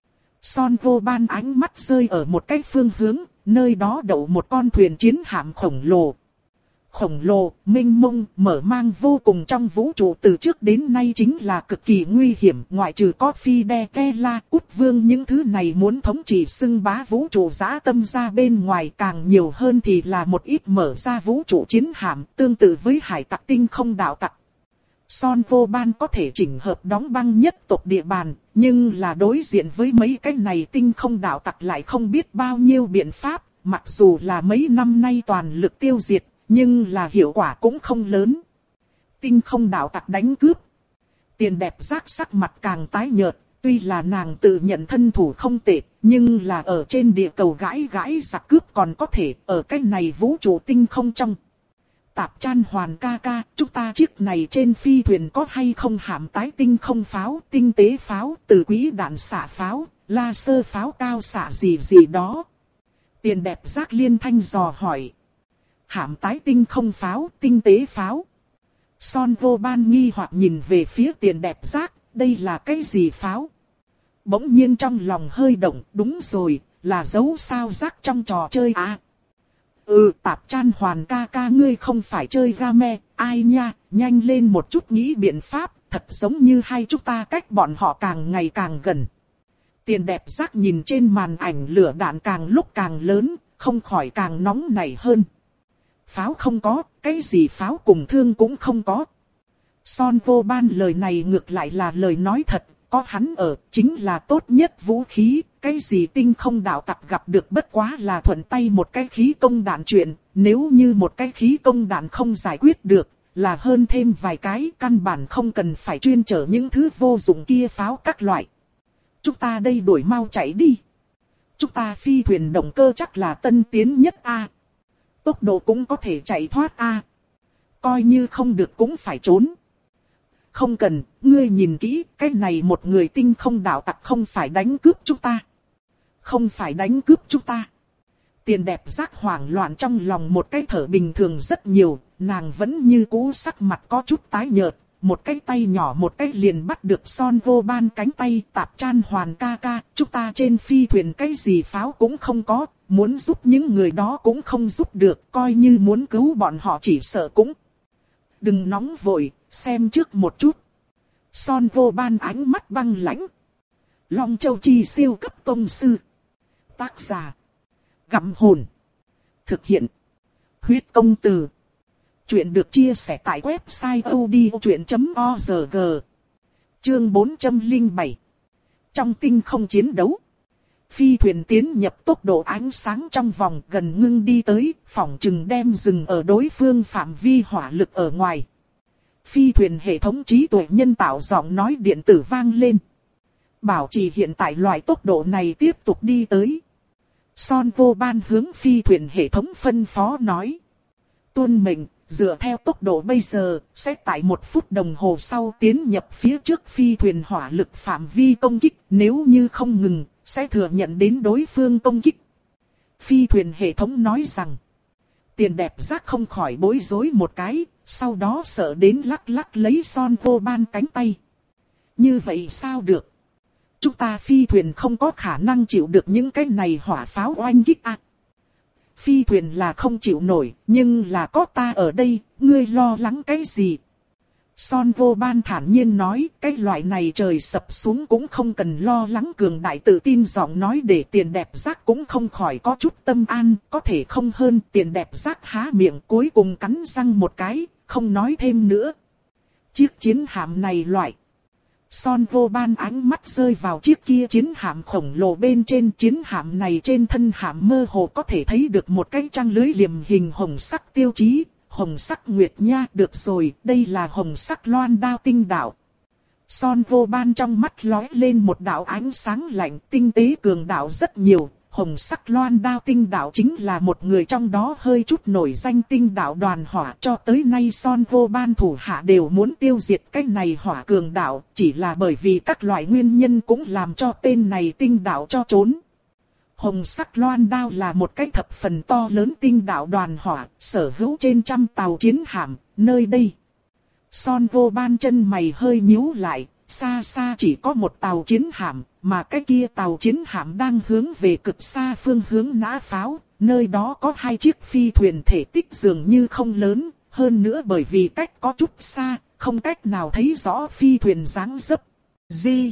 Son Vô Ban ánh mắt rơi ở một cái phương hướng, nơi đó đậu một con thuyền chiến hạm khổng lồ. Khổng lồ, mênh mông, mở mang vô cùng trong vũ trụ từ trước đến nay chính là cực kỳ nguy hiểm. Ngoại trừ có Phi Đe Ke La, Út Vương những thứ này muốn thống trị xưng bá vũ trụ dã tâm ra bên ngoài, càng nhiều hơn thì là một ít mở ra vũ trụ chiến hạm tương tự với hải tặc tinh không đạo tặc. Son Vô Ban có thể chỉnh hợp đóng băng nhất tộc địa bàn, nhưng là đối diện với mấy cái này tinh không đạo tặc lại không biết bao nhiêu biện pháp, mặc dù là mấy năm nay toàn lực tiêu diệt, nhưng là hiệu quả cũng không lớn. Tinh không đạo tặc đánh cướp. Tiền đẹp giác sắc mặt càng tái nhợt, tuy là nàng tự nhận thân thủ không tệ, nhưng là ở trên địa cầu gãi gãi giặc cướp còn có thể, ở cái này vũ trụ tinh không trong. Tạp Chan Hoàn ca ca, chúng ta chiếc này trên phi thuyền có hay không hàm tái tinh không pháo, tinh tế pháo, từ quỹ đạn xạ pháo, laser pháo cao xạ gì gì đó. Tiền đẹp giác liên thanh dò hỏi. hạm tái tinh không pháo, tinh tế pháo. Son vô ban nghi hoặc nhìn về phía Tiền Đẹp Giác, đây là cái gì pháo? Bỗng nhiên trong lòng hơi động, đúng rồi, là dấu sao giác trong trò chơi à? Ừ, Tạp Chan Hoàn ca ca ngươi không phải chơi game, ai nha, nhanh lên một chút nghĩ biện pháp, thật giống như hai chúng ta cách bọn họ càng ngày càng gần. Tiền Đẹp Giác nhìn trên màn ảnh lửa đạn càng lúc càng lớn, không khỏi càng nóng nảy hơn. Pháo không có, cái gì pháo cùng thương cũng không có. Son vô ban lời này ngược lại là lời nói thật, có hắn ở, chính là tốt nhất vũ khí, cái gì tinh không đạo tặc gặp được bất quá là thuận tay một cái khí công đạn chuyện, nếu như một cái khí công đạn không giải quyết được, là hơn thêm vài cái, căn bản không cần phải chuyên chở những thứ vô dụng kia pháo các loại. Chúng ta đây đuổi mau chạy đi. Chúng ta phi thuyền động cơ chắc là tân tiến nhất a. Tốc độ cũng có thể chạy thoát a. Coi như không được cũng phải trốn. Không cần, ngươi nhìn kỹ, cái này một người tinh không đạo tặc không phải đánh cướp chúng ta. Không phải đánh cướp chúng ta. Tiền Đẹp Giác hoảng loạn trong lòng một cái thở bình thường rất nhiều, nàng vẫn như cũ sắc mặt có chút tái nhợt, một cái tay nhỏ một cái liền bắt được Son vô ban cánh tay. Tạp Chan Hoàn ca ca, chúng ta trên phi thuyền cái gì pháo cũng không có, muốn giúp những người đó cũng không giúp được, coi như muốn cứu bọn họ chỉ sợ cũng. Đừng nóng vội, xem trước một chút. Son vô ban ánh mắt băng lãnh. Long Châu Chi siêu cấp tông sư. Tác giả: Gặm Hồn. Thực hiện: Huyết Công Từ. Chuyện được chia sẻ tại website odchuyện chấm org. Chương bốn trăm lẻ bảy. Trong tinh không chiến đấu. Phi thuyền tiến nhập tốc độ ánh sáng trong vòng gần ngưng đi tới, phỏng chừng đem dừng ở đối phương phạm vi hỏa lực ở ngoài. Phi thuyền hệ thống trí tuệ nhân tạo giọng nói điện tử vang lên. Bảo trì hiện tại loại tốc độ này tiếp tục đi tới. Son vô ban hướng phi thuyền hệ thống phân phó nói. Tuân mệnh, dựa theo tốc độ bây giờ, sẽ tại một phút đồng hồ sau tiến nhập phía trước phi thuyền hỏa lực phạm vi công kích. Nếu như không ngừng, sẽ thừa nhận đến đối phương công kích. Phi thuyền hệ thống nói rằng. Tiền Đẹp Giác không khỏi bối rối một cái, sau đó sợ đến lắc lắc lấy Son vô ban cánh tay. Như vậy sao được? Chúng ta phi thuyền không có khả năng chịu được những cái này hỏa pháo oanh kích à. Phi thuyền là không chịu nổi, nhưng là có ta ở đây, ngươi lo lắng cái gì? Son vô ban thản nhiên nói, cái loại này trời sập xuống cũng không cần lo lắng, cường đại tự tin giọng nói để Tiền Đẹp Giác cũng không khỏi có chút tâm an, có thể không hơn. Tiền Đẹp Giác há miệng cuối cùng cắn răng một cái, không nói thêm nữa. Chiếc chiến hạm này loại. Son vô ban ánh mắt rơi vào chiếc kia chiến hạm khổng lồ bên trên. Chiến hạm này trên thân hạm mơ hồ có thể thấy được một cái trăng lưới liềm hình hồng sắc tiêu chí. Hồng sắc nguyệt nha, được rồi, đây là hồng sắc loan đao tinh đạo. Son vô ban trong mắt lóe lên một đạo ánh sáng lạnh, tinh tế cường đạo rất nhiều. Hồng sắc loan đao tinh đạo chính là một người trong đó hơi chút nổi danh tinh đạo đoàn hỏa. Cho tới nay Son vô ban thủ hạ đều muốn tiêu diệt cái này hỏa cường đạo, chỉ là bởi vì các loại nguyên nhân cũng làm cho tên này tinh đạo cho trốn. Hồng sắc loan đao là một cái thập phần to lớn tinh đạo đoàn hỏa, sở hữu trên trăm tàu chiến hạm, nơi đây. Son vô ban chân mày hơi nhíu lại, xa xa chỉ có một tàu chiến hạm, mà cái kia tàu chiến hạm đang hướng về cực xa phương hướng nã pháo, nơi đó có hai chiếc phi thuyền thể tích dường như không lớn, hơn nữa bởi vì cách có chút xa, không cách nào thấy rõ phi thuyền dáng dấp. Gì?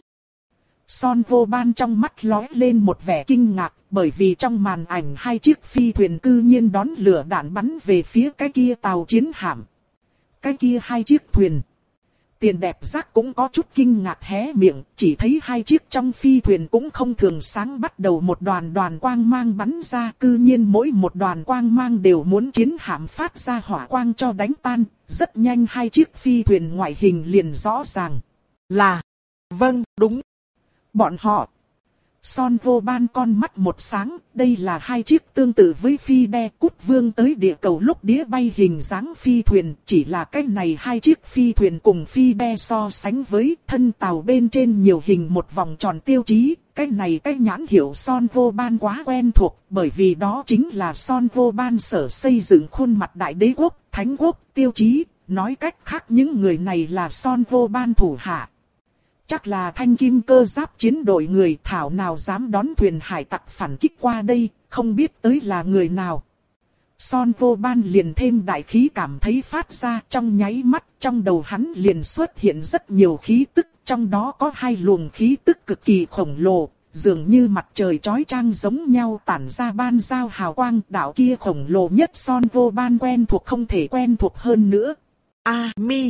Son vô ban trong mắt lóe lên một vẻ kinh ngạc, bởi vì trong màn ảnh hai chiếc phi thuyền cư nhiên đón lửa đạn bắn về phía cái kia tàu chiến hạm. Cái kia hai chiếc thuyền. Tiền Đẹp Giác cũng có chút kinh ngạc hé miệng, chỉ thấy hai chiếc trong phi thuyền cũng không thường sáng bắt đầu một đoàn đoàn quang mang bắn ra, cư nhiên mỗi một đoàn quang mang đều muốn chiến hạm phát ra hỏa quang cho đánh tan, rất nhanh hai chiếc phi thuyền ngoại hình liền rõ ràng. Là, vâng, đúng. Bọn họ. Son vô ban con mắt một sáng, đây là hai chiếc tương tự với phi đe cút vương tới địa cầu lúc đĩa bay hình dáng phi thuyền, chỉ là cái này hai chiếc phi thuyền cùng phi đe so sánh với thân tàu bên trên nhiều hình một vòng tròn tiêu chí, cái này cái nhãn hiệu Son vô ban quá quen thuộc, bởi vì đó chính là Son vô ban sở xây dựng khuôn mặt đại đế quốc, thánh quốc, tiêu chí, nói cách khác những người này là Son vô ban thủ hạ. Chắc là thanh kim cơ giáp chiến đội người thảo nào dám đón thuyền hải tặc phản kích qua đây, không biết tới là người nào. Son vô ban liền thêm đại khí cảm thấy phát ra trong nháy mắt, trong đầu hắn liền xuất hiện rất nhiều khí tức, trong đó có hai luồng khí tức cực kỳ khổng lồ, dường như mặt trời chói chang giống nhau tản ra ban giao hào quang, đạo kia khổng lồ nhất Son vô ban quen thuộc không thể quen thuộc hơn nữa. A-mi.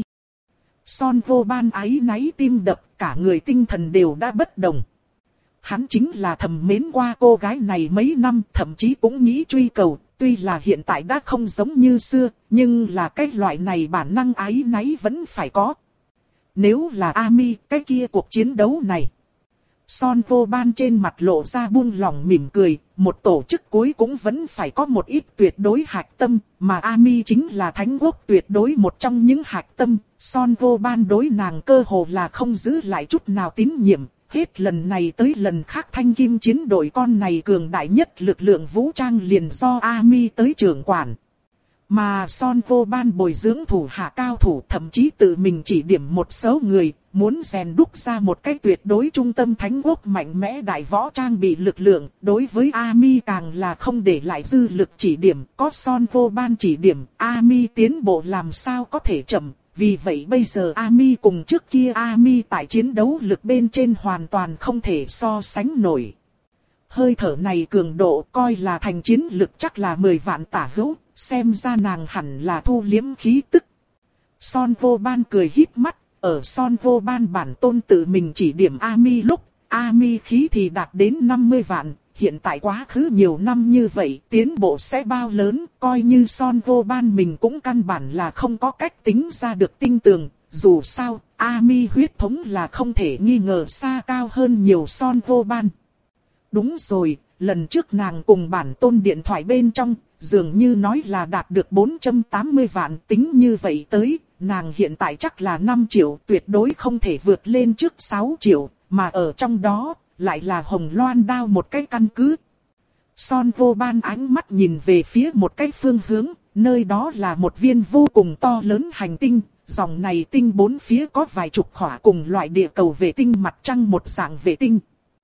Son vô ban áy náy tim đập, cả người tinh thần đều đã bất đồng. Hắn chính là thầm mến qua cô gái này mấy năm, thậm chí cũng nghĩ truy cầu, tuy là hiện tại đã không giống như xưa, nhưng là cái loại này bản năng áy náy vẫn phải có. Nếu là Ami, cái kia cuộc chiến đấu này. Son vô ban trên mặt lộ ra buông lòng mỉm cười, một tổ chức cuối cũng vẫn phải có một ít tuyệt đối hạch tâm, mà Ami chính là thánh quốc tuyệt đối một trong những hạch tâm. Son vô ban đối nàng cơ hồ là không giữ lại chút nào tín nhiệm, hết lần này tới lần khác thanh kim chiến đội con này cường đại nhất lực lượng vũ trang liền do Ami tới trưởng quản. Mà Son vô ban bồi dưỡng thủ hạ cao thủ thậm chí tự mình chỉ điểm một số người, muốn rèn đúc ra một cái tuyệt đối trung tâm thánh quốc mạnh mẽ đại võ trang bị lực lượng, đối với Ami càng là không để lại dư lực chỉ điểm, có Son vô ban chỉ điểm, Ami tiến bộ làm sao có thể chậm. Vì vậy bây giờ Ami cùng trước kia Ami tại chiến đấu lực bên trên hoàn toàn không thể so sánh nổi. Hơi thở này cường độ coi là thành chiến lực chắc là mười vạn tả hữu, xem ra nàng hẳn là thu liếm khí tức. Son vô ban cười híp mắt, ở Son vô ban bản tôn tự mình chỉ điểm Ami lúc, Ami khí thì đạt đến năm mươi vạn. Hiện tại quá khứ nhiều năm như vậy, tiến bộ sẽ bao lớn, coi như Son vô ban mình cũng căn bản là không có cách tính ra được tinh tường. Dù sao, Ami huyết thống là không thể nghi ngờ xa cao hơn nhiều Son vô ban. Đúng rồi, lần trước nàng cùng bản tôn điện thoại bên trong, dường như nói là đạt được bốn trăm tám mươi vạn, tính như vậy tới, nàng hiện tại chắc là năm triệu, tuyệt đối không thể vượt lên trước sáu triệu, mà ở trong đó, lại là hồng loan đao một cái căn cứ. Son vô ban ánh mắt nhìn về phía một cái phương hướng, nơi đó là một viên vô cùng to lớn hành tinh, dòng này tinh bốn phía có vài chục khỏa cùng loại địa cầu vệ tinh mặt trăng một dạng vệ tinh.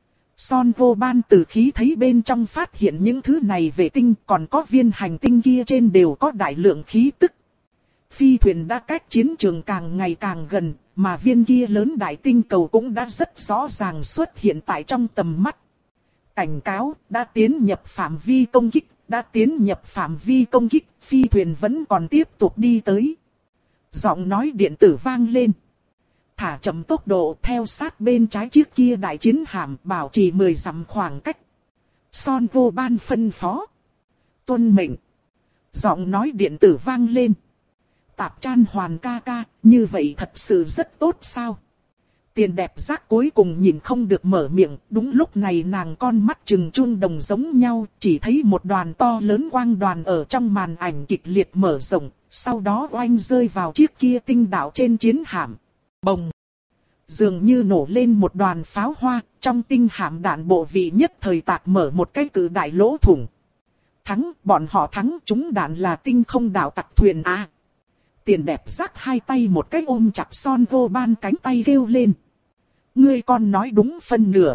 Son vô ban từ khí thấy bên trong phát hiện những thứ này vệ tinh, còn có viên hành tinh kia trên đều có đại lượng khí tức. Phi thuyền đã cách chiến trường càng ngày càng gần, mà viên kia lớn đại tinh cầu cũng đã rất rõ ràng xuất hiện tại trong tầm mắt. Cảnh cáo, đã tiến nhập phạm vi công kích, đã tiến nhập phạm vi công kích, phi thuyền vẫn còn tiếp tục đi tới. Giọng nói điện tử vang lên. Thả chậm tốc độ theo sát bên trái chiếc kia đại chiến hạm, bảo trì mười dặm khoảng cách. Son vô ban phân phó. Tuân mệnh. Giọng nói điện tử vang lên. Tạp Chan Hoàn ca ca, như vậy thật sự rất tốt sao? Tiền đẹp giác cuối cùng nhìn không được mở miệng, đúng lúc này nàng con mắt trừng chun đồng giống nhau, chỉ thấy một đoàn to lớn quang đoàn ở trong màn ảnh kịch liệt mở rộng, sau đó oanh rơi vào chiếc kia tinh đạo trên chiến hạm. Bồng! Dường như nổ lên một đoàn pháo hoa, trong tinh hạm đạn bộ vị nhất thời tạc mở một cái cự đại lỗ thủng. Thắng, bọn họ thắng, chúng đạn là tinh không đạo tặc thuyền A. Tiền đẹp giác hai tay một cái ôm chặt Son vô ban cánh tay kêu lên. Ngươi con nói đúng phân nửa.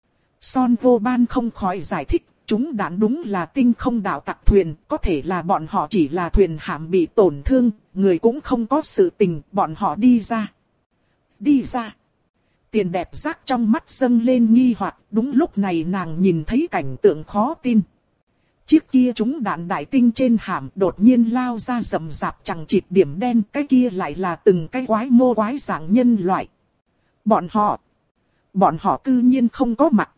Son vô ban không khỏi giải thích, chúng đạn đúng là tinh không đạo tặc thuyền, có thể là bọn họ chỉ là thuyền hạm bị tổn thương, người cũng không có sự tình, bọn họ đi ra. Đi ra. Tiền đẹp giác trong mắt dâng lên nghi hoặc, đúng lúc này nàng nhìn thấy cảnh tượng khó tin. Chiếc kia chúng đạn đại tinh trên hàm đột nhiên lao ra rầm rạp chẳng chịt điểm đen, cái kia lại là từng cái quái mô quái dạng nhân loại. Bọn họ, bọn họ cư nhiên không có mặt.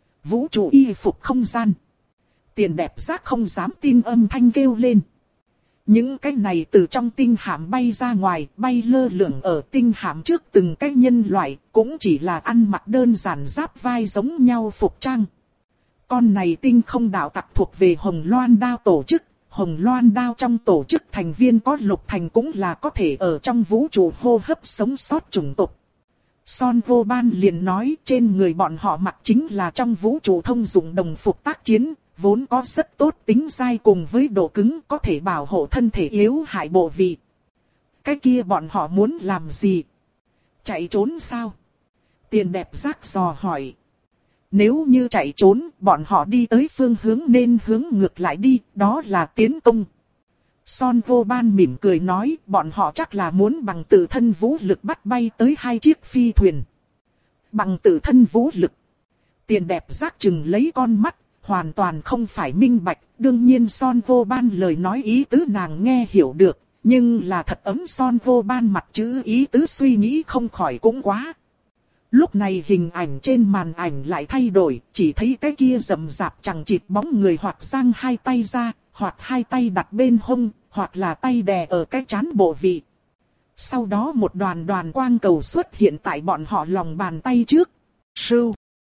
Vũ trụ y phục không gian. Tiền đẹp giác không dám tin âm thanh kêu lên. Những cái này từ trong tinh hạm bay ra ngoài, bay lơ lửng ở tinh hạm trước từng cái nhân loại, cũng chỉ là ăn mặc đơn giản giáp vai giống nhau phục trang. Con này tinh không đạo tặc thuộc về Hồng Loan Đao tổ chức. Hồng Loan Đao trong tổ chức thành viên có Lục Thành cũng là có thể ở trong vũ trụ hô hấp sống sót chủng tộc. Son Vô Ban liền nói trên người bọn họ mặc chính là trong vũ trụ thông dụng đồng phục tác chiến, vốn có rất tốt tính dai cùng với độ cứng có thể bảo hộ thân thể yếu hại bộ vị. Cái kia bọn họ muốn làm gì? Chạy trốn sao? Tiền Đẹp Giác dò hỏi. Nếu như chạy trốn, bọn họ đi tới phương hướng nên hướng ngược lại đi, đó là tiến công. Son Vô Ban mỉm cười nói, bọn họ chắc là muốn bằng tự thân vũ lực bắt bay tới hai chiếc phi thuyền. Bằng tự thân vũ lực. Tiền Đẹp Giác chừng lấy con mắt, hoàn toàn không phải minh bạch. Đương nhiên Son Vô Ban lời nói ý tứ nàng nghe hiểu được, nhưng là thật ấm Son Vô Ban mặt chữ ý tứ suy nghĩ không khỏi cũng quá. Lúc này hình ảnh trên màn ảnh lại thay đổi, chỉ thấy cái kia rậm rạp chằng chịt bóng người hoặc giang hai tay ra, hoặc hai tay đặt bên hông, hoặc là tay đè ở cái trán bộ vị. Sau đó một đoàn đoàn quang cầu xuất hiện tại bọn họ lòng bàn tay trước. Sưu,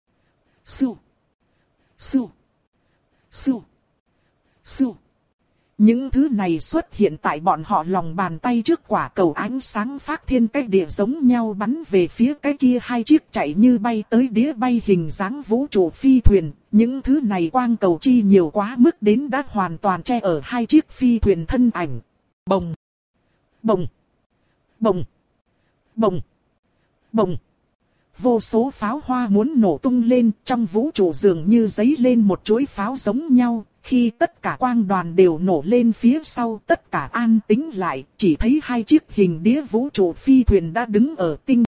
sưu, sưu, sưu, sưu. Những thứ này xuất hiện tại bọn họ lòng bàn tay trước quả cầu ánh sáng phát thiên cách địa giống nhau bắn về phía cái kia hai chiếc chạy như bay tới đĩa bay hình dáng vũ trụ phi thuyền. Những thứ này quang cầu chi nhiều quá mức đến đã hoàn toàn che ở hai chiếc phi thuyền thân ảnh. Bồng, bồng, bồng, bồng, bồng. Vô số pháo hoa muốn nổ tung lên, trong vũ trụ dường như giấy lên một chuỗi pháo giống nhau. Khi tất cả quang đoàn đều nổ lên phía sau, tất cả an tĩnh lại, chỉ thấy hai chiếc hình đĩa vũ trụ phi thuyền đã đứng ở tinh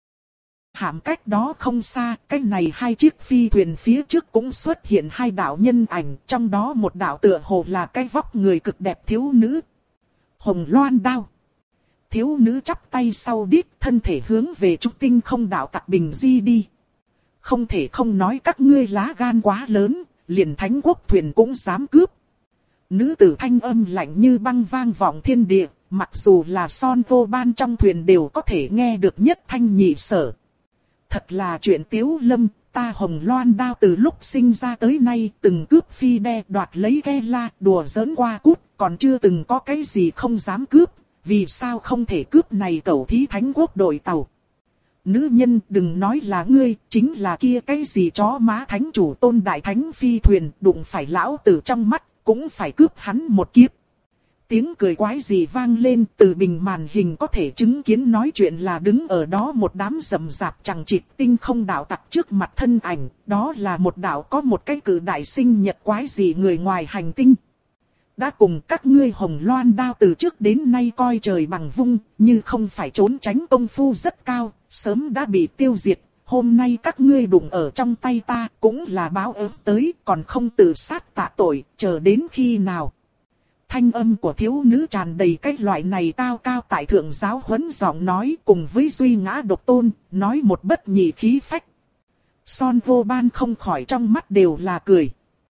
hạm cách đó không xa. Cách này hai chiếc phi thuyền phía trước cũng xuất hiện hai đạo nhân ảnh, trong đó một đạo tựa hồ là cái vóc người cực đẹp thiếu nữ. Hồng Loan Đao. Thiếu nữ chắp tay sau đít, thân thể hướng về trúc tinh không đạo tặc bình di đi. Không thể không nói các ngươi lá gan quá lớn, liền thánh quốc thuyền cũng dám cướp. Nữ tử thanh âm lạnh như băng vang vọng thiên địa, mặc dù là Son Vô Ban trong thuyền đều có thể nghe được nhất thanh nhị sở. Thật là chuyện Tiếu Lâm, ta Hồng Loan Đao từ lúc sinh ra tới nay từng cướp phi đe đoạt lấy ghe la, đùa giỡn qua cút, còn chưa từng có cái gì không dám cướp, vì sao không thể cướp này cẩu thí thánh quốc đội tàu. Nữ nhân đừng nói là ngươi, chính là kia cái gì chó má thánh chủ Tôn Đại Thánh phi thuyền, đụng phải lão tử trong mắt, cũng phải cướp hắn một kiếp. Tiếng cười quái gì vang lên, từ bình màn hình có thể chứng kiến nói chuyện là đứng ở đó một đám rậm rạp chằng chịt tinh không đạo tặc trước mặt thân ảnh, đó là một đạo có một cái cử đại sinh nhật quái gì người ngoài hành tinh. Đã cùng các ngươi Hồng Loan Đao từ trước đến nay coi trời bằng vung, như không phải trốn tránh công phu rất cao, sớm đã bị tiêu diệt. Hôm nay các ngươi đụng ở trong tay ta cũng là báo ứng tới, còn không tự sát tạ tội, chờ đến khi nào. Thanh âm của thiếu nữ tràn đầy cái loại này cao cao tại thượng giáo huấn giọng nói cùng với duy ngã độc tôn, nói một bất nhị khí phách. Son Vô Ban không khỏi trong mắt đều là cười.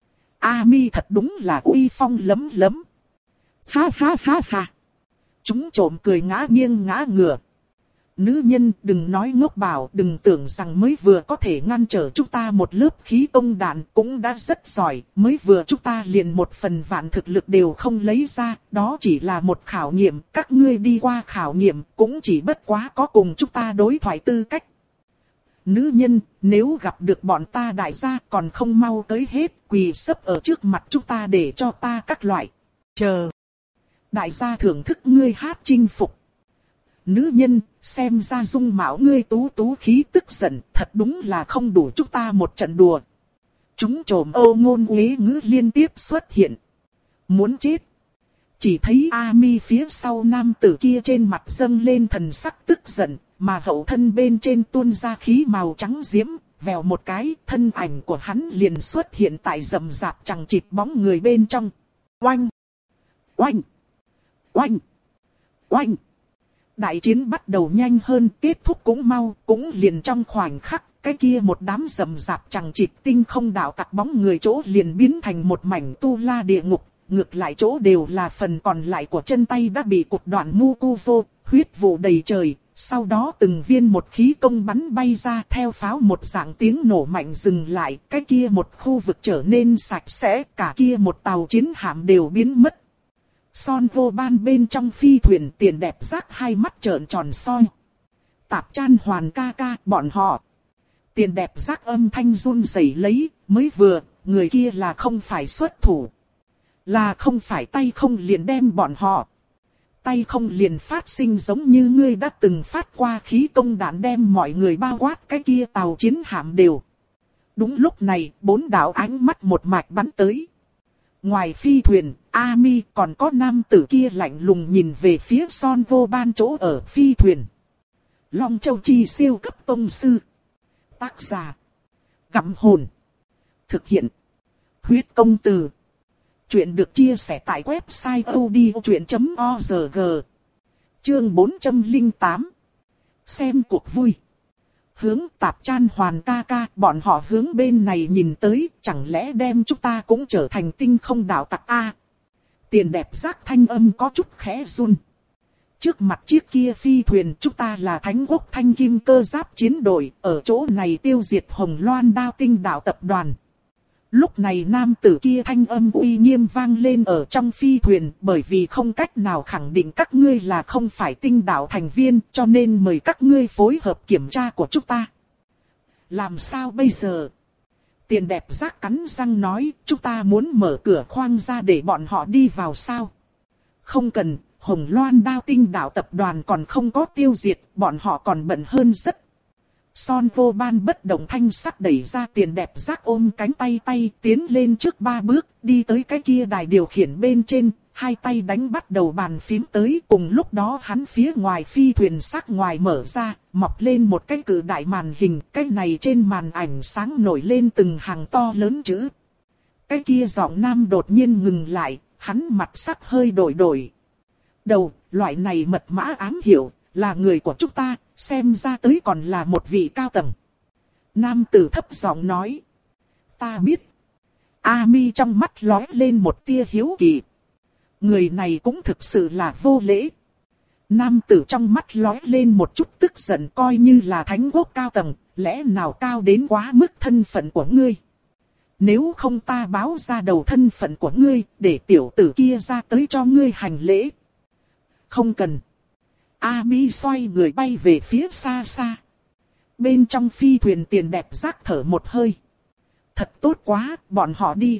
A Mi thật đúng là uy phong lấm lấm. Ha ha ha ha. Chúng trộm cười ngã nghiêng ngã ngửa. Nữ nhân đừng nói ngốc bảo, đừng tưởng rằng mới vừa có thể ngăn trở chúng ta một lớp khí công đạn cũng đã rất giỏi. Mới vừa chúng ta liền một phần vạn thực lực đều không lấy ra, đó chỉ là một khảo nghiệm. Các ngươi đi qua khảo nghiệm cũng chỉ bất quá có cùng chúng ta đối thoại tư cách. Nữ nhân, nếu gặp được bọn ta đại gia còn không mau tới hết, quỳ sấp ở trước mặt chúng ta để cho ta các loại. Chờ. Đại gia thưởng thức ngươi hát chinh phục. Nữ nhân, xem ra dung mạo ngươi tú tú khí tức giận, thật đúng là không đủ chúng ta một trận đùa. Chúng trộm âu ngôn uế ngữ liên tiếp xuất hiện. Muốn chết. Chỉ thấy A Mi phía sau nam tử kia trên mặt dâng lên thần sắc tức giận, mà hậu thân bên trên tuôn ra khí màu trắng diễm, vèo một cái, thân ảnh của hắn liền xuất hiện tại rậm rạp chằng chịt bóng người bên trong. Oanh! Oanh! Oanh! Oanh! Đại chiến bắt đầu nhanh hơn, kết thúc cũng mau, cũng liền trong khoảnh khắc, cái kia một đám rậm rạp chằng chịt tinh không đạo tặc bóng người chỗ liền biến thành một mảnh tu la địa ngục, ngược lại chỗ đều là phần còn lại của chân tay đã bị cụt đoạn Mukuzo, huyết vụ đầy trời. Sau đó từng viên một khí công bắn bay ra theo pháo một dạng tiếng nổ mạnh dừng lại. Cái kia một khu vực trở nên sạch sẽ, cả kia một tàu chiến hạm đều biến mất. Son vô ban bên trong phi thuyền Tiền Đẹp Giác hai mắt trợn tròn soi. Tạp Chan Hoàn ca ca, bọn họ. Tiền Đẹp Giác âm thanh run rẩy lấy, mới vừa, người kia là không phải xuất thủ. Là không phải tay không liền đem bọn họ. Tay không liền phát sinh giống như ngươi đã từng phát qua khí công đạn đem mọi người bao quát cái kia tàu chiến hạm đều. Đúng lúc này, bốn đạo ánh mắt một mạch bắn tới. Ngoài phi thuyền, Ami còn có nam tử kia lạnh lùng nhìn về phía Son vô ban chỗ ở phi thuyền. Long Châu Chi siêu cấp tông sư. Tác giả. Gặm hồn. Thực hiện. Huyết công từ. Chuyện được chia sẻ tại website odchuyện chấm org. Chương bốn trăm lẻ tám. Xem cuộc vui. Hướng Tạp Chan Hoàn ca ca, bọn họ hướng bên này nhìn tới, chẳng lẽ đem chúng ta cũng trở thành tinh không đạo tặc a? Tiền Đẹp Giác thanh âm có chút khẽ run. Trước mặt chiếc kia phi thuyền chúng ta là Thánh Quốc Thanh Kim Cơ Giáp chiến đội, ở chỗ này tiêu diệt Hồng Loan Đao Tinh đạo tập đoàn. Lúc này nam tử kia thanh âm uy nghiêm vang lên ở trong phi thuyền, bởi vì không cách nào khẳng định các ngươi là không phải tinh đạo thành viên, cho nên mời các ngươi phối hợp kiểm tra của chúng ta. Làm sao bây giờ? Tiền Đẹp Giác cắn răng nói, chúng ta muốn mở cửa khoang ra để bọn họ đi vào sao? Không cần, Hồng Loan Đao Tinh đạo tập đoàn còn không có tiêu diệt, bọn họ còn bận hơn rất. Son vô ban bất động thanh sắc đẩy ra Tiền Đẹp Giác ôm cánh tay tay tiến lên trước ba bước, đi tới cái kia đài điều khiển bên trên, hai tay đánh bắt đầu bàn phím tới. Cùng lúc đó hắn phía ngoài phi thuyền sắc ngoài mở ra, mọc lên một cái cự đại màn hình, cái này trên màn ảnh sáng nổi lên từng hàng to lớn chữ. Cái kia giọng nam đột nhiên ngừng lại, hắn mặt sắc hơi đổi đổi. Đầu, loại này mật mã ám hiệu, là người của chúng ta, xem ra tới còn là một vị cao tầng. Nam tử thấp giọng nói. Ta biết. Ami trong mắt lóe lên một tia hiếu kỳ. Người này cũng thực sự là vô lễ. Nam tử trong mắt lóe lên một chút tức giận, coi như là Thánh Quốc cao tầng, lẽ nào cao đến quá mức thân phận của ngươi. Nếu không ta báo ra đầu thân phận của ngươi, để tiểu tử kia ra tới cho ngươi hành lễ. Không cần. Ami xoay người bay về phía xa xa. Bên trong phi thuyền Tiền Đẹp Giác thở một hơi. Thật tốt quá, bọn họ đi.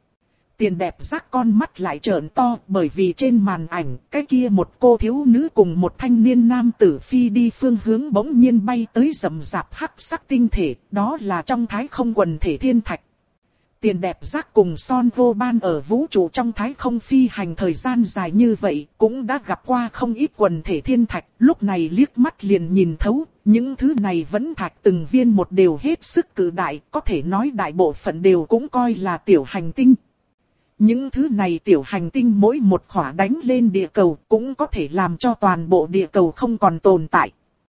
Tiền Đẹp Giác con mắt lại trợn to, bởi vì trên màn ảnh, cái kia một cô thiếu nữ cùng một thanh niên nam tử phi đi phương hướng bỗng nhiên bay tới rầm rạp hắc sắc tinh thể, đó là trong thái không quần thể thiên thạch. Tiền Đẹp Giác cùng Son vô ban ở vũ trụ trong thái không phi hành thời gian dài như vậy, cũng đã gặp qua không ít quần thể thiên thạch, lúc này liếc mắt liền nhìn thấu, những thứ này vẫn thạch từng viên một đều hết sức cự đại, có thể nói đại bộ phận đều cũng coi là tiểu hành tinh. Những thứ này tiểu hành tinh mỗi một khỏa đánh lên địa cầu cũng có thể làm cho toàn bộ địa cầu không còn tồn tại.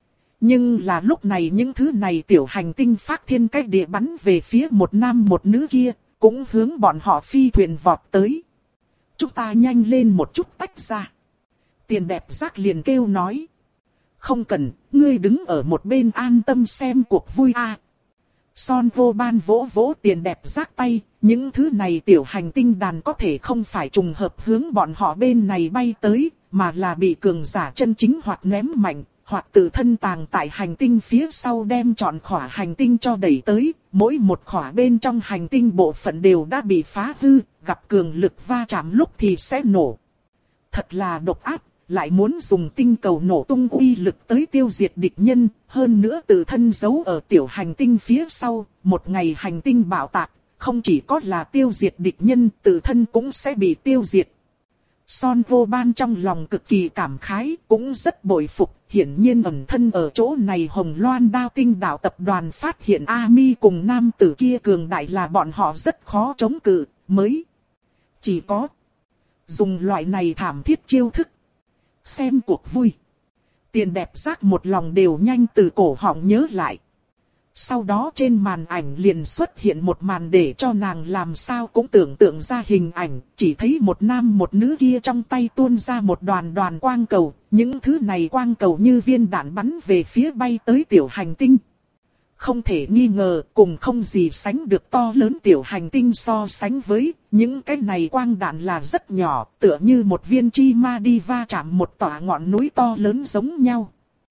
Nhưng là lúc này những thứ này tiểu hành tinh phát thiên cách địa bắn về phía một nam một nữ kia, cũng hướng bọn họ phi thuyền vọt tới. Chúng ta nhanh lên một chút tách ra. Tiền Đẹp Giác liền kêu nói. Không cần, ngươi đứng ở một bên an tâm xem cuộc vui a. À. Son vô ban vỗ vỗ Tiền Đẹp Giác tay, những thứ này tiểu hành tinh đàn có thể không phải trùng hợp hướng bọn họ bên này bay tới, mà là bị cường giả chân chính hoặc ném mạnh, hoặc tự thân tàng tại hành tinh phía sau đem trọn khỏa hành tinh cho đẩy tới, mỗi một khỏa bên trong hành tinh bộ phận đều đã bị phá hư, gặp cường lực va chạm lúc thì sẽ nổ. Thật là độc ác, lại muốn dùng tinh cầu nổ tung uy lực tới tiêu diệt địch nhân, hơn nữa tự thân giấu ở tiểu hành tinh phía sau, một ngày hành tinh bạo tạc, không chỉ có là tiêu diệt địch nhân, tự thân cũng sẽ bị tiêu diệt. Son vô ban trong lòng cực kỳ cảm khái, cũng rất bội phục, hiển nhiên ẩn thân ở chỗ này Hồng Loan Đao Tinh đạo tập đoàn phát hiện Ami cùng nam tử kia cường đại là bọn họ rất khó chống cự, mới chỉ có dùng loại này thảm thiết chiêu thức. Xem cuộc vui. Tiền Đẹp Giác một lòng đều nhanh từ cổ họng nhớ lại. Sau đó trên màn ảnh liền xuất hiện một màn để cho nàng làm sao cũng tưởng tượng ra hình ảnh, chỉ thấy một nam một nữ kia trong tay tuôn ra một đoàn đoàn quang cầu, những thứ này quang cầu như viên đạn bắn về phía bay tới tiểu hành tinh. Không thể nghi ngờ, cùng không gì sánh được to lớn tiểu hành tinh so sánh với, những cái này quang đạn là rất nhỏ, tựa như một viên chi ma đi va chạm một tòa ngọn núi to lớn giống nhau.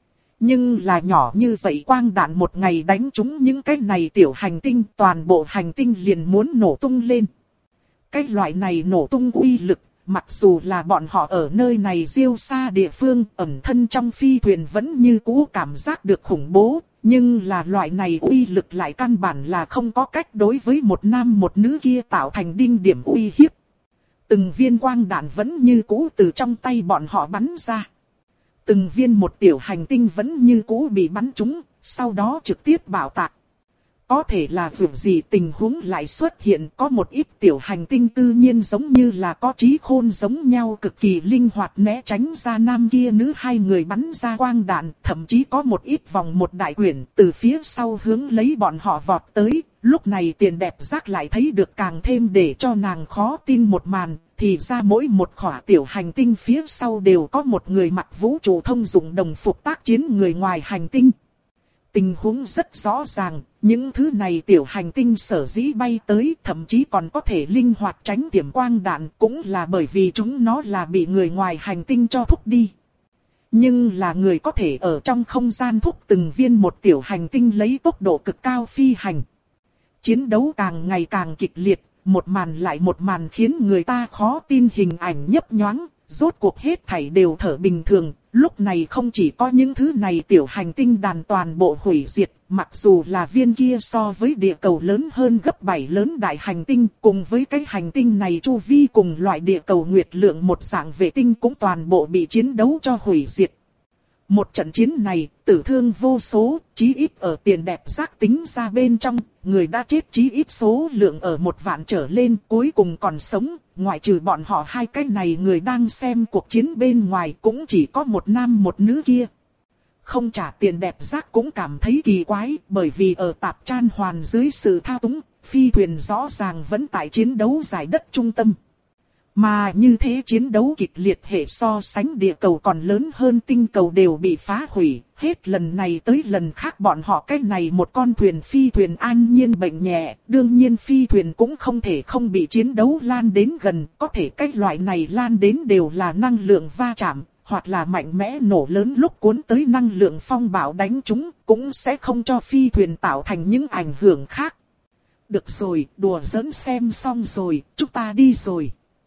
Nhưng là nhỏ như vậy quang đạn một ngày đánh trúng những cái này tiểu hành tinh, toàn bộ hành tinh liền muốn nổ tung lên. Cái loại này nổ tung uy lực, mặc dù là bọn họ ở nơi này diêu xa địa phương, ẩn thân trong phi thuyền vẫn như cũ cảm giác được khủng bố, nhưng là loại này uy lực lại căn bản là không có cách đối với một nam một nữ kia tạo thành đinh điểm uy hiếp. Từng viên quang đạn vẫn như cũ từ trong tay bọn họ bắn ra. Từng viên một tiểu hành tinh vẫn như cũ bị bắn trúng, sau đó trực tiếp bạo tạc. Có thể là dù gì tình huống lại xuất hiện, có một ít tiểu hành tinh tự nhiên giống như là có trí khôn giống nhau, cực kỳ linh hoạt né tránh ra nam kia nữ hai người bắn ra quang đạn, thậm chí có một ít vòng một đại quyển từ phía sau hướng lấy bọn họ vọt tới. Lúc này Tiền Đẹp Giác lại thấy được càng thêm để cho nàng khó tin một màn, thì ra mỗi một khỏa tiểu hành tinh phía sau đều có một người mặc vũ trụ thông dụng đồng phục tác chiến người ngoài hành tinh. Tình huống rất rõ ràng, những thứ này tiểu hành tinh sở dĩ bay tới, thậm chí còn có thể linh hoạt tránh tiềm quang đạn, cũng là bởi vì chúng nó là bị người ngoài hành tinh cho thúc đi. Nhưng là người có thể ở trong không gian thúc từng viên một tiểu hành tinh lấy tốc độ cực cao phi hành. Chiến đấu càng ngày càng kịch liệt, một màn lại một màn khiến người ta khó tin, hình ảnh nhấp nhoáng, rốt cuộc hết thảy đều thở bình thường. Lúc này không chỉ có những thứ này tiểu hành tinh đàn toàn bộ hủy diệt, mặc dù là viên kia so với địa cầu lớn hơn gấp bảy lớn đại hành tinh, cùng với cái hành tinh này chu vi cùng loại địa cầu nguyệt lượng một dạng vệ tinh cũng toàn bộ bị chiến đấu cho hủy diệt. Một trận chiến này, tử thương vô số, chí ít ở Tiền Đẹp Giác tính ra bên trong, người đã chết chí ít số lượng ở một vạn trở lên, cuối cùng còn sống, ngoại trừ bọn họ hai cái này người đang xem cuộc chiến bên ngoài cũng chỉ có một nam một nữ kia. Không trả Tiền Đẹp Giác cũng cảm thấy kỳ quái, bởi vì ở Tạp Chan Hoàn dưới sự thao túng, phi thuyền rõ ràng vẫn tại chiến đấu giải đất trung tâm. Mà như thế chiến đấu kịch liệt hệ so sánh địa cầu còn lớn hơn tinh cầu đều bị phá hủy, hết lần này tới lần khác bọn họ cái này một con thuyền phi thuyền an nhiên bệnh nhẹ, đương nhiên phi thuyền cũng không thể không bị chiến đấu lan đến gần, có thể cái loại này lan đến đều là năng lượng va chạm, hoặc là mạnh mẽ nổ lớn lúc cuốn tới năng lượng phong bạo đánh chúng, cũng sẽ không cho phi thuyền tạo thành những ảnh hưởng khác. Được rồi, đùa giỡn xem xong rồi, chúng ta đi rồi.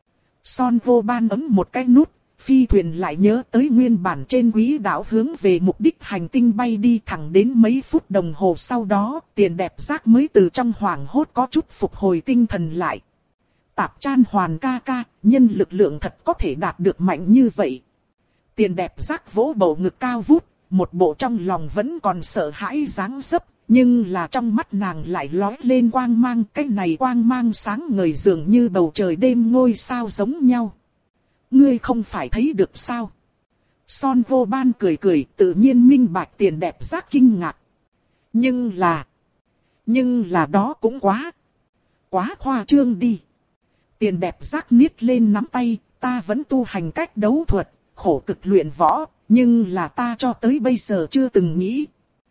Son vô ban ấn một cái nút, phi thuyền lại nhớ tới nguyên bản trên quỹ đạo hướng về mục đích hành tinh bay đi, thẳng đến mấy phút đồng hồ sau đó, Tiền Đẹp Giác mới từ trong hoảng hốt có chút phục hồi tinh thần lại. Tạp Chan Hoàn ca ca, nhân lực lượng thật có thể đạt được mạnh như vậy. Tiền Đẹp Giác vỗ bầu ngực cao vút, một bộ trong lòng vẫn còn sợ hãi dáng dấp. Nhưng là trong mắt nàng lại lóe lên quang mang, cái này quang mang sáng ngời dường như bầu trời đêm ngôi sao giống nhau. Ngươi không phải thấy được sao? Son vô ban cười cười, tự nhiên minh bạch Tiền Đẹp Giác kinh ngạc. Nhưng là... Nhưng là đó cũng quá... Quá khoa trương đi. Tiền Đẹp Giác niết lên nắm tay, ta vẫn tu hành cách đấu thuật, khổ cực luyện võ, nhưng là ta cho tới bây giờ chưa từng nghĩ.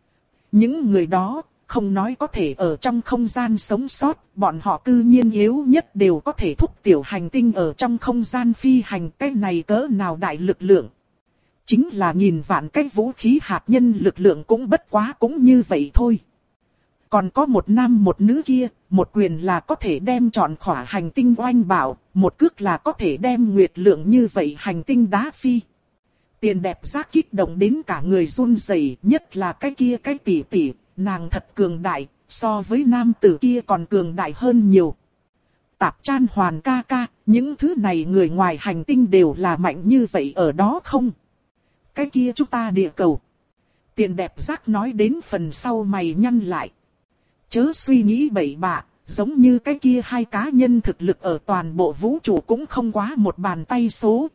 Những người đó, không nói có thể ở trong không gian sống sót, bọn họ cư nhiên yếu nhất đều có thể thúc tiểu hành tinh ở trong không gian phi hành, cái này cỡ nào đại lực lượng. Chính là nghìn vạn cái vũ khí hạt nhân lực lượng cũng bất quá cũng như vậy thôi. Còn có một nam một nữ kia, một quyền là có thể đem trọn khỏa hành tinh oanh bảo, một cước là có thể đem nguyệt lượng như vậy hành tinh đá phi. Tiền Đẹp Giác kích động đến cả người run rẩy, nhất là cái kia cái tỷ tỷ, nàng thật cường đại, so với nam tử kia còn cường đại hơn nhiều. Tạp Chan Hoàn ca ca, những thứ này người ngoài hành tinh đều là mạnh như vậy ở đó không? Cái kia chúng ta địa cầu. Tiền Đẹp Giác nói đến phần sau mày nhăn lại. Chớ suy nghĩ bậy bạ, giống như cái kia hai cá nhân thực lực ở toàn bộ vũ trụ cũng không quá một bàn tay số.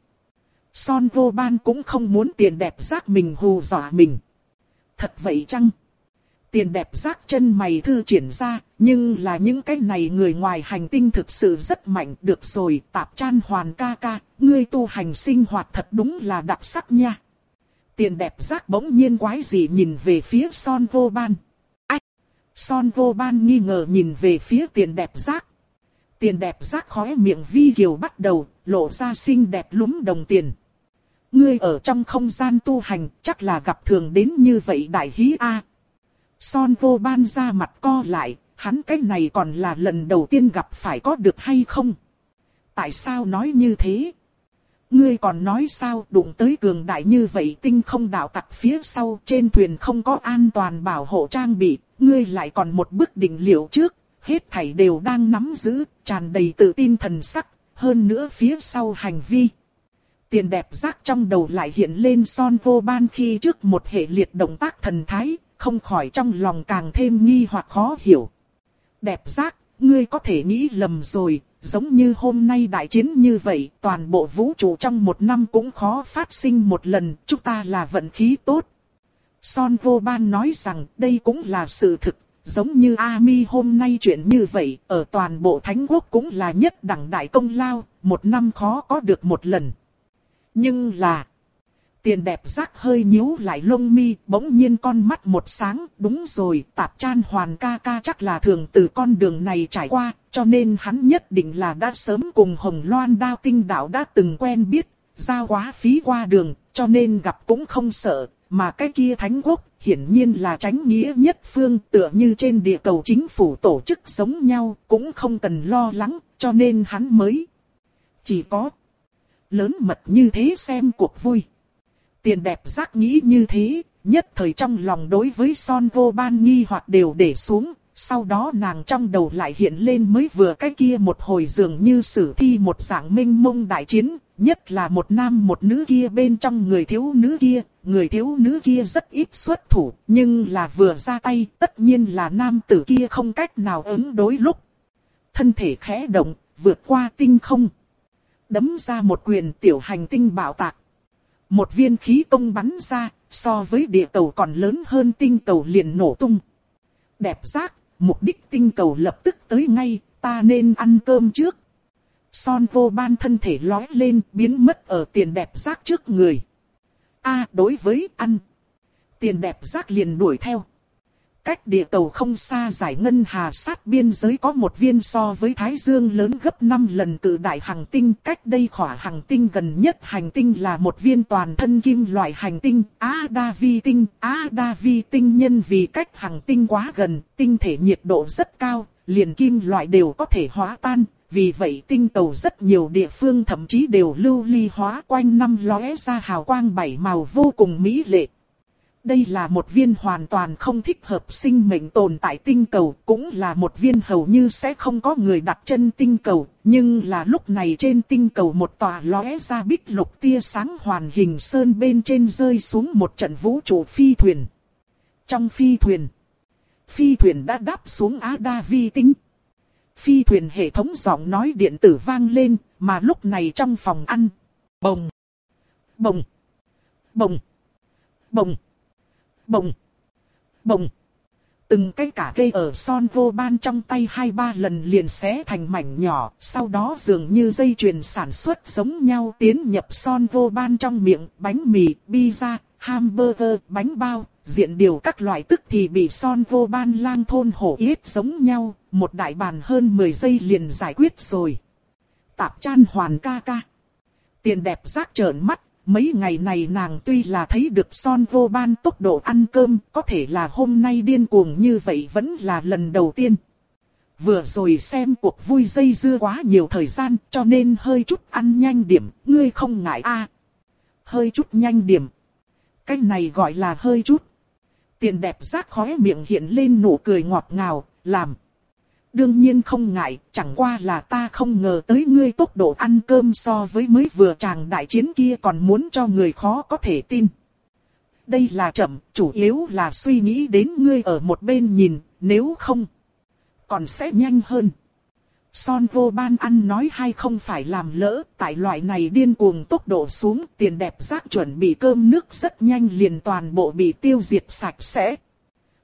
Son vô ban cũng không muốn Tiền Đẹp Giác mình hù dọa mình. Thật vậy chăng? Tiền đẹp giác chân mày thư triển ra, nhưng là những cái này người ngoài hành tinh thực sự rất mạnh. Được rồi, Tạp Chan Hoàn ca ca, ngươi tu hành sinh hoạt thật đúng là đặc sắc nha. Tiền đẹp giác bỗng nhiên quái dị nhìn về phía Son Vô Ban. Ách! Son Vô Ban nghi ngờ nhìn về phía tiền đẹp giác. Tiền đẹp giác khóe miệng vi kiều bắt đầu, lộ ra xinh đẹp lúm đồng tiền. Ngươi ở trong không gian tu hành, chắc là gặp thường đến như vậy đại hí a. Son Vô Ban ra mặt co lại, hắn cái này còn là lần đầu tiên gặp phải có được hay không? Tại sao nói như thế? Ngươi còn nói sao đụng tới cường đại như vậy tinh không đạo tặc phía sau trên thuyền không có an toàn bảo hộ trang bị, ngươi lại còn một bước định liệu trước, hết thảy đều đang nắm giữ, tràn đầy tự tin thần sắc, hơn nữa phía sau hành vi. Tiền đẹp giác trong đầu lại hiện lên Son Vô Ban khi trước một hệ liệt động tác thần thái, không khỏi trong lòng càng thêm nghi hoặc khó hiểu. Đẹp giác, ngươi có thể nghĩ lầm rồi, giống như hôm nay đại chiến như vậy, toàn bộ vũ trụ trong một năm cũng khó phát sinh một lần, chúng ta là vận khí tốt. Son Vô Ban nói rằng đây cũng là sự thực, giống như Ami hôm nay chuyện như vậy, ở toàn bộ Thánh Quốc cũng là nhất đẳng đại công lao, một năm khó có được một lần. Nhưng là... Tiền đẹp giác hơi nhíu lại lông mi, bỗng nhiên con mắt một sáng, đúng rồi, Tạp Chan Hoàn ca ca chắc là thường từ con đường này trải qua, cho nên hắn nhất định là đã sớm cùng Hồng Loan Đao Tinh Đạo đã từng quen biết, giao quá phí qua đường, cho nên gặp cũng không sợ, mà cái kia Thánh Quốc, hiển nhiên là tránh nghĩa nhất phương, tựa như trên địa cầu chính phủ tổ chức giống nhau, cũng không cần lo lắng, cho nên hắn mới chỉ có lớn mật như thế xem cuộc vui. Tiền đẹp giác nghĩ như thế, nhất thời trong lòng đối với Son Vô Ban nghi hoặc đều để xuống, sau đó nàng trong đầu lại hiện lên mới vừa cái kia một hồi dường như sử thi một dạng minh mông đại chiến, nhất là một nam một nữ kia bên trong người thiếu nữ kia, người thiếu nữ kia rất ít xuất thủ, nhưng là vừa ra tay tất nhiên là nam tử kia không cách nào ứng đối lúc. Thân thể khẽ động, vượt qua tinh không. Đấm ra một quyền tiểu hành tinh bạo tạc. Một viên khí công bắn ra, so với địa cầu còn lớn hơn tinh cầu liền nổ tung. Đẹp giác, mục đích tinh cầu lập tức tới ngay, ta nên ăn cơm trước. Son Vô Ban thân thể lói lên, biến mất ở tiền đẹp giác trước người. A, đối với ăn. Tiền đẹp giác liền đuổi theo. Cách địa cầu không xa giải ngân hà sát biên giới có một viên so với Thái Dương lớn gấp năm lần cự đại hành tinh. Cách đây khỏa hành tinh gần nhất hành tinh là một viên toàn thân kim loại hành tinh, Ada Vi tinh. Ada Vi tinh nhân vì cách hành tinh quá gần, tinh thể nhiệt độ rất cao, liền kim loại đều có thể hóa tan. Vì vậy tinh cầu rất nhiều địa phương thậm chí đều lưu ly hóa, quanh năm lóe ra hào quang bảy màu vô cùng mỹ lệ. Đây là một viên hoàn toàn không thích hợp sinh mệnh tồn tại tinh cầu, cũng là một viên hầu như sẽ không có người đặt chân tinh cầu, nhưng là lúc này trên tinh cầu một tòa lóe ra bích lục tia sáng hoàn hình sơn bên trên rơi xuống một trận vũ trụ phi thuyền. Trong phi thuyền, phi thuyền đã đáp xuống Ada Vi tinh. Phi thuyền hệ thống giọng nói điện tử vang lên, mà lúc này trong phòng ăn, bồng, bồng, bồng, bồng. Bồng, bồng. Từng cái cả cây ở Son Vô Ban trong tay hai ba lần liền xé thành mảnh nhỏ, sau đó dường như dây chuyền sản xuất giống nhau tiến nhập Son Vô Ban trong miệng, bánh mì, pizza, hamburger, bánh bao, diện điều các loại tức thì bị Son Vô Ban lang thôn hổ yết giống nhau, một đại bàn hơn mười giây liền giải quyết rồi. Tạp Chan Hoàn ca ca. Tiền đẹp giác trợn mắt. Mấy ngày này nàng tuy là thấy được Son Vô Ban tốc độ ăn cơm, có thể là hôm nay điên cuồng như vậy vẫn là lần đầu tiên. Vừa rồi xem cuộc vui dây dưa quá nhiều thời gian, cho nên hơi chút ăn nhanh điểm, ngươi không ngại a? À, hơi chút nhanh điểm. Cái này gọi là hơi chút. Tiền đẹp giác khóe miệng hiện lên nụ cười ngọt ngào, làm. Đương nhiên không ngại, chẳng qua là ta không ngờ tới ngươi tốc độ ăn cơm so với mới vừa tràng đại chiến kia còn muốn cho người khó có thể tin. Đây là chậm, chủ yếu là suy nghĩ đến ngươi ở một bên nhìn, nếu không, còn sẽ nhanh hơn. Son Vô Ban ăn nói hay không phải làm lỡ, tại loại này điên cuồng tốc độ xuống, tiền đẹp giác chuẩn bị cơm nước rất nhanh liền toàn bộ bị tiêu diệt sạch sẽ.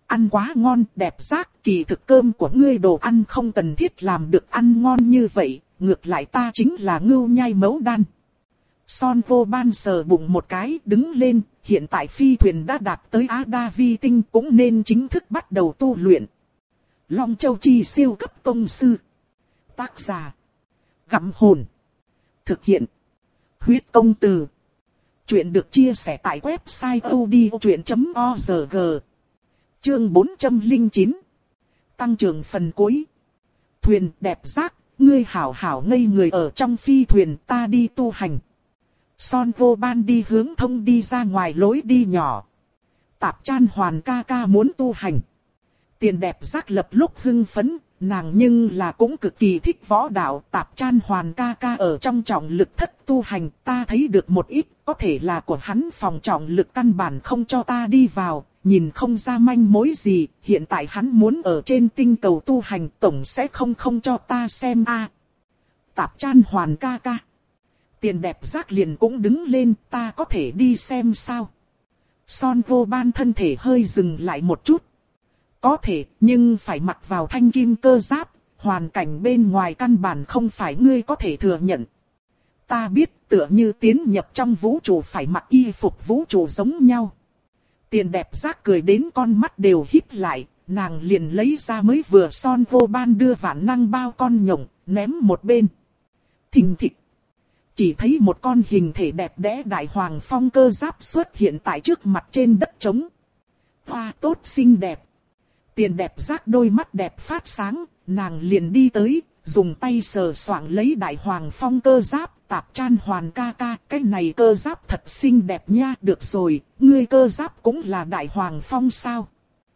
Ăn quá ngon, đẹp giác, kỳ thực cơm của ngươi đồ ăn không cần thiết làm được ăn ngon như vậy, ngược lại ta chính là ngưu nhai mẫu đan. Son vô ban sờ bụng một cái, đứng lên, hiện tại phi thuyền đã đạt tới Á Đa Vi Tinh cũng nên chính thức bắt đầu tu luyện. Long Châu Chi siêu cấp tông sư. Tác giả. Gặm hồn. Thực hiện. Huyết công từ. Chuyện được chia sẻ tại website odchuyện chấm org. Chương bốn trăm lẻ chín. Tăng trưởng phần cuối. Thuyền đẹp giác, ngươi hảo hảo ngây người ở trong phi thuyền, ta đi tu hành. Son vô ban đi hướng thông đi ra ngoài lối đi nhỏ. Tạp Chan Hoàn ca ca muốn tu hành. Tiền đẹp giác lập lúc hưng phấn, nàng nhưng là cũng cực kỳ thích võ đạo. Tạp Chan Hoàn ca ca ở trong trọng lực thất tu hành, ta thấy được một ít, có thể là của hắn phòng trọng lực căn bản không cho ta đi vào, nhìn không ra manh mối gì. Hiện tại hắn muốn ở trên tinh cầu tu hành, tổng sẽ không không cho ta xem a. À, Tạp Chan Hoàn ca ca. Tiền đẹp giác liền cũng đứng lên, ta có thể đi xem sao. Son vô ban thân thể hơi dừng lại một chút. Có thể, nhưng phải mặc vào thanh kim cơ giáp, hoàn cảnh bên ngoài căn bản không phải ngươi có thể thừa nhận. Ta biết, tựa như tiến nhập trong vũ trụ phải mặc y phục vũ trụ giống nhau. Tiền đẹp giác cười đến con mắt đều híp lại, nàng liền lấy ra mới vừa son vô ban đưa vạn năng bao con nhộng, ném một bên. Thình thịch. Chỉ thấy một con hình thể đẹp đẽ đại hoàng phong cơ giáp xuất hiện tại trước mặt trên đất trống. Hoa tốt xinh đẹp. Tiền đẹp giác đôi mắt đẹp phát sáng, nàng liền đi tới, dùng tay sờ soạng lấy đại hoàng phong cơ giáp. Tạp Chan Hoàn ca ca, cái này cơ giáp thật xinh đẹp nha. Được rồi, ngươi cơ giáp cũng là đại hoàng phong sao?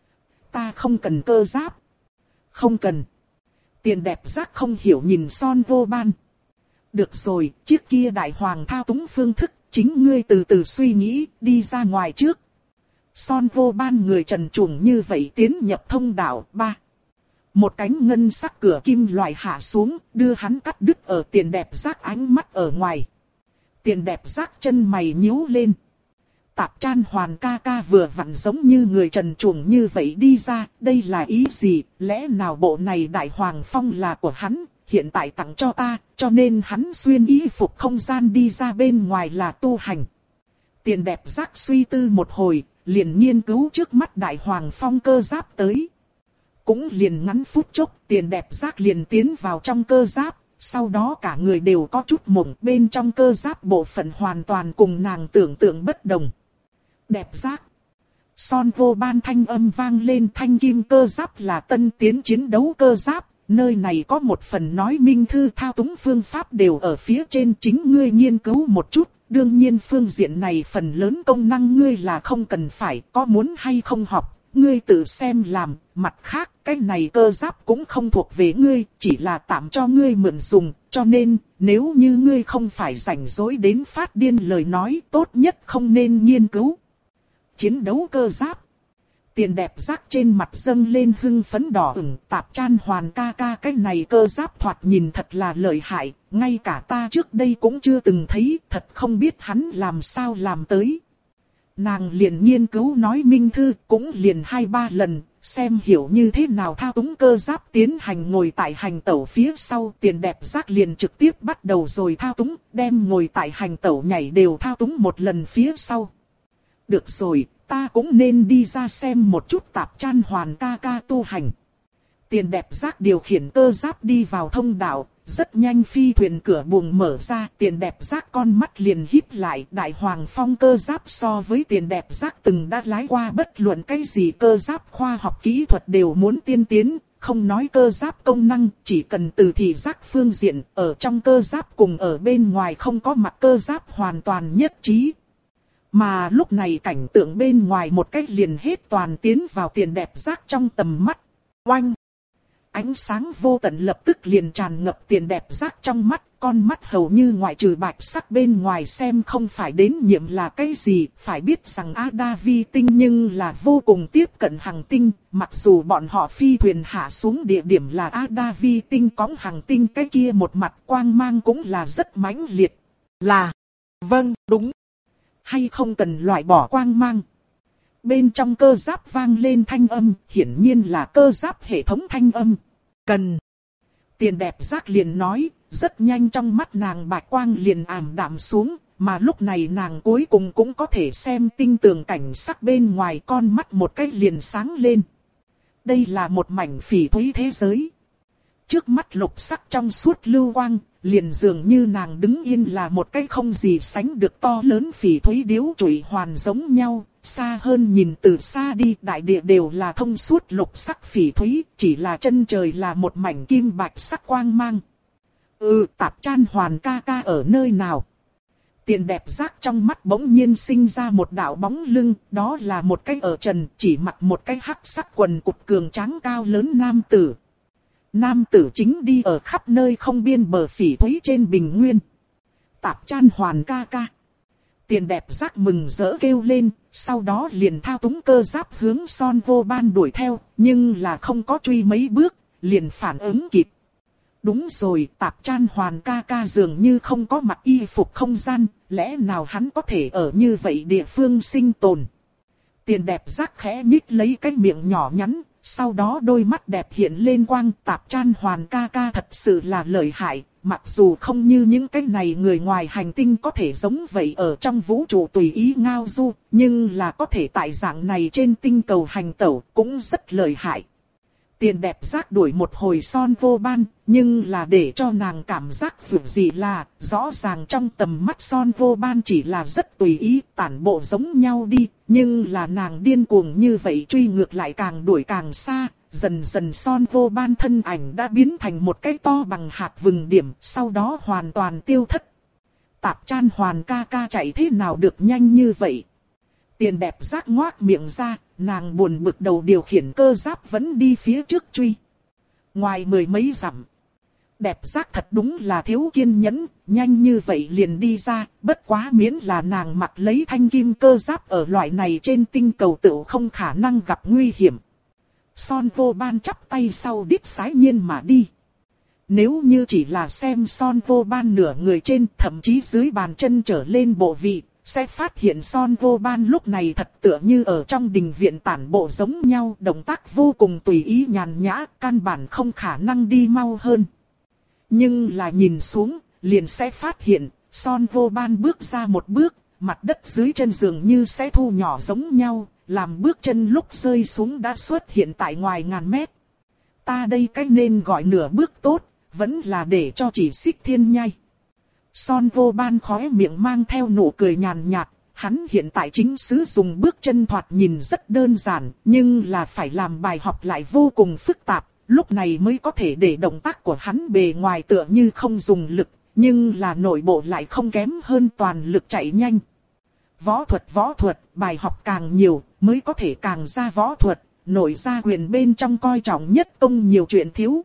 Ta không cần cơ giáp. Không cần. Tiền đẹp giác không hiểu nhìn son vô ban. Được rồi, chiếc kia đại hoàng thao túng phương thức, chính ngươi từ từ suy nghĩ, đi ra ngoài trước. Son vô ban người trần truồng như vậy tiến nhập thông đạo. Ba. Một cánh ngân sắc cửa kim loại hạ xuống, đưa hắn cắt đứt ở tiền đẹp giác ánh mắt ở ngoài. Tiền đẹp giác chân mày nhíu lên. Tạp Chan Hoàn ca ca vừa vặn giống như người trần truồng như vậy đi ra, đây là ý gì, lẽ nào bộ này đại hoàng phong là của hắn, hiện tại tặng cho ta, cho nên hắn xuyên y phục không gian đi ra bên ngoài là tu hành. Tiền đẹp giác suy tư một hồi, liền nghiên cứu trước mắt đại hoàng phong cơ giáp tới. Cũng liền ngắn phút chốc, tiền đẹp giác liền tiến vào trong cơ giáp, sau đó cả người đều có chút mộng, bên trong cơ giáp bộ phận hoàn toàn cùng nàng tưởng tượng bất đồng. Đẹp giác. Son vô ban thanh âm vang lên, thanh kim cơ giáp là tân tiến chiến đấu cơ giáp, nơi này có một phần nói minh thư thao túng phương pháp đều ở phía trên, chính ngươi nghiên cứu một chút. Đương nhiên phương diện này phần lớn công năng ngươi là không cần phải, có muốn hay không học, ngươi tự xem làm. Mặt khác, cái này cơ giáp cũng không thuộc về ngươi, chỉ là tạm cho ngươi mượn dùng, cho nên, nếu như ngươi không phải rảnh rỗi đến phát điên lời nói, tốt nhất không nên nghiên cứu. Chiến đấu cơ giáp. Tiền đẹp giác trên mặt dâng lên hưng phấn đỏ ửng. Tạp Chan Hoàn ca ca, cái này cơ giáp thoạt nhìn thật là lợi hại, ngay cả ta trước đây cũng chưa từng thấy, thật không biết hắn làm sao làm tới. Nàng liền nghiên cứu nói minh thư, cũng liền hai ba lần, xem hiểu như thế nào thao túng cơ giáp tiến hành ngồi tại hành tẩu phía sau. Tiền đẹp giác liền trực tiếp bắt đầu rồi thao túng, đem ngồi tại hành tẩu nhảy đều thao túng một lần phía sau. Được rồi, ta cũng nên đi ra xem một chút Tạp Chan Hoàn ca ca tu hành. Tiền đẹp giác điều khiển cơ giáp đi vào thông đạo, rất nhanh phi thuyền cửa buồng mở ra, tiền đẹp giác con mắt liền híp lại. Đại hoàng phong cơ giáp so với tiền đẹp giác từng đã lái qua bất luận cái gì cơ giáp khoa học kỹ thuật đều muốn tiên tiến, không nói cơ giáp công năng, chỉ cần từ thị giác phương diện, ở trong cơ giáp cùng ở bên ngoài không có mặt cơ giáp hoàn toàn nhất trí. Mà lúc này cảnh tượng bên ngoài một cách liền hết toàn tiến vào tiền đẹp giác trong tầm mắt. Oanh! Ánh sáng vô tận lập tức liền tràn ngập tiền đẹp giác trong mắt, con mắt hầu như ngoại trừ bạch sắc bên ngoài xem không phải đến nhiệm là cái gì. Phải biết rằng Á Đa Vi Tinh nhưng là vô cùng tiếp cận hành tinh, mặc dù bọn họ phi thuyền hạ xuống địa điểm là Á Đa Vi Tinh cõng hành tinh, cái kia một mặt quang mang cũng là rất mãnh liệt. Là, vâng, đúng. Hay không cần loại bỏ quang mang. Bên trong cơ giáp vang lên thanh âm, hiển nhiên là cơ giáp hệ thống thanh âm. Cần. Tiền đẹp giác liền nói, rất nhanh trong mắt nàng bạch quang liền ảm đạm xuống, mà lúc này nàng cuối cùng cũng có thể xem tinh tường cảnh sắc bên ngoài, con mắt một cái liền sáng lên. Đây là một mảnh phỉ thúy thế giới. Trước mắt lục sắc trong suốt lưu quang, liền dường như nàng đứng yên là một cái không gì sánh được to lớn phỉ thúy điếu chùy hoàn giống nhau. Xa hơn nhìn từ xa đi, đại địa đều là thông suốt lục sắc phỉ thúy, chỉ là chân trời là một mảnh kim bạch sắc quang mang. Ừ, Tạp Chan Hoàn ca ca ở nơi nào? Tiền đẹp giác trong mắt bỗng nhiên sinh ra một đạo bóng lưng, đó là một cái ở trần, chỉ mặc một cái hắc sắc quần cụt cường tráng cao lớn nam tử. Nam tử chính đi ở khắp nơi không biên bờ phỉ thúy trên bình nguyên. Tạp Chan Hoàn ca ca. Tiền đẹp giác mừng rỡ kêu lên, sau đó liền thao túng cơ giáp hướng Son Vô Ban đuổi theo, nhưng là không có truy mấy bước, liền phản ứng kịp. Đúng rồi, Tạp Chan Hoàn ca ca dường như không có mặc y phục không gian, lẽ nào hắn có thể ở như vậy địa phương sinh tồn. Tiền đẹp giác khẽ nhích lấy cái miệng nhỏ nhắn, sau đó đôi mắt đẹp hiện lên quang. Tạp Chan Hoàn ca ca thật sự là lợi hại, mặc dù không như những cái này người ngoài hành tinh có thể giống vậy ở trong vũ trụ tùy ý ngao du, nhưng là có thể tại dạng này trên tinh cầu hành tẩu cũng rất lợi hại. Tiền đẹp giác đuổi một hồi Son Vô Ban, nhưng là để cho nàng cảm giác dù gì là, rõ ràng trong tầm mắt Son Vô Ban chỉ là rất tùy ý, tản bộ giống nhau đi, nhưng là nàng điên cuồng như vậy truy ngược lại càng đuổi càng xa, dần dần Son Vô Ban thân ảnh đã biến thành một cái to bằng hạt vừng điểm, sau đó hoàn toàn tiêu thất. Tạp Chan Hoàn ca ca chạy thế nào được nhanh như vậy? Tiền đẹp giác ngoác miệng ra, nàng buồn bực đầu điều khiển cơ giáp vẫn đi phía trước truy. Ngoài mười mấy dặm, đẹp giác thật đúng là thiếu kiên nhẫn, nhanh như vậy liền đi ra, bất quá miễn là nàng mặc lấy thanh kim cơ giáp ở loại này trên tinh cầu tựu không khả năng gặp nguy hiểm. Son Vô Ban chắp tay sau đít sái nhiên mà đi. Nếu như chỉ là xem Son Vô Ban nửa người trên, thậm chí dưới bàn chân trở lên bộ vị, sẽ phát hiện Son Vô Ban lúc này thật tựa như ở trong đình viện tản bộ giống nhau, động tác vô cùng tùy ý nhàn nhã, căn bản không khả năng đi mau hơn. Nhưng là nhìn xuống, liền sẽ phát hiện, Son Vô Ban bước ra một bước, mặt đất dưới chân dường như sẽ thu nhỏ giống nhau, làm bước chân lúc rơi xuống đã xuất hiện tại ngoài ngàn mét. Ta đây cách nên gọi nửa bước tốt, vẫn là để cho chỉ xích thiên nhai. Son Vô Ban khóe miệng mang theo nụ cười nhàn nhạt, hắn hiện tại chính sử dụng bước chân thoạt nhìn rất đơn giản, nhưng là phải làm bài học lại vô cùng phức tạp, lúc này mới có thể để động tác của hắn bề ngoài tựa như không dùng lực, nhưng là nội bộ lại không kém hơn toàn lực chạy nhanh. Võ thuật võ thuật, bài học càng nhiều, mới có thể càng ra võ thuật, nội gia quyền bên trong coi trọng nhất công nhiều chuyện thiếu.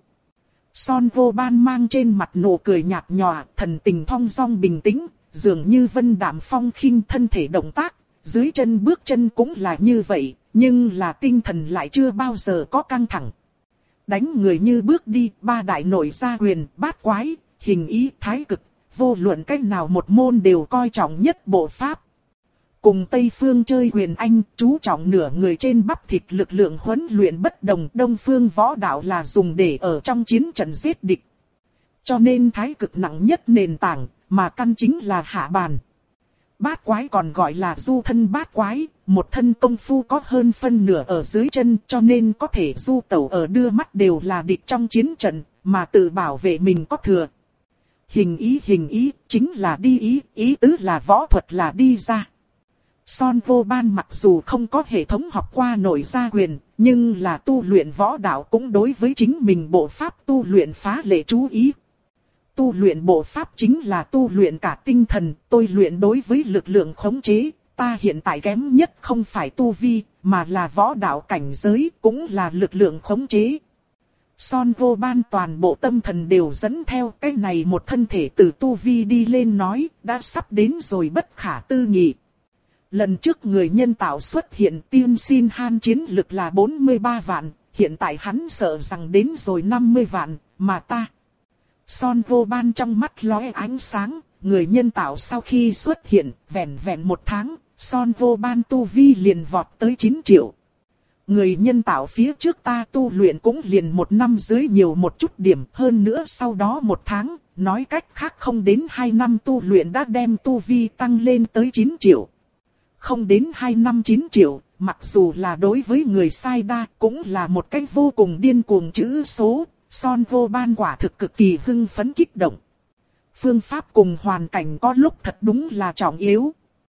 Son Vô Ban mang trên mặt nụ cười nhạt nhòa, thần tình thong dong bình tĩnh, dường như vân đạm phong khinh thân thể động tác, dưới chân bước chân cũng là như vậy, nhưng là tinh thần lại chưa bao giờ có căng thẳng. Đánh người như bước đi, ba đại nội gia quyền, bát quái, hình ý, thái cực, vô luận cách nào một môn đều coi trọng nhất bộ pháp. Cùng Tây Phương chơi quyền Anh, chú trọng nửa người trên bắp thịt lực lượng huấn luyện bất đồng. Đông Phương võ đạo là dùng để ở trong chiến trận giết địch. Cho nên thái cực nặng nhất nền tảng, mà căn chính là hạ bàn. Bát quái còn gọi là du thân bát quái, một thân công phu có hơn phân nửa ở dưới chân, cho nên có thể du tẩu ở đưa mắt đều là địch trong chiến trận, mà tự bảo vệ mình có thừa. Hình ý hình ý, chính là đi ý, ý tứ là võ thuật là đi ra. Son Vô Ban mặc dù không có hệ thống học qua nội gia quyền, nhưng là tu luyện võ đạo cũng đối với chính mình bộ pháp tu luyện phá lệ chú ý. Tu luyện bộ pháp chính là tu luyện cả tinh thần, tôi luyện đối với lực lượng khống chế, ta hiện tại kém nhất không phải tu vi, mà là võ đạo cảnh giới, cũng là lực lượng khống chế. Son Vô Ban toàn bộ tâm thần đều dẫn theo cái này một thân thể từ tu vi đi lên nói, đã sắp đến rồi bất khả tư nghị. Lần trước người nhân tạo xuất hiện Tiên Xin Han chiến lực là bốn mươi ba vạn, hiện tại hắn sợ rằng đến rồi năm mươi vạn, mà ta. Son Vô Ban trong mắt lóe ánh sáng, người nhân tạo sau khi xuất hiện, vẹn vẹn một tháng, Son Vô Ban tu vi liền vọt tới chín triệu. Người nhân tạo phía trước ta tu luyện cũng liền một năm dưới nhiều một chút điểm, hơn nữa sau đó một tháng, nói cách khác không đến hai năm tu luyện đã đem tu vi tăng lên tới chín triệu. Không đến hai năm chín triệu, mặc dù là đối với người sai đa cũng là một cách vô cùng điên cuồng chữ số, Son Vô Ban quả thực cực kỳ hưng phấn kích động. Phương pháp cùng hoàn cảnh có lúc thật đúng là trọng yếu.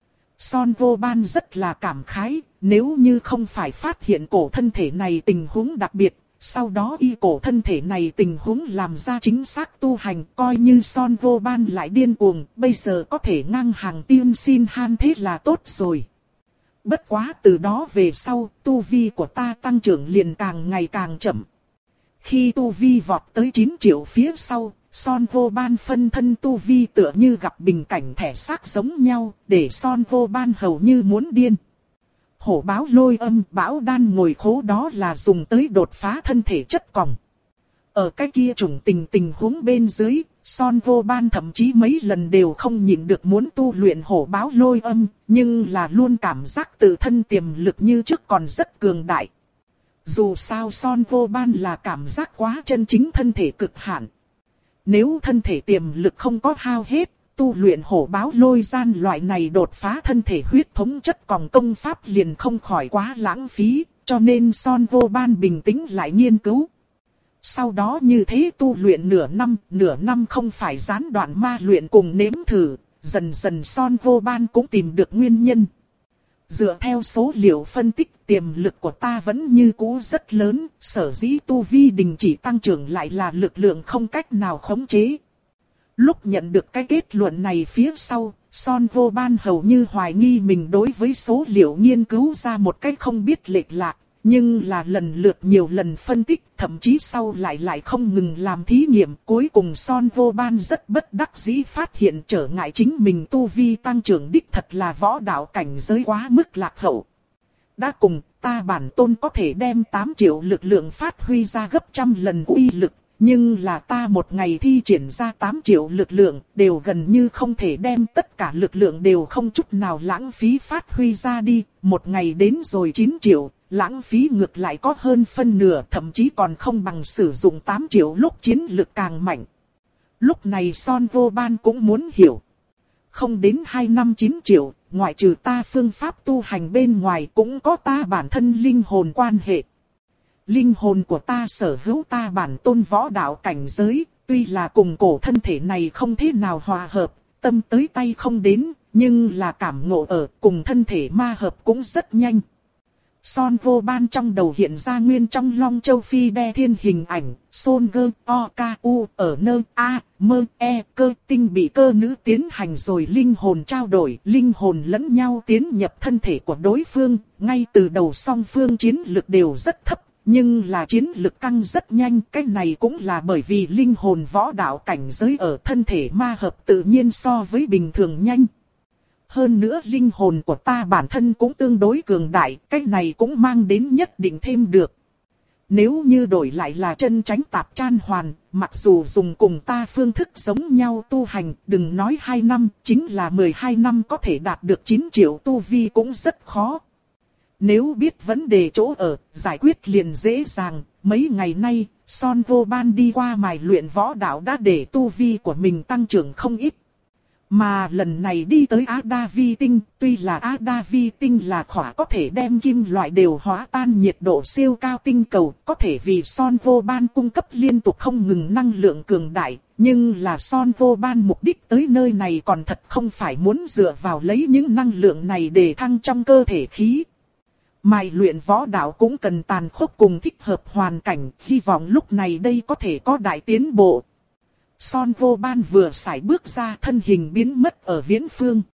Son Vô Ban rất là cảm khái, nếu như không phải phát hiện cổ thân thể này tình huống đặc biệt, sau đó y cổ thân thể này tình huống làm ra chính xác tu hành, coi như Son Vô Ban lại điên cuồng, bây giờ có thể ngang hàng Tiên Xin Han thế là tốt rồi. Bất quá từ đó về sau, tu vi của ta tăng trưởng liền càng ngày càng chậm. Khi tu vi vọt tới chín triệu phía sau, Son Vô Ban phân thân tu vi tựa như gặp bình cảnh thẻ xác giống nhau, để Son Vô Ban hầu như muốn điên. Hổ báo lôi âm bão đan ngồi khố đó là dùng tới đột phá thân thể chất còng. Ở cái kia trùng tình tình huống bên dưới, Son Vô Ban thậm chí mấy lần đều không nhịn được muốn tu luyện hổ báo lôi âm, nhưng là luôn cảm giác tự thân tiềm lực như trước còn rất cường đại. Dù sao Son Vô Ban là cảm giác quá chân chính thân thể cực hạn. Nếu thân thể tiềm lực không có hao hết, tu luyện hổ báo lôi gian loại này đột phá thân thể huyết thống chất còng công pháp liền không khỏi quá lãng phí, cho nên Son Vô Ban bình tĩnh lại nghiên cứu. Sau đó như thế tu luyện nửa năm, nửa năm không phải gián đoạn ma luyện cùng nếm thử, dần dần Son Vô Ban cũng tìm được nguyên nhân. Dựa theo số liệu phân tích, tiềm lực của ta vẫn như cũ rất lớn, sở dĩ tu vi đình chỉ tăng trưởng lại là lực lượng không cách nào khống chế. Lúc nhận được cái kết luận này phía sau, Son Vô Ban hầu như hoài nghi mình đối với số liệu nghiên cứu ra một cách không biết lệch lạc, nhưng là lần lượt nhiều lần phân tích, thậm chí sau lại lại không ngừng làm thí nghiệm. Cuối cùng Son Vô Ban rất bất đắc dĩ phát hiện trở ngại chính mình tu vi tăng trưởng đích thật là võ đạo cảnh giới quá mức lạc hậu. Đã cùng ta bản tôn có thể đem tám triệu lực lượng phát huy ra gấp trăm lần uy lực. Nhưng là ta một ngày thi triển ra tám triệu lực lượng, đều gần như không thể đem tất cả lực lượng đều không chút nào lãng phí phát huy ra đi. Một ngày đến rồi chín triệu, lãng phí ngược lại có hơn phân nửa, thậm chí còn không bằng sử dụng tám triệu lúc chiến lực càng mạnh. Lúc này Son Vô Ban cũng muốn hiểu. Không đến hai năm chín triệu, ngoại trừ ta phương pháp tu hành bên ngoài cũng có ta bản thân linh hồn quan hệ. Linh hồn của ta sở hữu ta bản tôn võ đạo cảnh giới, tuy là cùng cổ thân thể này không thế nào hòa hợp, tâm tới tay không đến, nhưng là cảm ngộ ở cùng thân thể ma hợp cũng rất nhanh. Son Vô Ban trong đầu hiện ra nguyên trong Long Châu Phi đe thiên hình ảnh, Son Gơ O K U ở nơi A, Mơ E cơ tinh bị cơ nữ tiến hành rồi linh hồn trao đổi, linh hồn lẫn nhau tiến nhập thân thể của đối phương, ngay từ đầu song phương chiến lực đều rất thấp. Nhưng là chiến lực căng rất nhanh, cái này cũng là bởi vì linh hồn võ đạo cảnh giới ở thân thể ma hợp tự nhiên so với bình thường nhanh. Hơn nữa linh hồn của ta bản thân cũng tương đối cường đại, cái này cũng mang đến nhất định thêm được. Nếu như đổi lại là chân tránh tạp chan hoàn, mặc dù dùng cùng ta phương thức giống nhau tu hành, đừng nói hai năm, chính là mười hai năm có thể đạt được chín triệu tu vi cũng rất khó. Nếu biết vấn đề chỗ ở, giải quyết liền dễ dàng. Mấy ngày nay, Son Vô Ban đi qua mài luyện võ đạo đã để tu vi của mình tăng trưởng không ít. Mà lần này đi tới Á Đa Vi Tinh, tuy là Á Đa Vi Tinh là khỏa có thể đem kim loại đều hóa tan nhiệt độ siêu cao tinh cầu, có thể vì Son Vô Ban cung cấp liên tục không ngừng năng lượng cường đại. Nhưng là Son Vô Ban mục đích tới nơi này còn thật không phải muốn dựa vào lấy những năng lượng này để thăng trong cơ thể khí. Mài luyện võ đạo cũng cần tàn khốc cùng thích hợp hoàn cảnh, hy vọng lúc này đây có thể có đại tiến bộ. Son Vô Ban vừa sải bước ra, thân hình biến mất ở viễn phương.